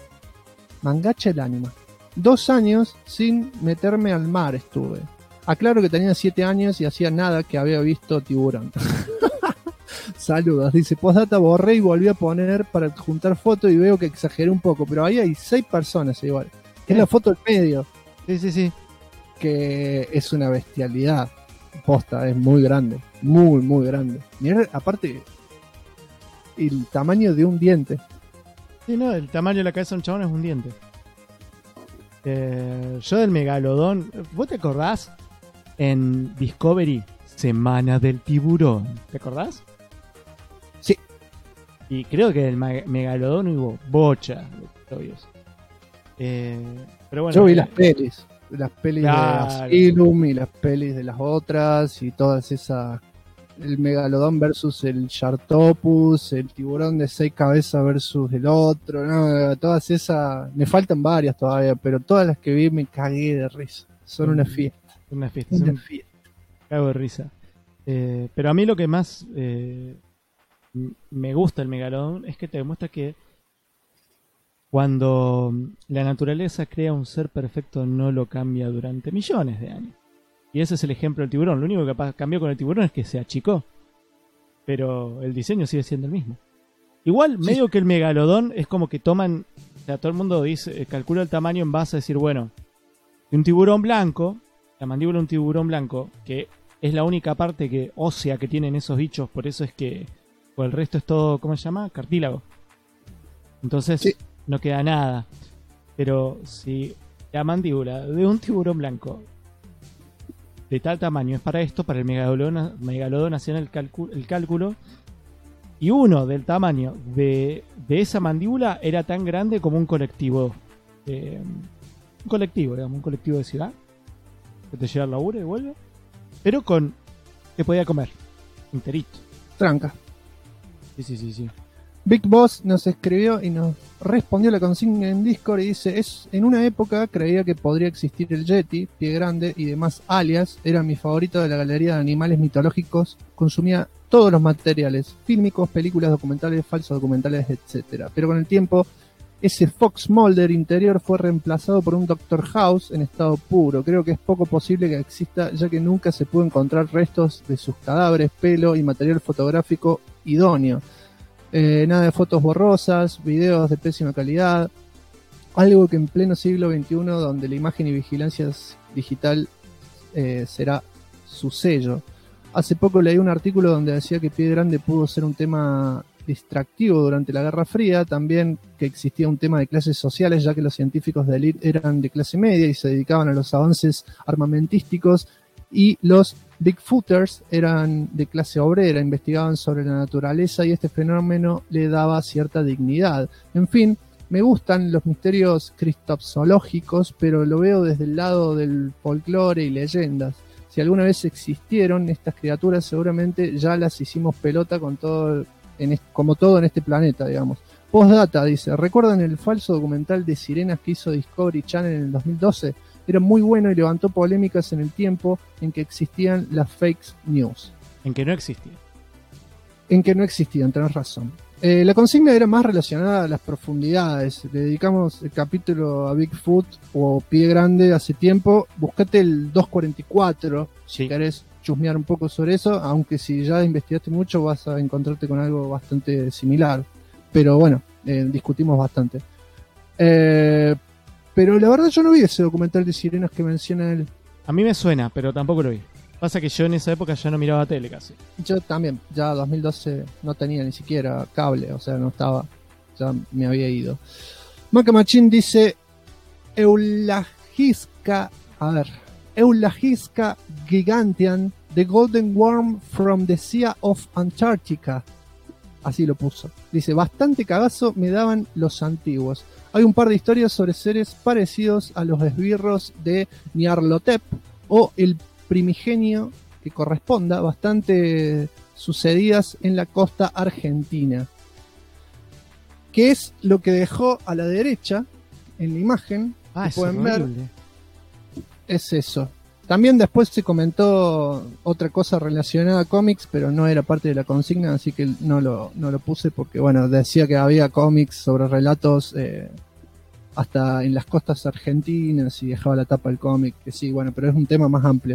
2 años sin meterme al mar estuve. Aclaro que tenía 7 años y hacía nada que había visto tiburón. Saludos, dice, postdata, borré y volví a poner para juntar fotos y veo que exageré un poco, pero ahí hay 6 personas igual. Es la foto del medio. Sí. Que es una bestialidad. Posta, es muy grande. Muy grande. Mirá, aparte, el tamaño de un diente. Sí, no, el tamaño de la cabeza de un chabón es un diente. Yo del megalodón, ¿vos te acordás? En Discovery, Semana del Tiburón. ¿Te acordás? Sí. Y creo que del megalodón hubo bocha de episodios. Pero bueno, yo vi las pelis de claro. Asylum y las pelis de las otras y todas esas, el megalodón versus el Sharktopus, el tiburón de 6 cabezas versus el otro, no, todas esas, me faltan varias todavía, pero todas las que vi me cagué de risa, son una fiesta. Una fiesta. Cago de risa. Pero a mí lo que más me gusta el megalodón es que te demuestra que cuando la naturaleza crea un ser perfecto no lo cambia durante millones de años. Y ese es el ejemplo del tiburón. Lo único que cambió con el tiburón es que se achicó. Pero el diseño sigue siendo el mismo. Igual, medio que el megalodón es como que toman... O sea, todo el mundo dice, calcula el tamaño en base a decir, bueno, un tiburón blanco, la mandíbula de un tiburón blanco, que es la única parte ósea que tienen esos bichos, por eso es que... Pues el resto es todo, ¿cómo se llama? Cartílago. Entonces no queda nada. Pero si la mandíbula de un tiburón blanco de tal tamaño es para esto, para el megalodón hacían el cálculo, y uno del tamaño de esa mandíbula era tan grande como un colectivo. Un colectivo de ciudad, que te lleva al laburo y vuelve. Pero te podía comer enterito. Tranca. Sí. Big Boss nos escribió y nos respondió la consigna en Discord y dice, en una época creía que podría existir el Yeti, Pie Grande y demás alias, era mi favorito de la galería de animales mitológicos, consumía todos los materiales, fílmicos, películas, documentales, falsos documentales, etc. Pero con el tiempo, ese Fox Mulder interior fue reemplazado por un Dr. House en estado puro. Creo que es poco posible que exista, ya que nunca se pudo encontrar restos de sus cadáveres, pelo y material fotográfico idóneo. Nada de fotos borrosas, videos de pésima calidad, algo que en pleno siglo XXI, donde la imagen y vigilancia digital será su sello. Hace poco leí un artículo donde decía que Pie Grande pudo ser un tema distractivo durante la Guerra Fría, también que existía un tema de clases sociales, ya que los científicos de élite eran de clase media y se dedicaban a los avances armamentísticos, y los Bigfooters eran de clase obrera, investigaban sobre la naturaleza y este fenómeno le daba cierta dignidad. En fin, me gustan los misterios criptozoológicos, pero lo veo desde el lado del folclore y leyendas. Si alguna vez existieron estas criaturas, seguramente ya las hicimos pelota con todo, como todo en este planeta, digamos. Postdata, dice, ¿recuerdan el falso documental de sirenas que hizo Discovery Channel en el 2012? Era muy bueno y levantó polémicas en el tiempo en que existían las fake news. En que no existía. en que no existían, tenés razón. La consigna era más relacionada a las profundidades. Le dedicamos el capítulo a Bigfoot o Pie Grande hace tiempo. Buscate el 244 si querés chusmear un poco sobre eso, aunque si ya investigaste mucho vas a encontrarte con algo bastante similar. Pero bueno, discutimos bastante. Pero la verdad yo no vi ese documental de sirenas que menciona él. A mí me suena, pero tampoco lo vi. Pasa que yo en esa época ya no miraba tele casi. Yo también, ya 2012 no tenía ni siquiera cable, o sea, no estaba, ya me había ido. Maca Machín dice Eulagisca gigantean, the golden worm from the Sea of Antarctica. Así lo puso. Dice, bastante cagazo me daban los antiguos. Hay un par de historias sobre seres parecidos a los esbirros de Nyarlathotep o el primigenio que corresponda, bastante sucedidas en la costa argentina. ¿Qué es lo que dejó a la derecha en la imagen? Que pueden ver. Es eso. También después se comentó otra cosa relacionada a cómics, pero no era parte de la consigna, así que no lo puse porque, bueno, decía que había cómics sobre relatos hasta en las costas argentinas y dejaba la tapa del cómic, que sí, bueno, pero es un tema más amplio.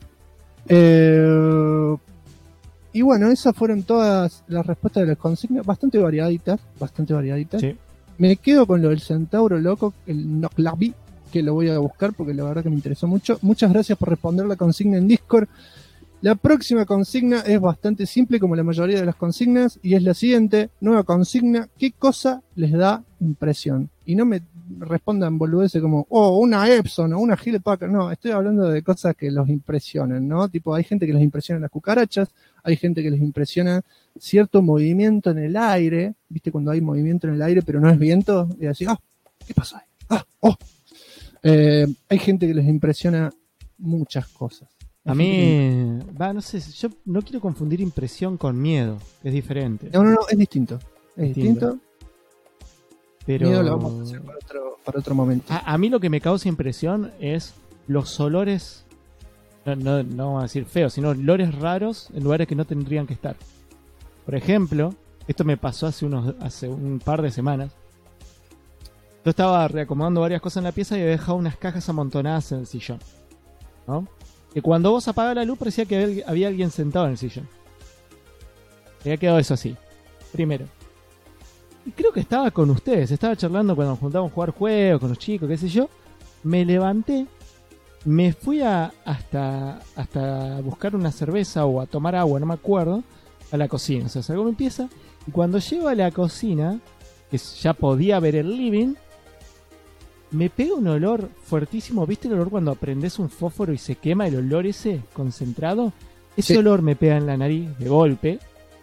Y bueno, esas fueron todas las respuestas de las consignas, bastante variaditas. Sí. Me quedo con lo del centauro loco, el Noklabi, que lo voy a buscar porque la verdad que me interesó mucho. Muchas gracias por responder la consigna en Discord. La próxima consigna es bastante simple como la mayoría de las consignas y es la siguiente, nueva consigna, ¿qué cosa les da impresión? Y no me respondan boludeces como, una Epson o una Hewlett Packard, no, estoy hablando de cosas que los impresionan, ¿no? Tipo, hay gente que les impresiona las cucarachas, hay gente que les impresiona cierto movimiento en el aire, ¿viste? Cuando hay movimiento en el aire pero no es viento, y así, ¿qué pasó ahí? Hay gente que les impresiona muchas cosas. A mí, no sé, yo no quiero confundir impresión con miedo, es diferente. No, es distinto. Es distinto. Pero miedo lo vamos a hacer para otro momento. A mí lo que me causa impresión es los olores, no vamos a decir feos, sino olores raros en lugares que no tendrían que estar. Por ejemplo, esto me pasó hace un par de semanas. Yo estaba reacomodando varias cosas en la pieza y había dejado unas cajas amontonadas en el sillón, ¿no? Que cuando vos apagás la luz parecía que había alguien sentado en el sillón. Había quedado eso así. Primero. Y creo que estaba con ustedes. Estaba charlando cuando nos juntábamos a jugar juegos con los chicos, qué sé yo. Me levanté. Me fui hasta buscar una cerveza o a tomar agua, no me acuerdo. A la cocina. O sea, salgo de mi pieza. Y cuando llego a la cocina, que ya podía ver el living, me pega un olor fuertísimo. ¿Viste el olor cuando prendés un fósforo y se quema el olor ese concentrado? Ese olor me pega en la nariz de golpe.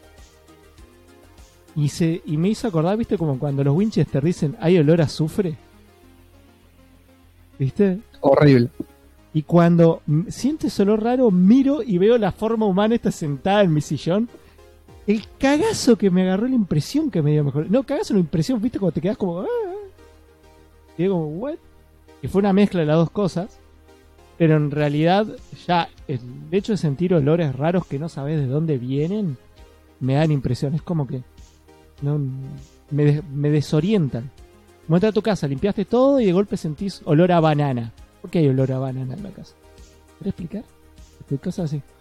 Y me hizo acordar, ¿viste? Como cuando los Winchester dicen, hay olor a azufre. ¿Viste? Horrible. Y cuando siento ese olor raro, miro y veo la forma humana esta sentada en mi sillón. El cagazo que me agarró, la impresión que me dio mejor. No, cagazo, la impresión, ¿viste? Cuando te quedas como... Y digo, ¿what? Y fue una mezcla de las dos cosas. Pero en realidad, ya el hecho de sentir olores raros que no sabes de dónde vienen, me dan impresión. Es como que me desorientan. Como entras a tu casa, limpiaste todo y de golpe sentís olor a banana. ¿Por qué hay olor a banana en la casa? ¿Querés explicar? Cosas así.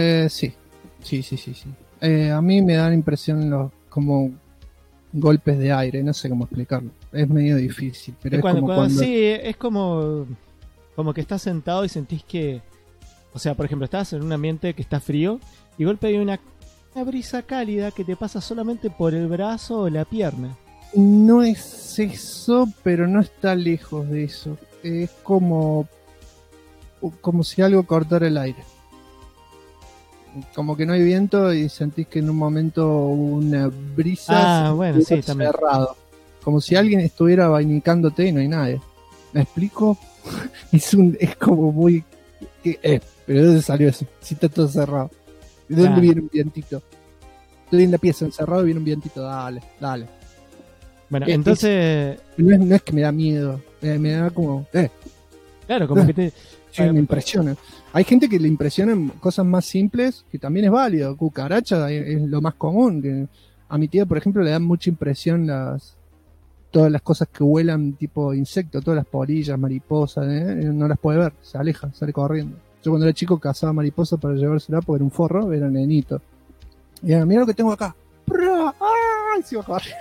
Sí. A mí me dan impresión como golpes de aire, no sé cómo explicarlo. Es medio difícil, pero sí, es como que estás sentado y sentís que, o sea, por ejemplo, estás en un ambiente que está frío y de golpe hay una brisa cálida que te pasa solamente por el brazo o la pierna. No es eso, pero no está lejos de eso. Es como si algo cortara el aire. Como que no hay viento y sentís que en un momento una brisa sí, también. Cerrado. Como si alguien estuviera vainicándote y no hay nadie. ¿Me explico? Es como muy... pero ¿de dónde salió eso? Si está todo cerrado. ¿De dónde viene un vientito? Estoy en la pieza encerrado y viene un vientito. Dale. Bueno, entonces... No es que me da miedo. Me da como... Claro, como que Sí, me impresiona. Hay gente que le impresionan cosas más simples, que también es válido. Cucaracha es lo más común. Que a mi tía, por ejemplo, le dan mucha impresión todas las cosas que huelan tipo insectos, todas las polillas, mariposas, no las puede ver, se aleja, sale corriendo. Yo cuando era chico cazaba mariposas para llevársela porque era un forro, era nenito. Y era, mira lo que tengo acá. ¡Ay! Se iba a correr.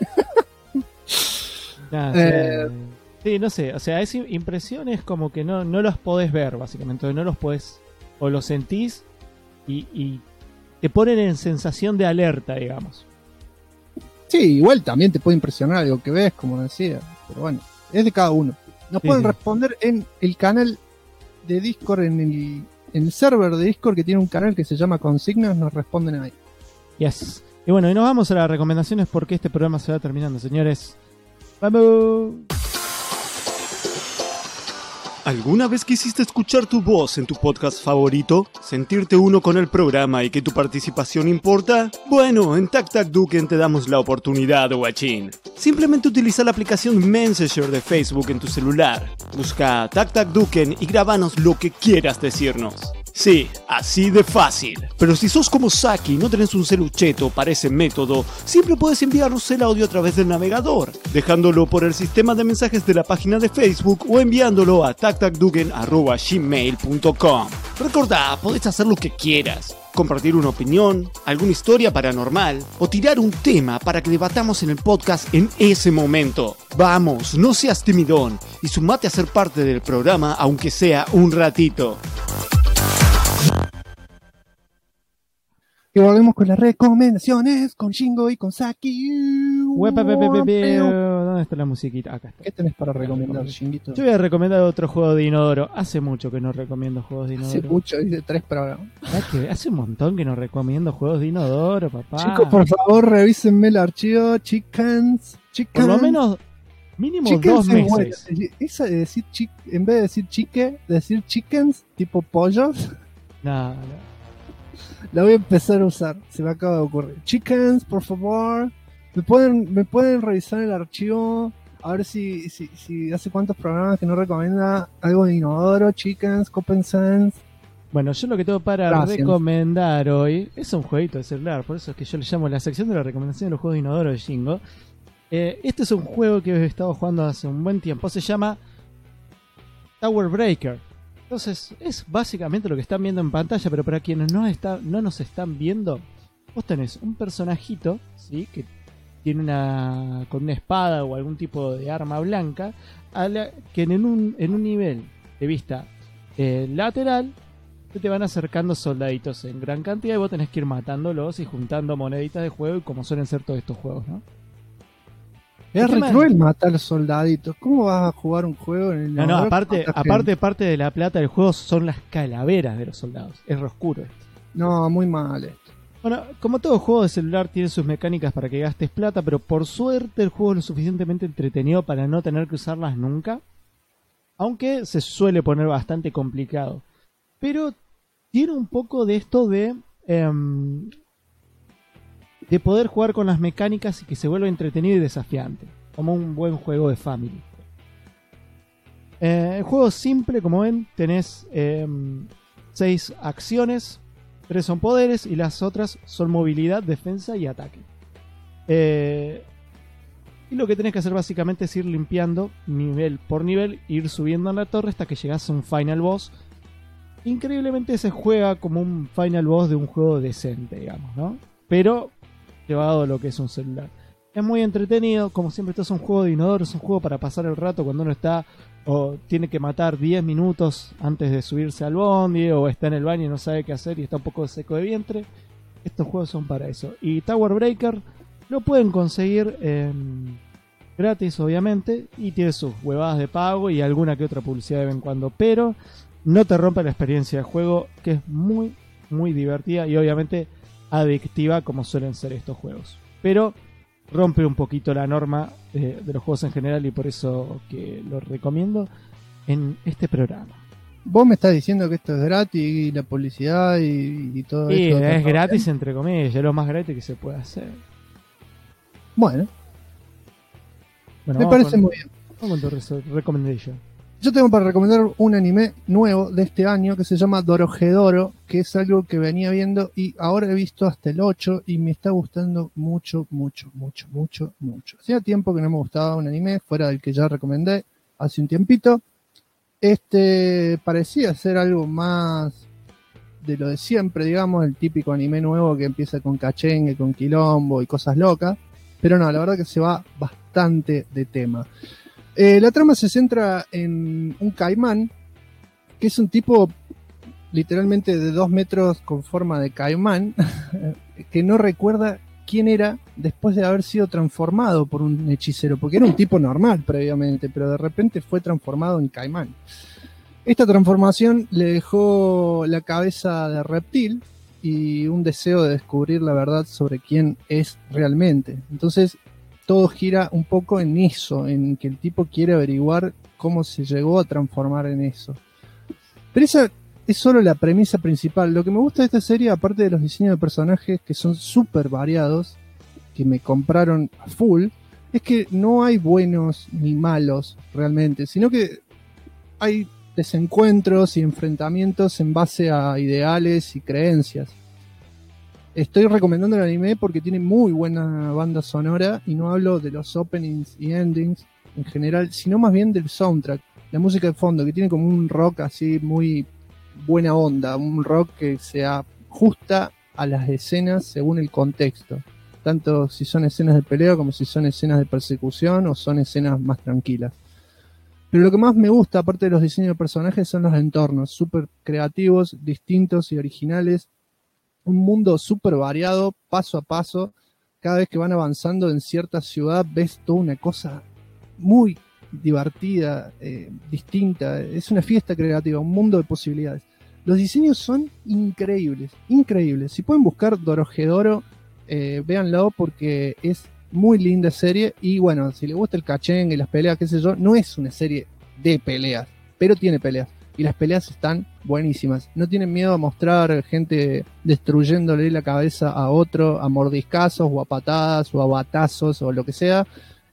Sí, no sé, o sea, es impresiones como que no los podés ver, básicamente, no los podés, o los sentís y te ponen en sensación de alerta, digamos. Sí, igual también te puede impresionar algo que ves, como decía, pero bueno, es de cada uno. Nos pueden responder en el canal de Discord, en el server de Discord, que tiene un canal que se llama Consignas, nos responden ahí. Yes. Y bueno, y nos vamos a las recomendaciones porque este programa se va terminando, señores. ¡Vamos! ¿Alguna vez quisiste escuchar tu voz en tu podcast favorito? ¿Sentirte uno con el programa y que tu participación importa? Bueno, en Tac Tac Duken te damos la oportunidad, guachín. Simplemente utiliza la aplicación Messenger de Facebook en tu celular. Busca Tac Tac Duken y grábanos lo que quieras decirnos. Sí, así de fácil. Pero si sos como Saki y no tenés un celucheto para ese método, siempre puedes enviarnos el audio a través del navegador, dejándolo por el sistema de mensajes de la página de Facebook o enviándolo a tactacduken@gmail.com. Recordá, podés hacer lo que quieras. Compartir una opinión, alguna historia paranormal o tirar un tema para que debatamos en el podcast en ese momento. Vamos, no seas timidón y sumate a ser parte del programa aunque sea un ratito. Y volvemos con las recomendaciones con Shingo y con Saki. ¿Dónde está la musiquita? Acá está. ¿Qué tenés para recomendar, Shinguito? Yo voy a recomendar otro juego de inodoro. Hace mucho que no recomiendo juegos de inodoro. Hace mucho, hice 3 programas. Hace un montón que no recomiendo juegos de inodoro, papá. Chicos, por favor, revísenme el archivo. Chickens. Por lo menos, mínimo chickens 2 meses. Bueno. Esa de decir en vez de decir decir chickens, tipo pollos. No. La voy a empezar a usar, se me acaba de ocurrir. Chickens, por favor. ¿Me pueden revisar el archivo? A ver si hace cuántos programas que no recomienda algo de inodoro, Chickens, Copen Sense. Bueno, yo lo que tengo para recomendar hoy es un jueguito de celular, por eso es que yo le llamo la sección de la recomendación de los juegos de inodoro de Shingo. Este es un juego que he estado jugando hace un buen tiempo, se llama Tower Breaker. Entonces, es básicamente lo que están viendo en pantalla, pero para quienes no nos están viendo, vos tenés un personajito, ¿sí? Que tiene con una espada o algún tipo de arma blanca, que en un nivel de vista lateral, te van acercando soldaditos en gran cantidad y vos tenés que ir matándolos y juntando moneditas de juego, y como suelen ser todos estos juegos, ¿no? Es re cruel matar a los soldaditos. ¿Cómo vas a jugar un juego en el No, aparte parte de la plata del juego son las calaveras de los soldados. Es re oscuro esto. No, muy mal esto. Bueno, como todo juego de celular tiene sus mecánicas para que gastes plata, pero por suerte el juego es lo suficientemente entretenido para no tener que usarlas nunca. Aunque se suele poner bastante complicado. Pero tiene un poco de esto de poder jugar con las mecánicas y que se vuelva entretenido y desafiante, como un buen juego de family. El juego es simple, como ven, tenés 6 acciones, 3 son poderes y las otras son movilidad, defensa y ataque. Y lo que tenés que hacer básicamente es ir limpiando nivel por nivel, ir subiendo en la torre hasta que llegás a un final boss. Increíblemente se juega como un final boss de un juego decente, digamos, ¿no? Pero llevado a lo que es un celular. Es muy entretenido, como siempre esto es un juego de inodoro, es un juego para pasar el rato cuando uno está o tiene que matar 10 minutos antes de subirse al bondi, o está en el baño y no sabe qué hacer y está un poco seco de vientre. Estos juegos son para eso. Y Tower Breaker lo pueden conseguir gratis, obviamente, y tiene sus huevadas de pago y alguna que otra publicidad de vez en cuando, pero no te rompe la experiencia de juego, que es muy, muy divertida y obviamente adictiva, como suelen ser estos juegos. Pero rompe un poquito la norma de los juegos en general, y por eso que lo recomiendo en este programa. Vos me estás diciendo que esto es gratis y la publicidad y todo sí, esto. Sí, es gratis entre comillas, es lo más gratis que se puede hacer. Bueno me parece muy bien. Vamos con tu recomendación. Yo tengo para recomendar un anime nuevo de este año que se llama Dorohedoro, que es algo que venía viendo y ahora he visto hasta el 8 y me está gustando mucho. Hacía tiempo que no me gustaba un anime fuera del que ya recomendé hace un tiempito. Este parecía ser algo más de lo de siempre, digamos, el típico anime nuevo que empieza con cachengue, con quilombo y cosas locas, pero no, la verdad que se va bastante de tema. La trama se centra en un caimán, que es un tipo literalmente de 2 metros con forma de caimán, que no recuerda quién era después de haber sido transformado por un hechicero, porque era un tipo normal previamente, pero de repente fue transformado en caimán. Esta transformación le dejó la cabeza de reptil y un deseo de descubrir la verdad sobre quién es realmente. Entonces todo gira un poco en eso, en que el tipo quiere averiguar cómo se llegó a transformar en eso. Pero esa es solo la premisa principal. Lo que me gusta de esta serie, aparte de los diseños de personajes que son súper variados, que me compraron a full, es que no hay buenos ni malos realmente, sino que hay desencuentros y enfrentamientos en base a ideales y creencias. Estoy recomendando el anime porque tiene muy buena banda sonora y no hablo de los openings y endings en general, sino más bien del soundtrack, la música de fondo, que tiene como un rock así muy buena onda, un rock que se ajusta a las escenas según el contexto, tanto si son escenas de pelea como si son escenas de persecución o son escenas más tranquilas. Pero lo que más me gusta, aparte de los diseños de personajes, son los entornos, súper creativos, distintos y originales. Un mundo súper variado, paso a paso. Cada vez que van avanzando en cierta ciudad ves toda una cosa muy divertida, distinta. Es una fiesta creativa, un mundo de posibilidades. Los diseños son increíbles, increíbles. Si pueden buscar Dorohedoro, véanlo porque es muy linda serie. Y bueno, si les gusta el cachengue y las peleas, qué sé yo, no es una serie de peleas, pero tiene peleas. Y las peleas están buenísimas. No tienen miedo a mostrar gente destruyéndole la cabeza a otro, a mordiscazos o a patadas o a batazos o lo que sea.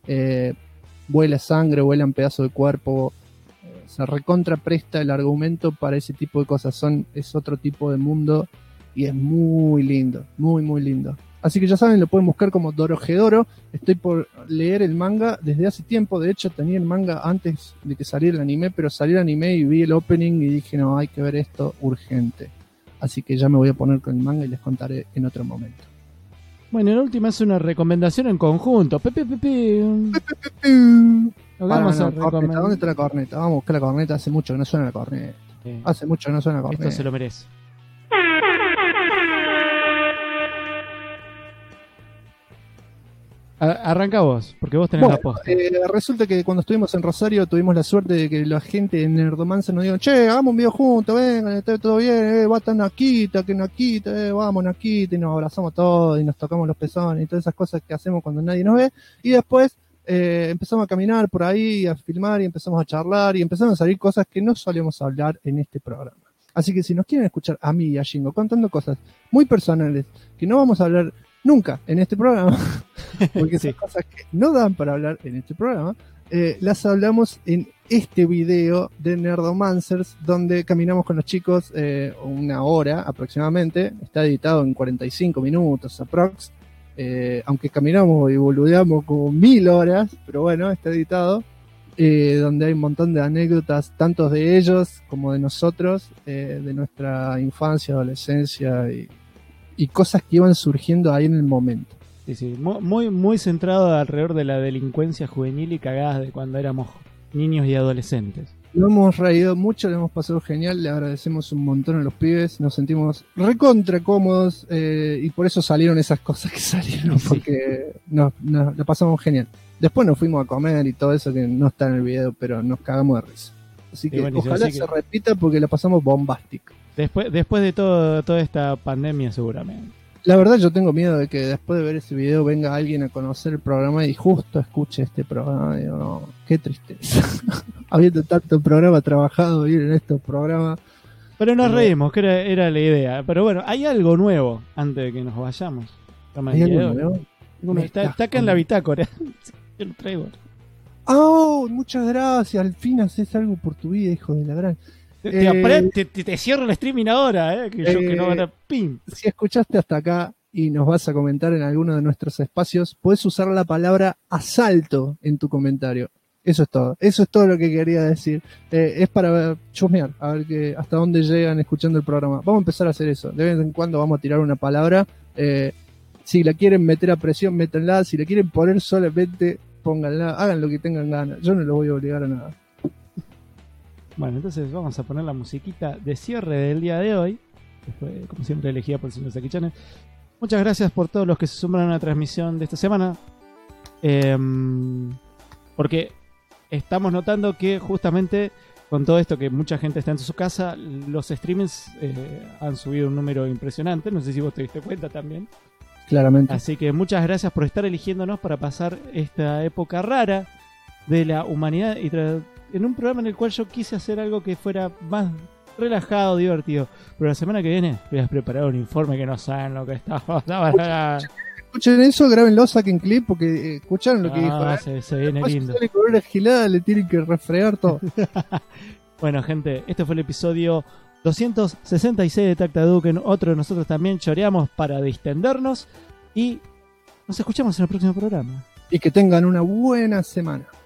Vuela sangre, vuelan pedazos de cuerpo. Se recontrapresta el argumento para ese tipo de cosas. Es otro tipo de mundo y es muy lindo, muy muy lindo. Así que ya saben, lo pueden buscar como Dorohedoro. Estoy por leer el manga desde hace tiempo. De hecho, tenía el manga antes de que saliera el anime, pero salió el anime y vi el opening y dije, no, hay que ver esto urgente. Así que ya me voy a poner con el manga y les contaré en otro momento. Bueno, la última es una recomendación en conjunto. Vamos a recomendar. ¿Dónde está la corneta? Vamos a buscar la corneta. Hace mucho que no suena la corneta. Hace mucho que no suena la corneta. Esto se lo merece. Arranca vos, porque vos tenés la posta. Resulta que cuando estuvimos en Rosario tuvimos la suerte de que la gente en Nerdomancer nos dijo, che, hagamos un video juntos, vengan, está todo bien, va a estar Nakita, vamos Nakita, y nos abrazamos todos y nos tocamos los pezones y todas esas cosas que hacemos cuando nadie nos ve. Y después empezamos a caminar por ahí, a filmar y empezamos a charlar y empezaron a salir cosas que no solemos hablar en este programa. Así que si nos quieren escuchar a mí y a Shingo contando cosas muy personales que no vamos a hablar nunca en este programa, porque son cosas que no dan para hablar en este programa, las hablamos en este video de Nerdomancers, donde caminamos con los chicos 1 hora aproximadamente. Está editado en 45 minutos aprox, aunque caminamos y boludeamos como 1000 horas, pero bueno, está editado, donde hay un montón de anécdotas, tanto de ellos como de nosotros, de nuestra infancia, adolescencia y cosas que iban surgiendo ahí en el momento. Sí, muy, muy centrado alrededor de la delincuencia juvenil y cagadas de cuando éramos niños y adolescentes. Lo hemos reído mucho, lo hemos pasado genial, le agradecemos un montón a los pibes, nos sentimos recontra cómodos y por eso salieron esas cosas que salieron, porque nos la pasamos genial. Después nos fuimos a comer y todo eso que no está en el video, pero nos cagamos de risa. Así que ojalá se repita porque la pasamos bombástico. Después de toda esta pandemia seguramente. La verdad yo tengo miedo de que después de ver ese video venga alguien a conocer el programa y justo escuche este programa. Digo, no, qué tristeza. Habiendo tanto programa trabajado, ir en estos programas. Pero nos reímos, que era la idea. Pero bueno, hay algo nuevo antes de que nos vayamos. ¿Hay algo nuevo? Está acá en la bitácora. Yo lo traigo. ¡Oh! Muchas gracias. Al fin haces algo por tu vida, hijo de la gran. Te cierro el streaming ahora, que yo que no van a pim. Si escuchaste hasta acá y nos vas a comentar en alguno de nuestros espacios, puedes usar la palabra asalto en tu comentario. Eso es todo. Eso es todo lo que quería decir. Es para chusmear, a ver hasta dónde llegan escuchando el programa. Vamos a empezar a hacer eso. De vez en cuando vamos a tirar una palabra. Si la quieren meter a presión, métanla. Si la quieren poner solamente, pónganla. Hagan lo que tengan ganas. Yo no los voy a obligar a nada. Bueno, entonces vamos a poner la musiquita de cierre del día de hoy, que fue, como siempre, elegida por el señor Saki Channel. Muchas gracias por todos los que se sumaron a la transmisión de esta semana. Porque estamos notando que justamente con todo esto que mucha gente está en su casa, los streamings han subido un número impresionante. No sé si vos te diste cuenta también. Claramente. Así que muchas gracias por estar eligiéndonos para pasar esta época rara de la humanidad y en un programa en el cual yo quise hacer algo que fuera más relajado, divertido. Pero la semana que viene voy a preparar un informe que no saben lo que está. Escuchen eso, grábenlo, saquen clip, porque escucharon lo que dijo. Se viene lindo. Si con una gilada le tienen que refregar todo. Bueno, gente, este fue el episodio 266 de Tactaduken. Otro de nosotros también choreamos para distendernos. Y nos escuchamos en el próximo programa. Y que tengan una buena semana.